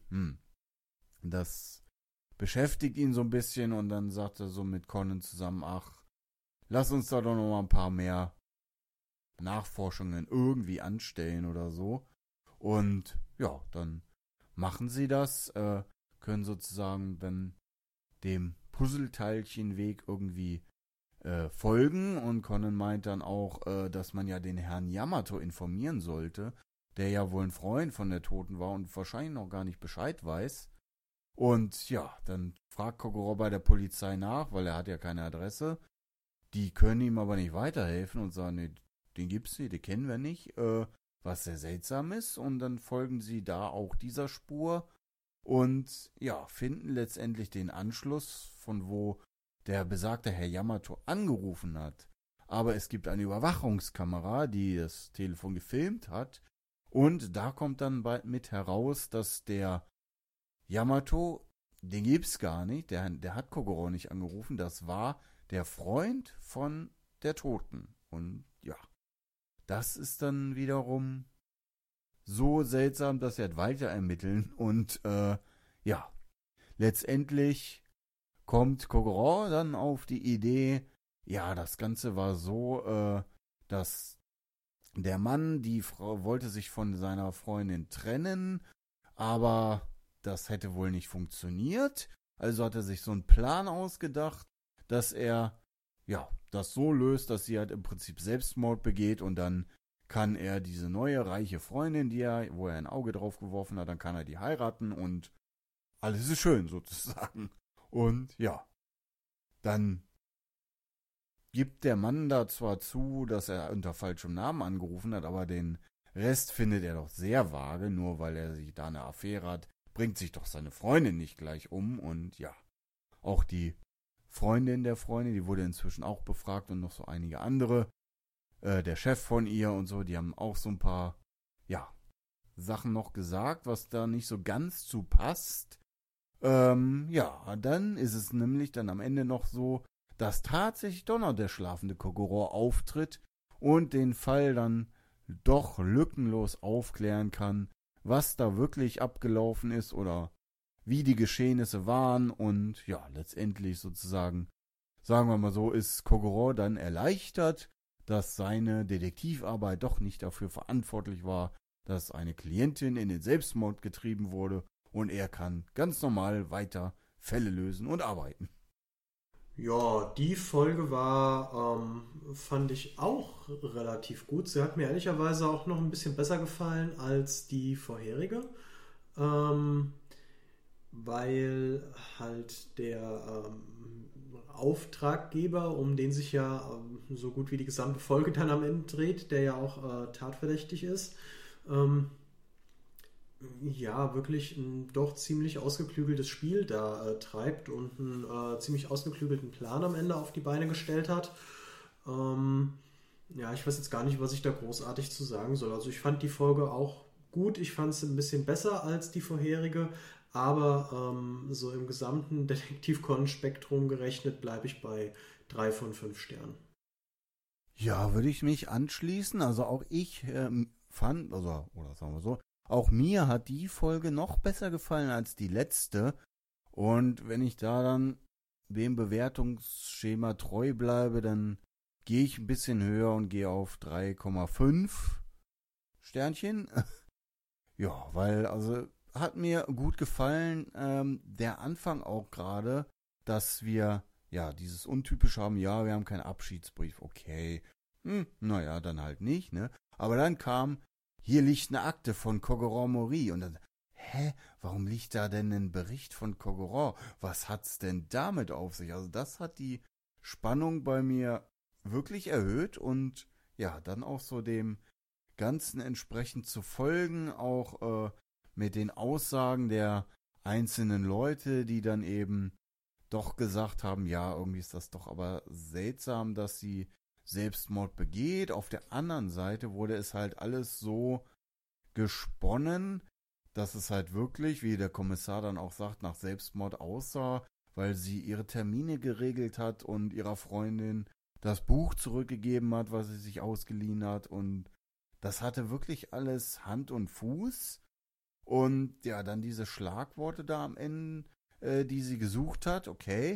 das beschäftigt ihn so ein bisschen und dann sagt er so mit Conan zusammen, ach, lass uns da doch noch mal ein paar mehr Nachforschungen irgendwie anstellen oder so. Und ja, dann machen sie das, können sozusagen dann dem Puzzleteilchenweg irgendwie folgen und Conan meint dann auch, dass man ja den Herrn Yamato informieren sollte, der ja wohl ein Freund von der Toten war und wahrscheinlich noch gar nicht Bescheid weiß. Und ja, dann fragt Kogoro bei der Polizei nach, weil er hat ja keine Adresse. Die können ihm aber nicht weiterhelfen und sagen, nee, den gibt's nicht, den kennen wir nicht. was sehr seltsam ist. Und dann folgen sie da auch dieser Spur und ja, finden letztendlich den Anschluss, von wo der besagte Herr Yamato angerufen hat. Aber es gibt eine Überwachungskamera, die das Telefon gefilmt hat. Und da kommt dann bald mit heraus, dass der Yamato, den gibt's gar nicht, der hat Kogoro nicht angerufen, das war der Freund von der Toten. Und ja, das ist dann wiederum so seltsam, dass sie halt weiter ermitteln. Und ja, letztendlich kommt Kogoro dann auf die Idee, ja, das Ganze war so, dass der Mann, die Frau wollte sich von seiner Freundin trennen, aber das hätte wohl nicht funktioniert. Also hat er sich so einen Plan ausgedacht, dass er, ja, das so löst, dass sie halt im Prinzip Selbstmord begeht und dann kann er diese neue reiche Freundin, wo er ein Auge drauf geworfen hat, dann kann er die heiraten und alles ist schön sozusagen. Und ja, dann gibt der Mann da zwar zu, dass er unter falschem Namen angerufen hat, aber den Rest findet er doch sehr vage, nur weil er sich da eine Affäre hat, bringt sich doch seine Freundin nicht gleich um. Und ja, auch die Freundin der Freundin, die wurde inzwischen auch befragt und noch so einige andere. Der Chef von ihr und so, die haben auch so ein paar, ja, Sachen noch gesagt, was da nicht so ganz zu passt. Ja, dann ist es nämlich dann am Ende noch so, dass tatsächlich doch noch der schlafende Kogoro auftritt und den Fall dann doch lückenlos aufklären kann, was da wirklich abgelaufen ist oder wie die Geschehnisse waren. Und ja, letztendlich sozusagen, sagen wir mal so, ist Kogoro dann erleichtert, dass seine Detektivarbeit doch nicht dafür verantwortlich war, dass eine Klientin in den Selbstmord getrieben wurde und er kann ganz normal weiter Fälle lösen und arbeiten. Ja, die Folge fand ich auch relativ gut. Sie hat mir ehrlicherweise auch noch ein bisschen besser gefallen als die vorherige, weil halt der Auftraggeber, um den sich ja so gut wie die gesamte Folge dann am Ende dreht, der ja auch tatverdächtig ist, ja, wirklich ein doch ziemlich ausgeklügeltes Spiel da treibt und einen ziemlich ausgeklügelten Plan am Ende auf die Beine gestellt hat. Ja, ich weiß jetzt gar nicht, was ich da großartig zu sagen soll. Also ich fand die Folge auch gut, ich fand es ein bisschen besser als die vorherige, aber so im gesamten Detektiv-Conan-Spektrum gerechnet bleibe ich bei 3 von 5 Sternen. Ja, würde ich mich anschließen. Also auch ich fand, oder sagen wir so, auch mir hat die Folge noch besser gefallen als die letzte. Und wenn ich da dann dem Bewertungsschema treu bleibe, dann gehe ich ein bisschen höher und gehe auf 3,5 Sternchen. Ja, weil, also, hat mir gut gefallen. Der Anfang auch gerade, dass wir, ja, dieses Untypische haben, ja, wir haben keinen Abschiedsbrief, okay. Naja, dann halt nicht, ne? Aber dann kam, hier liegt eine Akte von Kogoro Mori. Und dann, warum liegt da denn ein Bericht von Kogoro? Was hat's denn damit auf sich? Also das hat die Spannung bei mir wirklich erhöht und ja, dann auch so dem Ganzen entsprechend zu folgen, auch mit den Aussagen der einzelnen Leute, die dann eben doch gesagt haben, ja, irgendwie ist das doch aber seltsam, dass sie Selbstmord begeht. Auf der anderen Seite wurde es halt alles so gesponnen, dass es halt wirklich, wie der Kommissar dann auch sagt, nach Selbstmord aussah, weil sie ihre Termine geregelt hat und ihrer Freundin das Buch zurückgegeben hat, was sie sich ausgeliehen hat. Und das hatte wirklich alles Hand und Fuß. Und ja, dann diese Schlagworte da am Ende, die sie gesucht hat, okay,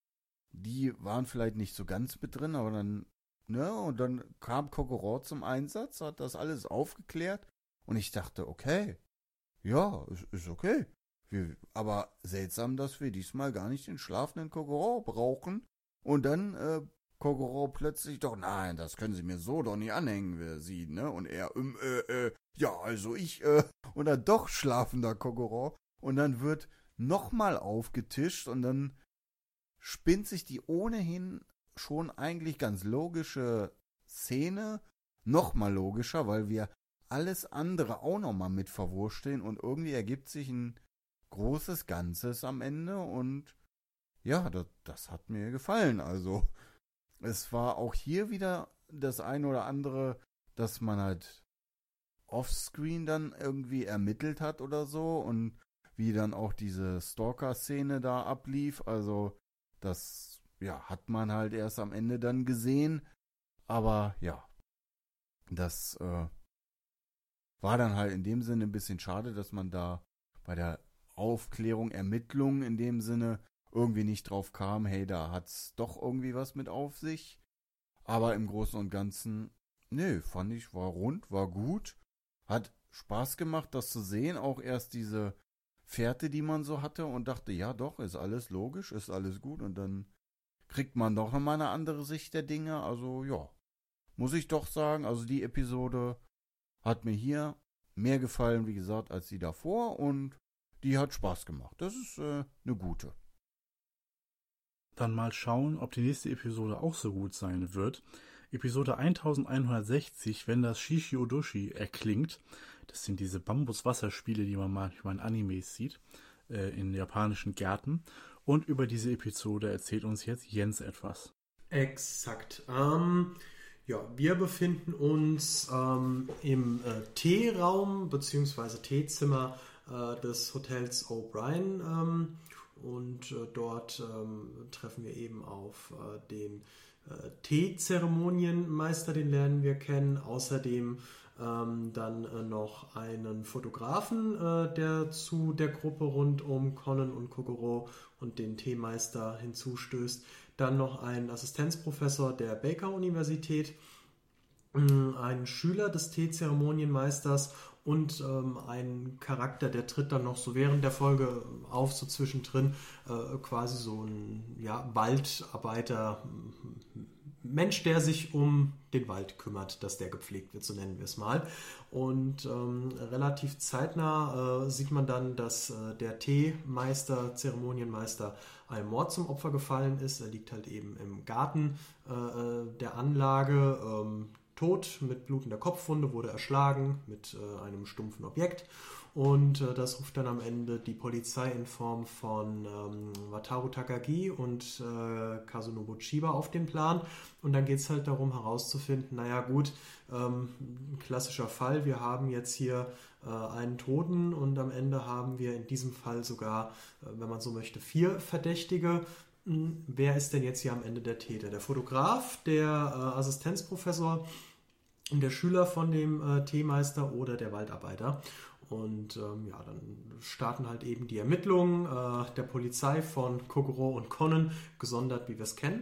die waren vielleicht nicht so ganz mit drin, aber dann, ne, und dann kam Kogoro zum Einsatz, hat das alles aufgeklärt und ich dachte, okay, ja, ist okay. Aber seltsam, dass wir diesmal gar nicht den schlafenden Kogoro brauchen und dann Kogoro plötzlich doch, nein, das können Sie mir so doch nicht anhängen, sie, ne, und er, ja, also ich, und dann doch schlafender Kogoro und dann wird nochmal aufgetischt und dann spinnt sich die ohnehin schon eigentlich ganz logische Szene nochmal logischer, weil wir alles andere auch nochmal mit verwursteln und irgendwie ergibt sich ein großes Ganzes am Ende und ja, das hat mir gefallen. Also es war auch hier wieder das ein oder andere, dass man halt offscreen dann irgendwie ermittelt hat oder so und wie dann auch diese Stalker-Szene da ablief. Also das, ja, hat man halt erst am Ende dann gesehen. Aber ja, das war dann halt in dem Sinne ein bisschen schade, dass man da bei der Aufklärung, Ermittlung in dem Sinne irgendwie nicht drauf kam, hey, da hat's doch irgendwie was mit auf sich. Aber im Großen und Ganzen, nö, fand ich, war rund, war gut. Hat Spaß gemacht, das zu sehen. Auch erst diese Fährte, die man so hatte und dachte, ja doch, ist alles logisch, ist alles gut. Und dann kriegt man doch nochmal eine andere Sicht der Dinge. Also ja, muss ich doch sagen, also die Episode hat mir hier mehr gefallen, wie gesagt, als die davor. Und die hat Spaß gemacht. Das ist eine gute. Dann mal schauen, ob die nächste Episode auch so gut sein wird. Episode 1160, wenn das Shishi-Odoshi erklingt. Das sind diese Bambus-Wasserspiele, die man manchmal in Animes sieht, in japanischen Gärten. Und über diese Episode erzählt uns jetzt Jens etwas. Exakt. Ja, wir befinden uns im Teeraum bzw. Teezimmer des Hotels O'Brien und dort treffen wir eben auf den Teezeremonienmeister, den lernen wir kennen. Außerdem dann noch einen Fotografen, der zu der Gruppe rund um Conan und Kogoro und den Teemeister hinzustößt. Dann noch ein Assistenzprofessor der Baker-Universität, ein Schüler des Teezeremonienmeisters und ein Charakter, der tritt dann noch so während der Folge auf, so zwischendrin, quasi so ein Waldarbeiter, Mensch, der sich um den Wald kümmert, dass der gepflegt wird, so nennen wir es mal. Und relativ zeitnah sieht man dann, dass der Teemeister, Zeremonienmeister, einem Mord zum Opfer gefallen ist. Er liegt halt eben im Garten der Anlage, tot, mit blutender Kopfwunde, wurde erschlagen mit einem stumpfen Objekt. Und das ruft dann am Ende die Polizei in Form von Wataru Takagi und Kazunoko Chiba auf den Plan. Und dann geht es halt darum herauszufinden, naja gut, klassischer Fall, wir haben jetzt hier einen Toten und am Ende haben wir in diesem Fall sogar, wenn man so möchte, 4 Verdächtige. Wer ist denn jetzt hier am Ende der Täter? Der Fotograf, der Assistenzprofessor, der Schüler von dem Teemeister oder der Waldarbeiter? Und dann starten halt eben die Ermittlungen der Polizei von Kogoro und Conan, gesondert, wie wir es kennen.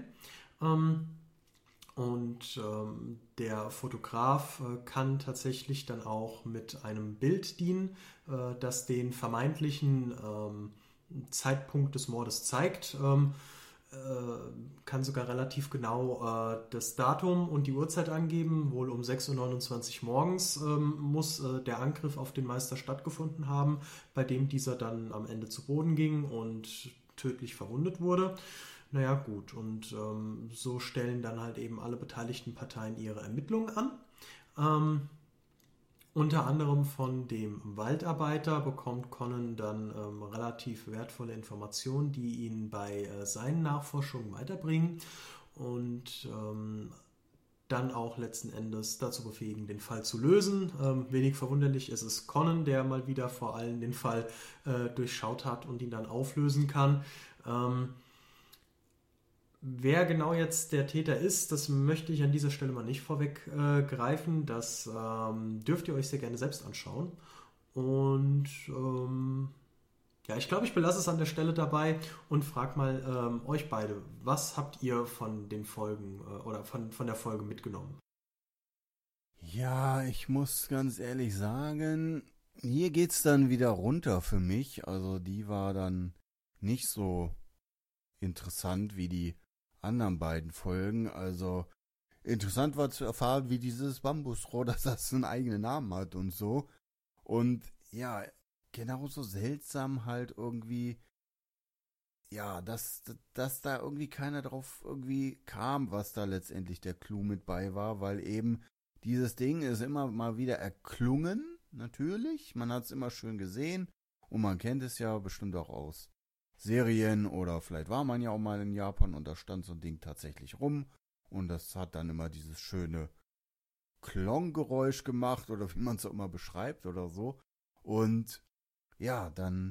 Der Fotograf kann tatsächlich dann auch mit einem Bild dienen, das den vermeintlichen Zeitpunkt des Mordes zeigt. Kann sogar relativ genau das Datum und die Uhrzeit angeben. Wohl um 6:29 Uhr morgens muss der Angriff auf den Meister stattgefunden haben, bei dem dieser dann am Ende zu Boden ging und tödlich verwundet wurde. Naja gut, und so stellen dann halt eben alle beteiligten Parteien ihre Ermittlungen an. Unter anderem von dem Waldarbeiter bekommt Conan dann relativ wertvolle Informationen, die ihn bei seinen Nachforschungen weiterbringen und dann auch letzten Endes dazu befähigen, den Fall zu lösen. Wenig verwunderlich ist es Conan, der mal wieder vor allem den Fall durchschaut hat und ihn dann auflösen kann. Wer genau jetzt der Täter ist, das möchte ich an dieser Stelle mal nicht vorweggreifen. Das dürft ihr euch sehr gerne selbst anschauen. Und ich glaube, ich belasse es an der Stelle dabei und frage mal euch beide, was habt ihr von den Folgen oder von der Folge mitgenommen? Ja, ich muss ganz ehrlich sagen, hier geht's dann wieder runter für mich. Also die war dann nicht so interessant wie die anderen beiden Folgen. Also interessant war zu erfahren, wie dieses Bambusrohr, dass das einen eigenen Namen hat und so. Und ja, genauso seltsam halt irgendwie, ja, dass da irgendwie keiner drauf irgendwie kam, was da letztendlich der Clou mit bei war, weil eben Dieses Ding ist immer mal wieder erklungen, natürlich. Man hat es immer schön gesehen. Und man kennt es ja bestimmt auch aus Serien oder vielleicht war man ja auch mal in Japan und da stand so ein Ding tatsächlich rum. Und das hat dann immer dieses schöne Klonggeräusch gemacht oder wie man es auch immer beschreibt oder so. Und ja, dann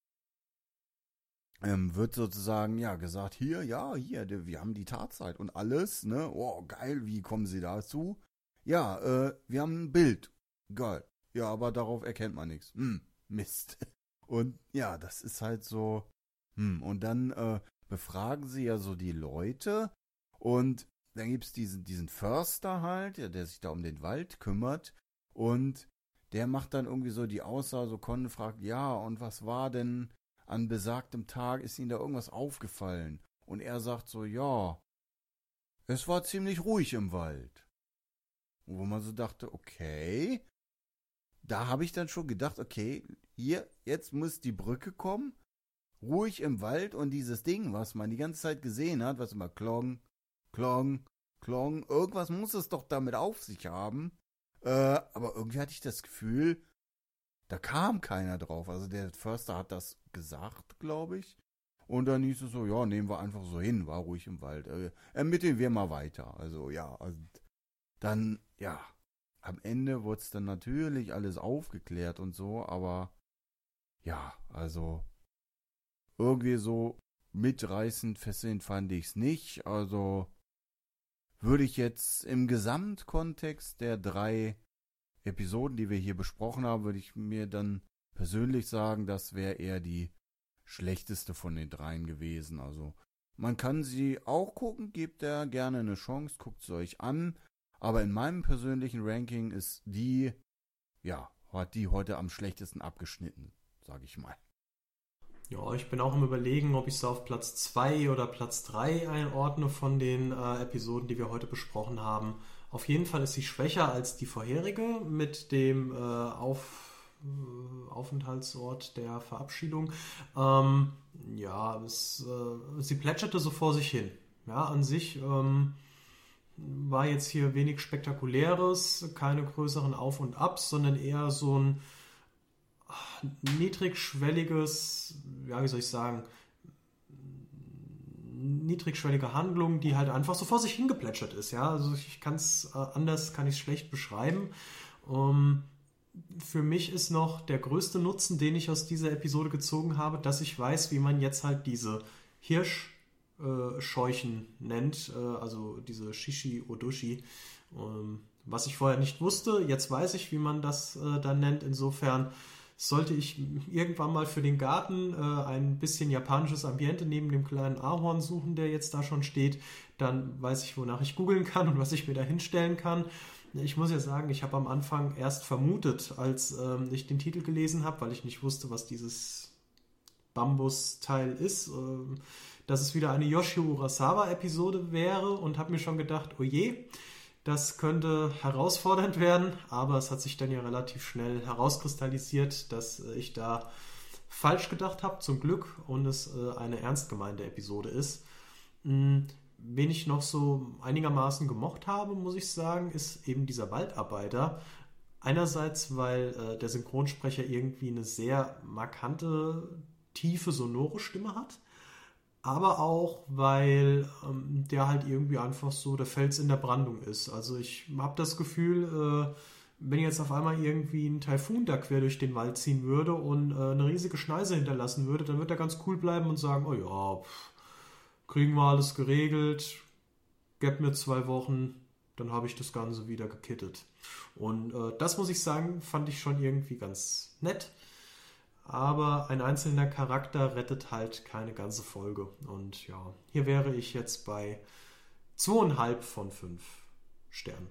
wird sozusagen, ja, gesagt, hier, wir haben die Tatzeit und alles, ne? Oh, geil, wie kommen Sie dazu? Ja, wir haben ein Bild. Geil. Ja, aber darauf erkennt man nichts. Mist. Und ja, das ist halt so, und dann befragen sie ja so die Leute und dann gibt's diesen Förster halt, der sich da um den Wald kümmert und der macht dann irgendwie so die Aussage, so Conan fragt, ja, und was war denn an besagtem Tag, ist Ihnen da irgendwas aufgefallen? Und er sagt so, ja, es war ziemlich ruhig im Wald. Wo man so dachte, okay, da habe ich dann schon gedacht, okay, hier, jetzt muss die Brücke kommen, ruhig im Wald und dieses Ding, was man die ganze Zeit gesehen hat, was immer klong, klong, klong, irgendwas muss es doch damit auf sich haben. Aber irgendwie hatte ich das Gefühl, da kam keiner drauf. Also der Förster hat das gesagt, glaube ich. Und dann hieß es so, ja, nehmen wir einfach so hin, war ruhig im Wald. Ermitteln wir mal weiter. Also ja, und dann, ja, am Ende wurde es dann natürlich alles aufgeklärt und so, aber ja, also irgendwie so mitreißend, fesselnd fand ich es nicht. Also würde ich jetzt im Gesamtkontext der 3 Episoden, die wir hier besprochen haben, würde ich mir dann persönlich sagen, das wäre eher die schlechteste von den 3 gewesen. Also man kann sie auch gucken, gebt der gerne eine Chance, guckt sie euch an. Aber in meinem persönlichen Ranking ist die, ja, hat die heute am schlechtesten abgeschnitten, sage ich mal. Ja, ich bin auch im Überlegen, ob ich sie auf Platz 2 oder Platz 3 einordne von den Episoden, die wir heute besprochen haben. Auf jeden Fall ist sie schwächer als die vorherige mit dem Aufenthaltsort der Verabschiedung. Sie plätscherte so vor sich hin. Ja, an sich war jetzt hier wenig Spektakuläres, keine größeren Auf und Abs, sondern eher so ein niedrigschwelliges, ja, wie soll ich sagen, niedrigschwellige Handlung, die halt einfach so vor sich hingeplätschert ist, ja, also ich kann es anders, kann ich es schlecht beschreiben. Für mich ist noch der größte Nutzen, den ich aus dieser Episode gezogen habe, dass ich weiß, wie man jetzt halt diese Hirschscheuchen nennt, also diese Shishi Odoshi, was ich vorher nicht wusste. Jetzt weiß ich, wie man das dann nennt. Insofern sollte ich irgendwann mal für den Garten ein bisschen japanisches Ambiente neben dem kleinen Ahorn suchen, der jetzt da schon steht, dann weiß ich, wonach ich googeln kann und was ich mir da hinstellen kann. Ich muss ja sagen, ich habe am Anfang erst vermutet, als ich den Titel gelesen habe, weil ich nicht wusste, was dieses Bambusteil ist, dass es wieder eine Yoshio Urasawa-Episode wäre und habe mir schon gedacht, oh je, das könnte herausfordernd werden, aber es hat sich dann ja relativ schnell herauskristallisiert, dass ich da falsch gedacht habe, zum Glück, und es eine ernst gemeinte Episode ist. Wen ich noch so einigermaßen gemocht habe, muss ich sagen, ist eben dieser Waldarbeiter. Einerseits, weil der Synchronsprecher irgendwie eine sehr markante, tiefe, sonore Stimme hat. Aber auch, weil der halt irgendwie einfach so der Fels in der Brandung ist. Also ich habe das Gefühl, wenn jetzt auf einmal irgendwie ein Taifun da quer durch den Wald ziehen würde und eine riesige Schneise hinterlassen würde, dann wird er ganz cool bleiben und sagen, oh ja, kriegen wir alles geregelt, gib mir 2 Wochen, dann habe ich das Ganze wieder gekittet. Und das muss ich sagen, fand ich schon irgendwie ganz nett. Aber ein einzelner Charakter rettet halt keine ganze Folge. Und ja, hier wäre ich jetzt bei 2,5 von 5 Sternen.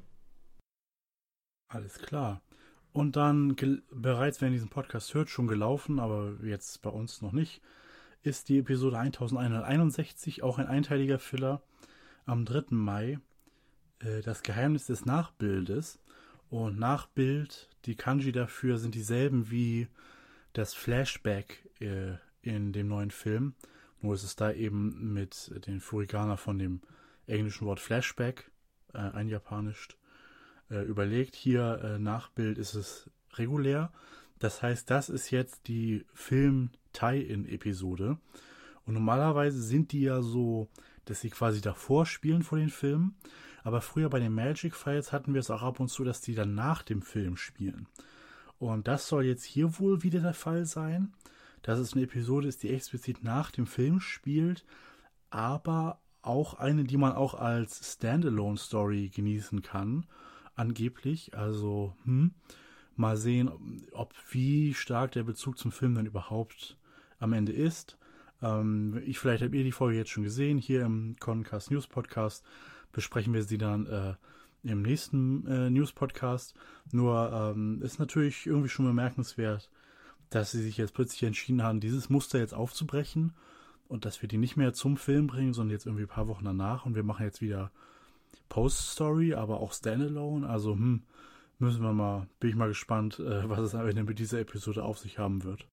Alles klar. Und dann bereits, wenn ihr diesen Podcast hört, schon gelaufen, aber jetzt bei uns noch nicht, ist die Episode 1161, auch ein einteiliger Filler, am 3. Mai, das Geheimnis des Nachbildes. Und Nachbild, die Kanji dafür sind dieselben wie das Flashback in dem neuen Film. Nur ist es da eben mit den Furigana von dem englischen Wort Flashback einjapanischt. überlegt. Hier Nachbild ist es regulär. Das heißt, das ist jetzt die Film-Tie-In-Episode. Und normalerweise sind die ja so, dass sie quasi davor spielen vor den Filmen. Aber früher bei den Magic Files hatten wir es auch ab und zu, dass die dann nach dem Film spielen. Und das soll jetzt hier wohl wieder der Fall sein. Dass es eine Episode ist, die explizit nach dem Film spielt, aber auch eine, die man auch als Standalone-Story genießen kann, angeblich. Also, mal sehen, wie stark der Bezug zum Film dann überhaupt am Ende ist. Vielleicht habt ihr die Folge jetzt schon gesehen, hier im Concast News Podcast besprechen wir sie dann im nächsten News Podcast. Nur ist natürlich irgendwie schon bemerkenswert, dass sie sich jetzt plötzlich entschieden haben, dieses Muster jetzt aufzubrechen und dass wir die nicht mehr zum Film bringen, sondern jetzt irgendwie ein paar Wochen danach und wir machen jetzt wieder Post-Story, aber auch Standalone. Also bin ich mal gespannt, was es am Ende mit dieser Episode auf sich haben wird.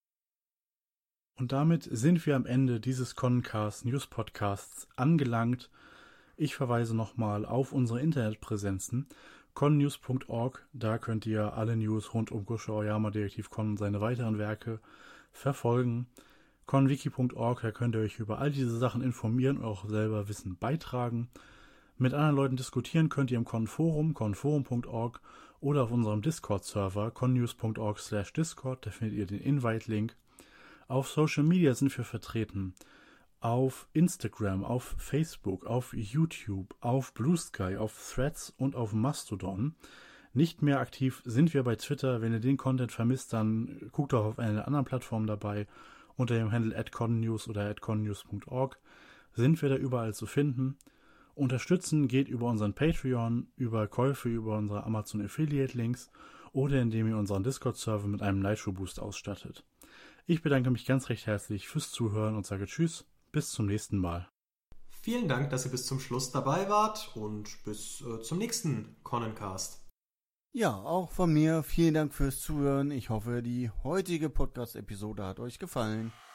Und damit sind wir am Ende dieses Concast News Podcasts angelangt. Ich verweise nochmal auf unsere Internetpräsenzen, connews.org, da könnt ihr alle News rund um Gosho Aoyama, Detektiv Con und seine weiteren Werke verfolgen. conwiki.org, da könnt ihr euch über all diese Sachen informieren und auch selber Wissen beitragen. Mit anderen Leuten diskutieren könnt ihr im Conforum, conforum.org oder auf unserem Discord-Server, connews.org/discord, da findet ihr den Invite-Link. Auf Social Media sind wir vertreten. Auf Instagram, auf Facebook, auf YouTube, auf Blue Sky, auf Threads und auf Mastodon. Nicht mehr aktiv sind wir bei Twitter. Wenn ihr den Content vermisst, dann guckt doch auf eine der anderen Plattformen dabei. Unter dem Handle @connews oder @connews.org sind wir da überall zu finden. Unterstützen geht über unseren Patreon, über Käufe über unsere Amazon Affiliate Links oder indem ihr unseren Discord-Server mit einem Nitro Boost ausstattet. Ich bedanke mich ganz recht herzlich fürs Zuhören und sage Tschüss. Bis zum nächsten Mal. Vielen Dank, dass ihr bis zum Schluss dabei wart und bis zum nächsten Connencast. Ja, auch von mir vielen Dank fürs Zuhören. Ich hoffe, die heutige Podcast-Episode hat euch gefallen.